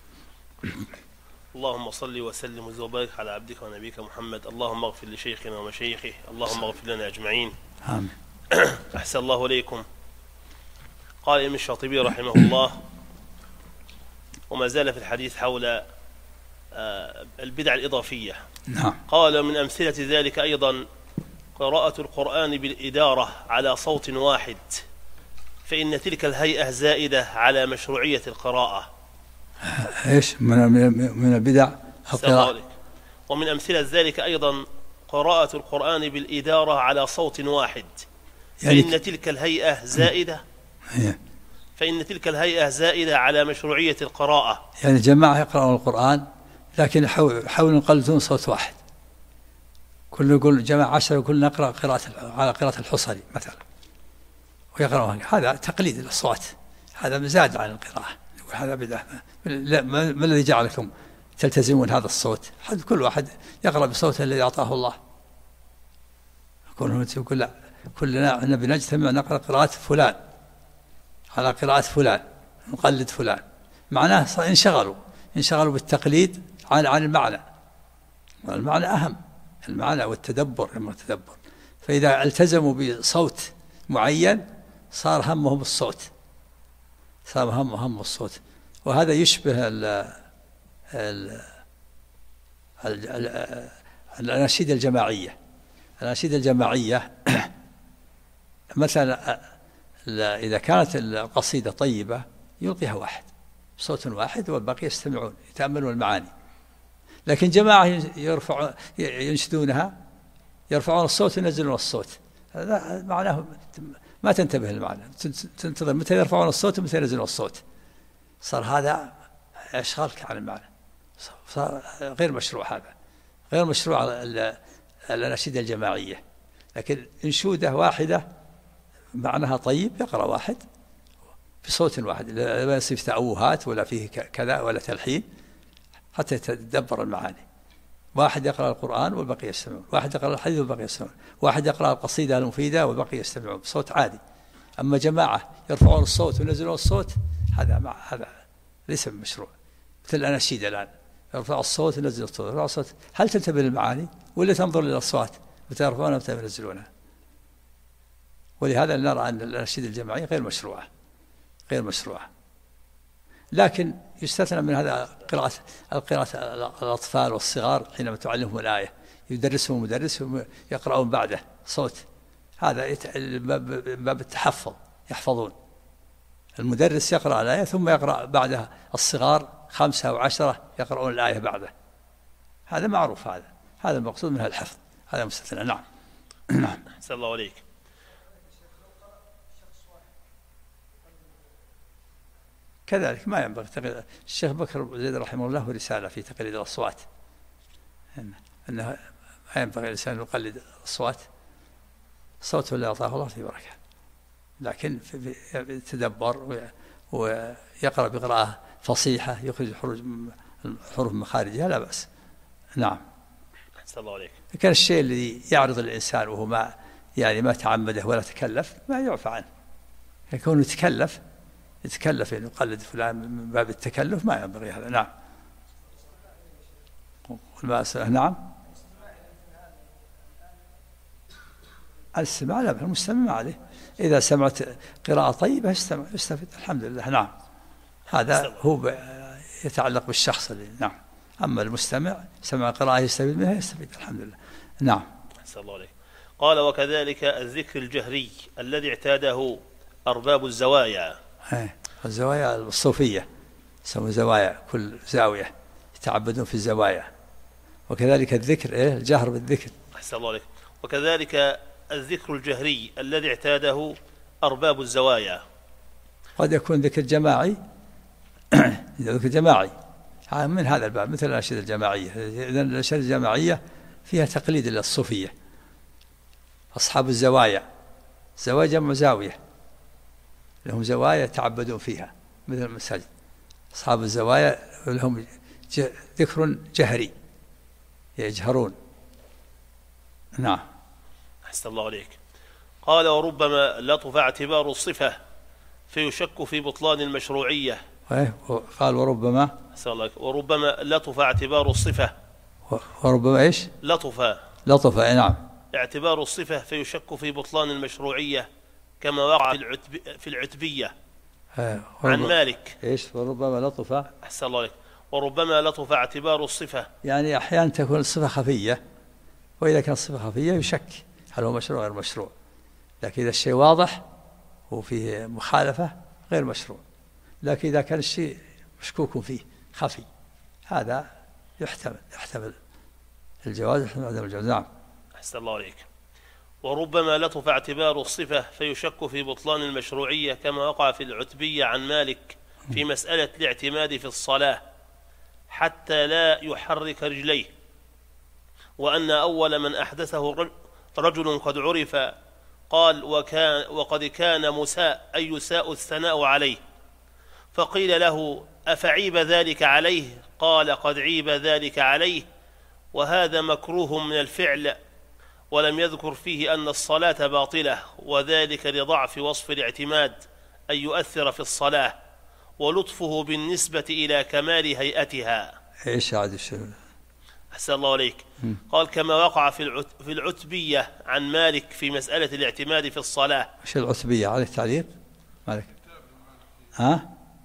E: اللهم صل وسلم وبارك على عبدك ونبيك محمد. اللهم اغفر لشيخنا ومشايخه، اللهم اغفر لنا أجمعين.
B: آمين.
E: أحسن الله إليكم. قال ابن الشاطبي رحمه الله: وما زال في الحديث حول البدع الإضافية.
B: نعم.
E: قال: من أمثلة ذلك أيضا قراءة القرآن بالإدارة على صوت واحد، فإن تلك الهيئة زائدة على مشروعية القراءة.
B: إيش من البدع القراءة.
E: ومن أمثلة ذلك أيضا قراءة القرآن بالإدارة على صوت واحد، فإن تلك الهيئة زائدة فإن تلك الهيئة زائدة على مشروعية القراءة.
B: يعني جماعة يقرأون القرآن لكن حاولوا يقلدون صوت واحد، كل يقول جماعة 10 يقول نقرأ على قراءة الحصري مثلا ويقرأون، هذا تقليد الأصوات، هذا مزاد عن القراءة. يقول هذا بدعة. ما الذي جعلكم تلتزمون هذا الصوت؟ كل واحد يقرأ بصوته الذي أعطاه الله. يقول لا، كلنا نبي نجتمع نقرأ قراءة فلان على قراءة فلان، نقلد فلان. معناه انشغلوا بالتقليد عن المعنى. المعنى أهم، المعنى والتدبر. فإذا التزموا بصوت معين صار همهم الصوت. وهذا يشبه الأناشيد الجماعية. مثلا إذا كانت القصيدة طيبة يلقيها واحد بصوت واحد والباقي يستمعون يتأملون المعاني. لكن جماعة ينشدونها يرفعون الصوت وينزلون الصوت، هذا معناه ما تنتبه المعنى، تنتظر متى يرفعون الصوت ومتى ينزلون الصوت. صار هذا إشغالك عن المعنى، صار غير مشروع. هذا غير مشروع الأناشيد الجماعية. لكن انشودة واحدة معناها طيب يقرأ واحد بصوت واحد، لا يصير تأوهات ولا فيه كذا ولا تلحين، حتى يتدبر المعاني. واحد يقرأ القرآن والبقية يستمعون، واحد يقرأ الحديث والبقية يستمعون، واحد يقرأ القصيدة المفيدة والبقية يستمعون بصوت عادي. أما جماعة يرفعون الصوت وينزلون الصوت، هذا ليس بمشروع. مثل الأناشيد الآن يرفع الصوت وينزل الصوت، يرفع الصوت، هل تنتبه للمعاني ولا تنظر للأصوات متى يرفعونها ومتى ينزلونها؟ ولهذا نرى أن الأناشيد الجماعية غير مشروعة. لكن يستثنى من هذا القراءة الأطفال والصغار حينما تعلمهم الآية، يدرسهم المدرس يقرأون بعده صوت، هذا باب التحفظ، يحفظون. المدرس يقرأ الآية ثم يقرأ بعدها الصغار 5 أو 10 يقرؤون الآية بعده، هذا معروف. هذا المقصود منها الحفظ، هذا مستثنى. نعم.
E: أحسن الله عليك.
B: كذلك ما ينبغي تقليد. الشيخ بكر زيد رحمه الله رسالة في تقليد الأصوات، أنه ما ينبغي الإنسان يقلد الأصوات، صوته اللي أعطاه الله في بركة، لكن يتدبر ويقرأ بقراءة فصيحة يخرج الحروف من مخارجها لا بأس. نعم.
E: أحسن الله عليك.
B: كان الشيء الذي يعرض الإنسان وهو ما تعمده ولا تكلف ما يعفى عنه. يكون يتكلف أن يقلد فلان من باب التكلف ما ينبغي هذا. نعم. نعم. السماع لا، المستمع عليه إذا سمعت قراءة طيبة يستفيد الحمد لله. نعم. هذا هو يتعلق بالشخص اللي. نعم. أما المستمع سمع قراءة يستفيد منها يستفيد الحمد لله. نعم.
E: أحسن الله عليك. قال: وكذلك الذكر الجهري الذي اعتاده أرباب الزوايا.
B: الزوايا الصوفية يسمون زوايا، كل زاوية يتعبدون في الزوايا. وكذلك الذكر الجهر بالذكر.
E: أحسن الله عليك. وكذلك الذكر الجهري الذي اعتاده أرباب الزوايا.
B: قد يكون ذكر جماعي ذكر جماعي من هذا الباب، مثل الأناشيد الجماعية. إذن الأناشيد الجماعية فيها تقليد للصوفية. أصحاب الزوايا، زوايا جمع زاوية، لهم زوايا يتعبدون فيها مثل المساجد. أصحاب الزوايا لهم ذكر جهري يجهرون. نعم.
E: أحسن الله عليك. قال وربما لطف اعتبار الصفة فيشك في بطلان المشروعية.
B: قال وربما
E: أحسن الله عليك. وربما لطف اعتبار الصفة.
B: وربما إيش؟ لطف نعم.
E: اعتبار الصفة فيشك في بطلان المشروعية كما وقع في العتبية عن مالك.
B: إيش وربما لطف؟
E: أحسن الله عليك. وربما لطف اعتبار الصفة،
B: يعني أحيانا تكون الصفة خفية، وإذا كانت الصفة خفية يشك هل هو مشروع غير مشروع، لكن إذا الشيء واضح وفيه مخالفة غير مشروع. لكن إذا كان الشيء مشكوك فيه خفي هذا يحتمل الجواز يحتمل عدم الجواز. نعم.
E: أحسن الله عليك. وربما لطف اعتبار الصفة فيشك في بطلان المشروعية كما وقع في العتبية عن مالك في مسألة الاعتماد في الصلاة حتى لا يحرك رجليه، وأن أول من أحدثه رجل قد عرف، قال وقد كان مساء أي يساء الثناء عليه، فقيل له أفعيب ذلك عليه؟ قال قد عيب ذلك عليه، وهذا مكروه من الفعل، ولم يذكر فيه أن الصلاة باطلة، وذلك لضعف وصف الاعتماد أن يؤثر في الصلاة ولطفه بالنسبة إلى كمال هيئتها.
B: إيش عاد الشيء؟
E: أحسن الله عليك. قال كما وقع في العتبية عن مالك في مسألة الاعتماد في الصلاة.
B: إيش العتبية؟ عليه تعليق مالك؟ ها؟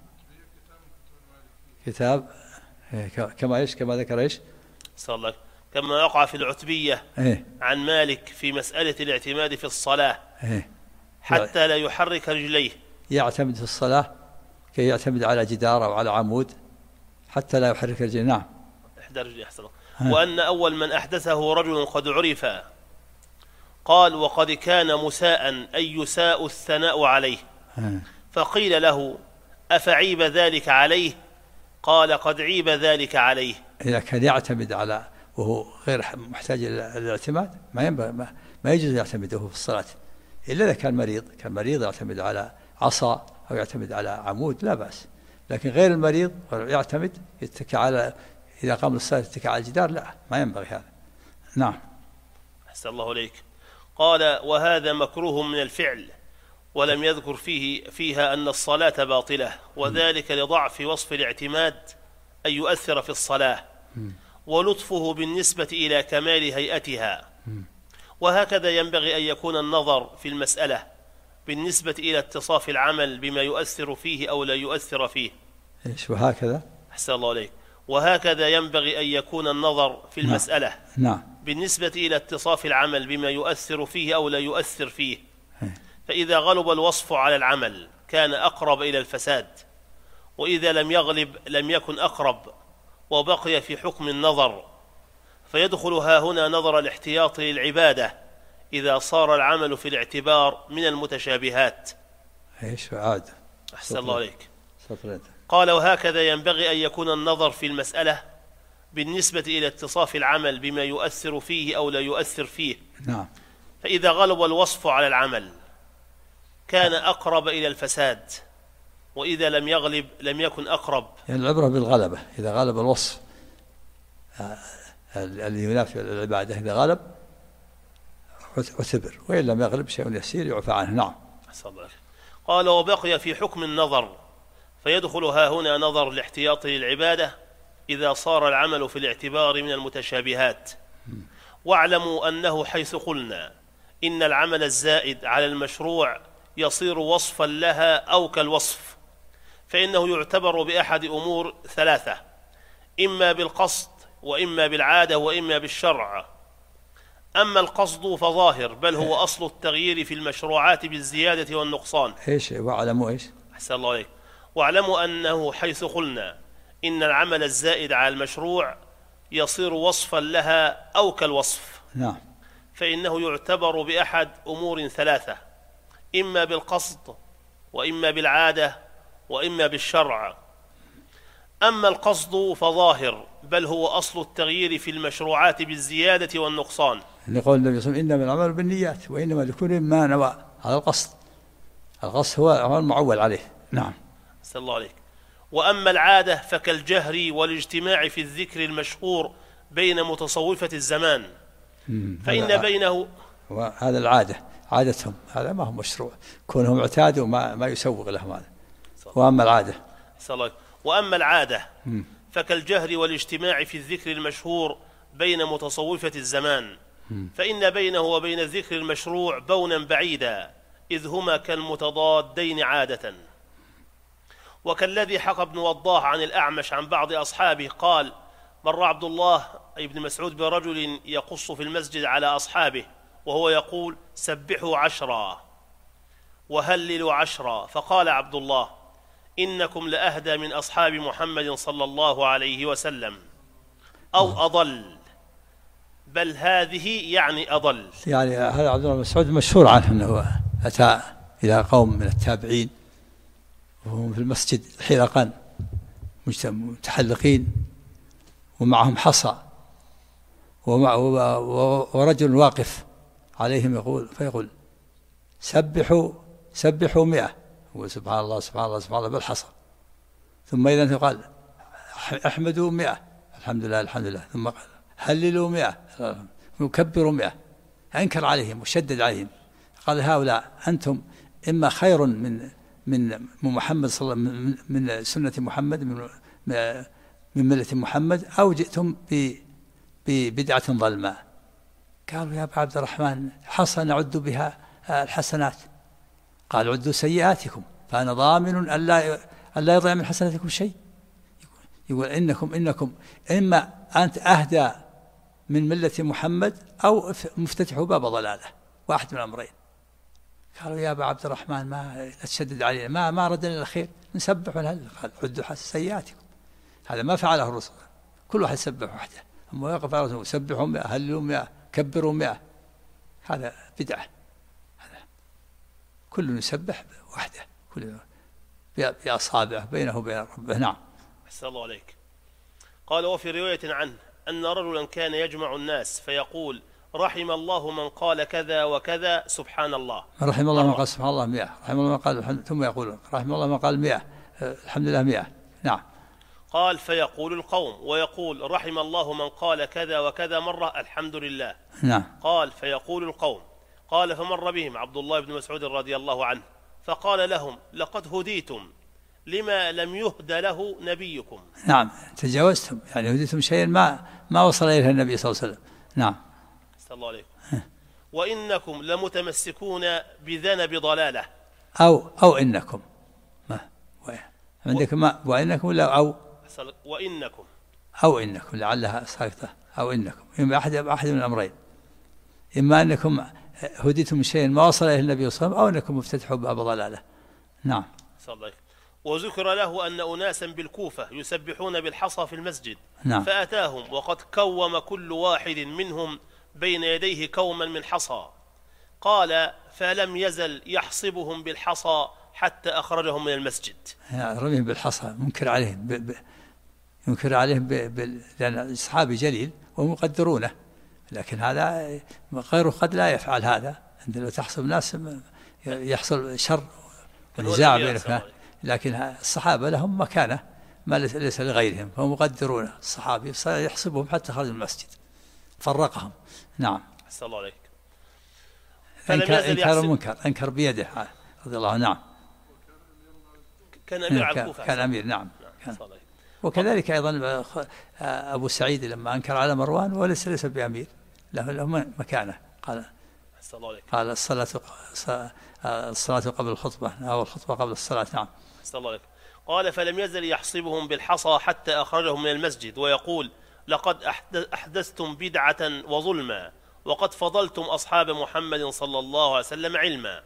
B: كتاب كما إيش؟ كما ذكر إيش؟
E: أحسن الله. كما وقع في العتبية عن مالك في مسألة الاعتماد في الصلاة حتى لا يحرك رجليه.
B: يعتمد في الصلاة كي يعتمد على جدار أو على عمود حتى لا يحرك رجليه. نعم.
E: إحدى رجليه. أحسن الله. وأن أول من أحدثه رجل قد عرف، قال وقد كان مساء أي يساء الثناء عليه، فقيل له أفعيب ذلك عليه؟ قال قد عيب ذلك عليه.
B: إذا كان يعتمد على وهو غير محتاج إلى الاعتماد ما ينبغي ما يجوز يعتمد وهو في الصلاة، إلا إذا كان مريض يعتمد على عصا أو يعتمد على عمود لا بأس، لكن غير المريض يعتمد يتكى على إذا قام للصلاة يتكى على الجدار لا، ما ينبغي هذا. نعم.
E: أحسن الله عليك. قال وهذا مكروه من الفعل، ولم يذكر فيها أن الصلاة باطلة، وذلك لضعف وصف الاعتماد أن يؤثر في الصلاة ولطفه بالنسبة إلى كمال هيئتها. وهكذا ينبغي أن يكون النظر في المسألة بالنسبة إلى اتصاف العمل بما يؤثر فيه أو لا يؤثر فيه.
B: إيش وهكذا؟
E: أحسن الله عليك. وهكذا ينبغي أن يكون النظر في المسألة بالنسبة إلى اتصاف العمل بما يؤثر فيه أو لا يؤثر فيه. فإذا غلب الوصف على العمل كان أقرب إلى الفساد، وإذا لم يغلب لم يكن أقرب، وبقي في حكم النظر، فيدخل ها هنا نظر الاحتياط للعبادة إذا صار العمل في الاعتبار من المتشابهات.
B: إيش عاد؟
E: أحسن الله عليك. قال وهكذا ينبغي أن يكون النظر في المسألة بالنسبة إلى اتصاف العمل بما يؤثر فيه أو لا يؤثر فيه.
B: نعم.
E: فإذا غلب الوصف على العمل كان أقرب إلى الفساد، وإذا لم يغلب لم يكن أقرب.
B: يعني العبرة بالغلبة، إذا غلب الوصف اللي ينافي العبادة إذا غلب اعتبر، وإن لم يغلب شيء يسير يعفى عنه. نعم.
E: قال وبقي في حكم النظر، فيدخل ها هنا نظر الاحتياط للعبادة إذا صار العمل في الاعتبار من المتشابهات. واعلموا أنه حيث قلنا إن العمل الزائد على المشروع يصير وصفا لها أو كالوصف، فإنه يعتبر بأحد أمور ثلاثة: إما بالقصد وإما بالعادة وإما بالشرع. أما القصد فظاهر، بل هو أصل التغيير في المشروعات بالزيادة والنقصان.
B: إيش واعلموا إيش؟
E: أحسن الله عليك. واعلموا أنه حيث قلنا إن العمل الزائد على المشروع يصير وصفا لها أو كالوصف.
B: نعم.
E: فإنه يعتبر بأحد أمور ثلاثة: إما بالقصد وإما بالعادة وإما بالشرع. أما القصد فظاهر، بل هو أصل التغيير في المشروعات بالزيادة والنقصان.
B: لقول النبي صلى الله عليه وسلم: إنما العمل بالنيات وإنما لكل ما نوى. هذا القصد. القصد هو المعول عليه. نعم.
E: صلى الله عليك. وأما العادة فكالجهر والاجتماع في الذكر المشهور بين متصوفة الزمان، فإن بينه
B: هذا العادة عادتهم، هذا ما هو مشروع، كونهم اعتادوا ما يسوغ لهم هذا.
E: وأما العادة فكالجهر والاجتماع في الذكر المشهور بين متصوفة الزمان، فإن بينه وبين الذكر المشروع بونا بعيدا، إذ هما كالمتضادين عادة. وكالذي حكى ابن وضاح عن الأعمش عن بعض أصحابه قال: مر عبد الله ابن مسعود برجل يقص في المسجد على أصحابه وهو يقول: سبحوا 10 وهللوا 10، فقال عبد الله: إنكم لأهدى من أصحاب محمد صلى الله عليه وسلم، أو أضل، بل هذه يعني أضل.
B: يعني هذا عبد الله بن مسعود مشهور عنه أنه أتى إلى قوم من التابعين وهم في المسجد حلقا متحلقين ومعهم حصى ورجل واقف عليهم فيقول: سبحوا 100، يقول سبحان الله سبحان الله سبحان الله بالحصى. ثم إذا قال: احمدوا 100، الحمد لله الحمد لله. ثم قال: هللوا 100، وكبروا 100. أنكر عليهم وشدد عليهم، قال: هؤلاء أنتم إما خير من محمد صلى الله عليه وسلم، من سنة محمد، من ملة محمد، أو جئتم ببدعة ظلمة. قالوا: يا أبا عبد الرحمن، حصى نعد بها الحسنات. قال: عدوا سيئاتكم فأنا ضامن أن لا يضيع من حسناتكم شيء. يقول: إنكم إما أنت أهدى من ملة محمد أو مفتتح باب ضلالة، واحد من الأمرين. قالوا: يا أبا عبد الرحمن، ما تشدد علينا، ما ردنا إلى الخير، نسبح ونهلل. قال: عدوا سيئاتكم. هذا ما فعله الرسول، كل واحد يسبح وحده، أما يقف على الرسول: سبحوا 100، هللوا 100، كبروا 100. هذا بدعة، هذا كل يسبح وحده، كل بأصابعه بينه وبين ربه. نعم.
E: أحسن الله عليك. قال: وفي رواية عنه أن رجلا كان يجمع الناس فيقول: رحم الله من قال كذا وكذا سبحان الله.
B: رحم الله من قال سبحان الله 100، رحم الله من قال، ثم يقول: رحم الله من قال 100، الحمد لله 100. نعم.
E: قال: فيقول القوم ويقول: رحم الله من قال كذا وكذا مرة الحمد لله.
B: نعم.
E: قال: فيقول القوم. قال: فمر بهم عبد الله بن مسعود رضي الله عنه فقال لهم: لقد هديتم لما لم يهد له نبيكم.
B: نعم، تجاوزتم، يعني هديتم شيئا ما وصل إليه النبي صلى الله عليه وسلم. نعم.
E: صلى الله عليه. وإنكم لمتمسكون بذنب ضلالة.
B: أو إنكم عندك ما وإنكم لا أو إنكم لعلها ساقطة، أو إنكم، إما أحد من الأمرين، إما أنكم هديتم شيئا ما وصل إليه النبي صلى الله عليه وسلم، أو أنكم افتتحوا باب ضلالة. نعم.
E: صلى الله عليه. وذكر له أن أناسا بالكوفة يسبحون بالحصى في المسجد.
B: نعم.
E: فأتاهم وقد كوم كل واحد منهم بين يديه كوما من حصى. قال: فلم يزل يحصبهم بالحصى حتى أخرجهم من المسجد.
B: رميهم بالحصى منكر عليهم لأن الصحابي جليل وهم يقدرونه، لكن هذا غيره قد لا يفعل هذا. عندما تحصب ناس يحصل شر ونزاع بينهم، لكن الصحابة لهم مكانة ما ليس لغيرهم، فهم يقدرون الصحابي يحصبهم حتى خرج المسجد، فرقهم. نعم.
E: أحسن الله عليك.
B: انكر المنكر، انكر بيده رضي الله عنه. نعم.
E: كان أمير على الكوفة.
B: كان أمير. نعم. وكذلك أيضا أبو سعيد لما أنكر على مروان وليس بأمير، له مكانه. قال الصلاة قبل الخطبة أو الخطبة قبل الصلاة. نعم.
E: أحسن الله عليك. قال: فلم يزل يحصبهم بالحصى حتى أخرجهم من المسجد ويقول: لقد أحدثتم بدعة وظلما، وقد فضلتم أصحاب محمد صلى الله عليه وسلم علما.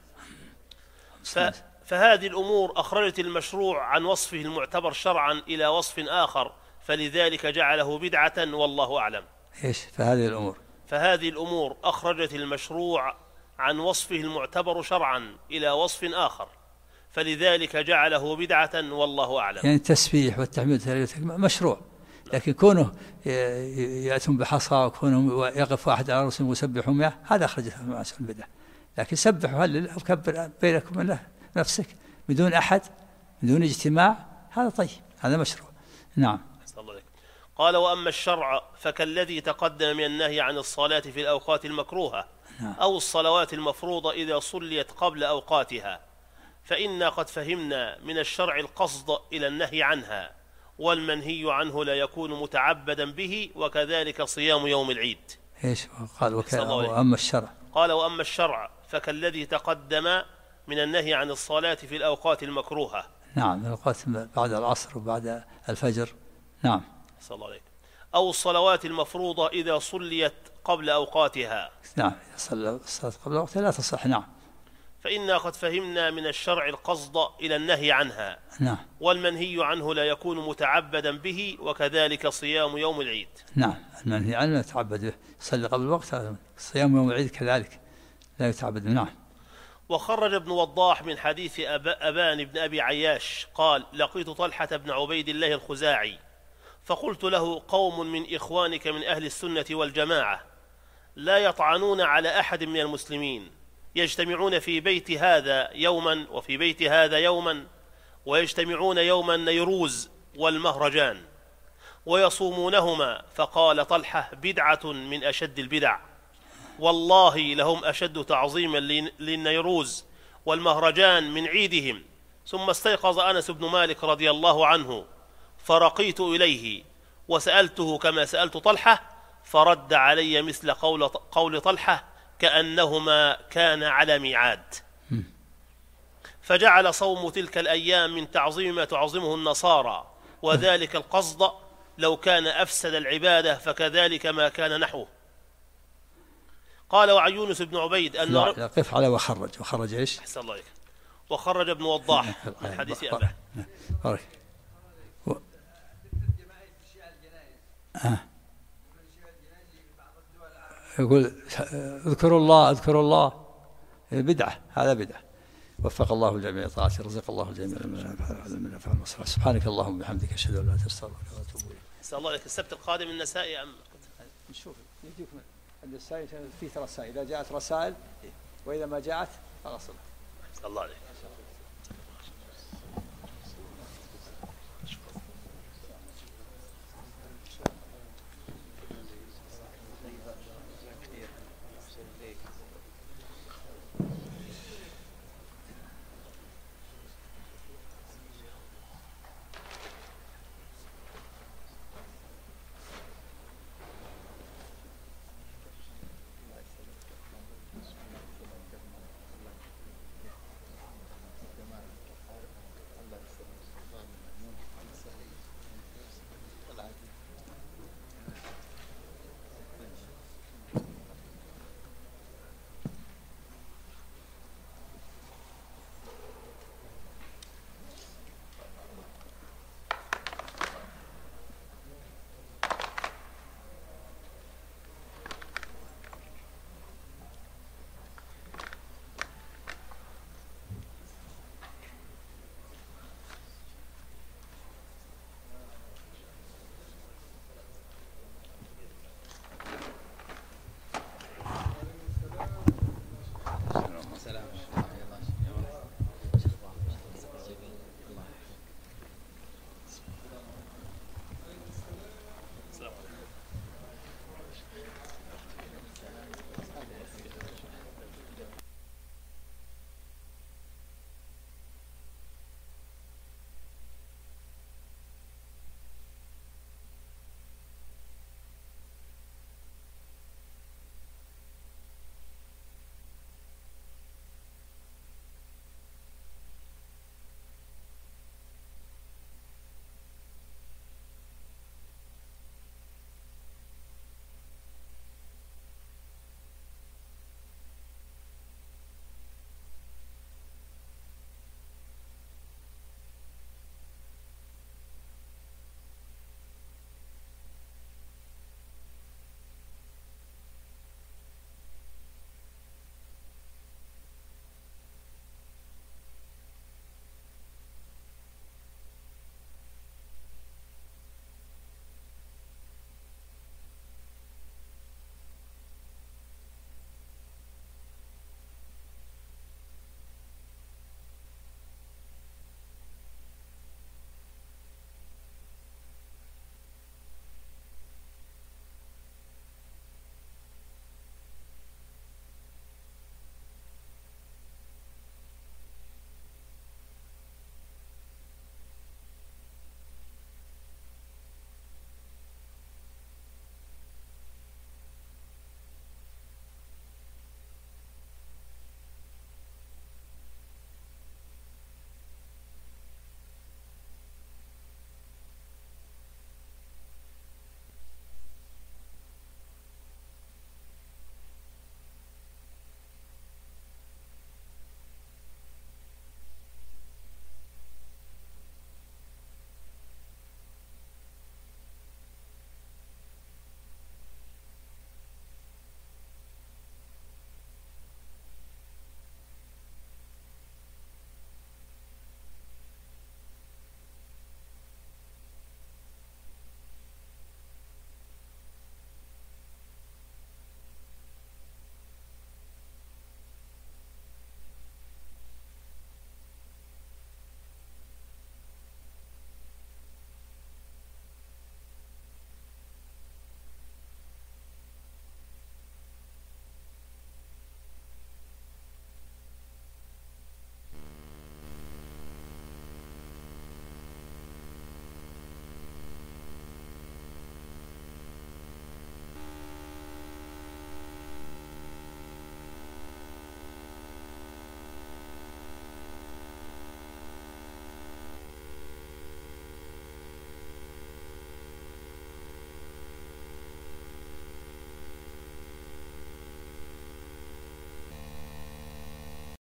E: فهذه الأمور أخرجت المشروع عن وصفه المعتبر شرعا إلى وصف آخر، فلذلك جعله بدعة، والله أعلم.
B: إيش
E: فهذه الأمور أخرجت المشروع عن وصفه المعتبر شرعا إلى وصف آخر، فلذلك جعله بدعة، والله أعلم.
B: يعني التسبيح والتحميد مشروع، لكن كونه يأتون بحصى وكونه يقف واحد على رأسه ويسبحوا 100، هذا أخرجه من البدعة. لكن سبح وهلل وكبر بينكم الله نفسك بدون أحد، بدون اجتماع، هذا طيب. هذا مشروع. نعم.
E: الله عليك. قال وأما الشرع فكالذي تقدم من النهي عن الصلاة في الأوقات المكروهة أو الصلوات المفروضة إذا صليت قبل أوقاتها، فإنا قد فهمنا من الشرع القصد إلى النهي عنها، والمنهي عنه لا يكون متعبدا به، وكذلك صيام يوم العيد.
B: ايش قال وأما الشرع؟
E: قال وأما الشرع فكالذي تقدم من النهي عن الصلاة في الأوقات المكروهة.
B: نعم، الأوقات بعد العصر وبعد الفجر. نعم.
E: صلى الله عليك. أو الصلوات المفروضة إذا صليت قبل أوقاتها.
B: نعم، صلى الصلاة قبل وقتها لا تصح. نعم.
E: فإنا قد فهمنا من الشرع القصد إلى النهي عنها.
B: نعم.
E: والمنهي عنه لا يكون متعبدا به، وكذلك صيام يوم العيد.
B: نعم، المنهي عنه يتعبد به، صلي قبل الوقت. صيام يوم العيد كذلك لا يتعبد. نعم.
E: وخرج ابن وضاح من حديث أبان بن أبي عياش قال لقيت طلحة بن عبيد الله الخزاعي فقلت له قوم من إخوانك من أهل السنة والجماعة لا يطعنون على أحد من المسلمين، يجتمعون في بيت هذا يوما وفي بيت هذا يوما، ويجتمعون يوم النيروز والمهرجان ويصومونهما. فقال طلحة بدعة من أشد البدع، والله لهم أشد تعظيما للنيروز والمهرجان من عيدهم. ثم استيقظ أنس بن مالك رضي الله عنه فرقيت إليه وسألته كما سألت طلحة، فرد علي مثل قول طلحة كأنهما كان على ميعاد. فجعل صوم تلك الأيام من تعظيم ما تعظمه النصارى، وذلك القصد لو كان أفسد العبادة فكذلك ما كان نحوه. قال وعن يونس بن عبيد أن
B: قف على وخرج إيش؟
E: أحسن الله عليك. وخرج ابن وضاح من حديث أباه.
B: يقول اذكروا الله بدعة، هذا بدعة. وفق الله الجميع طاعته، رزق الله الجميع من أفعال المصلحة. سبحانك اللهم وبحمدك أشهد أن لا إله إلا أنت أستغفرك وأتوب إليك.
E: أسأل الله لك. السبت القادم النسائي أم
B: نشوف يجيكم النسائي في 3 رسائل، إذا جاءت رسائل وإذا ما جاءت فأصلها.
E: الله عليك.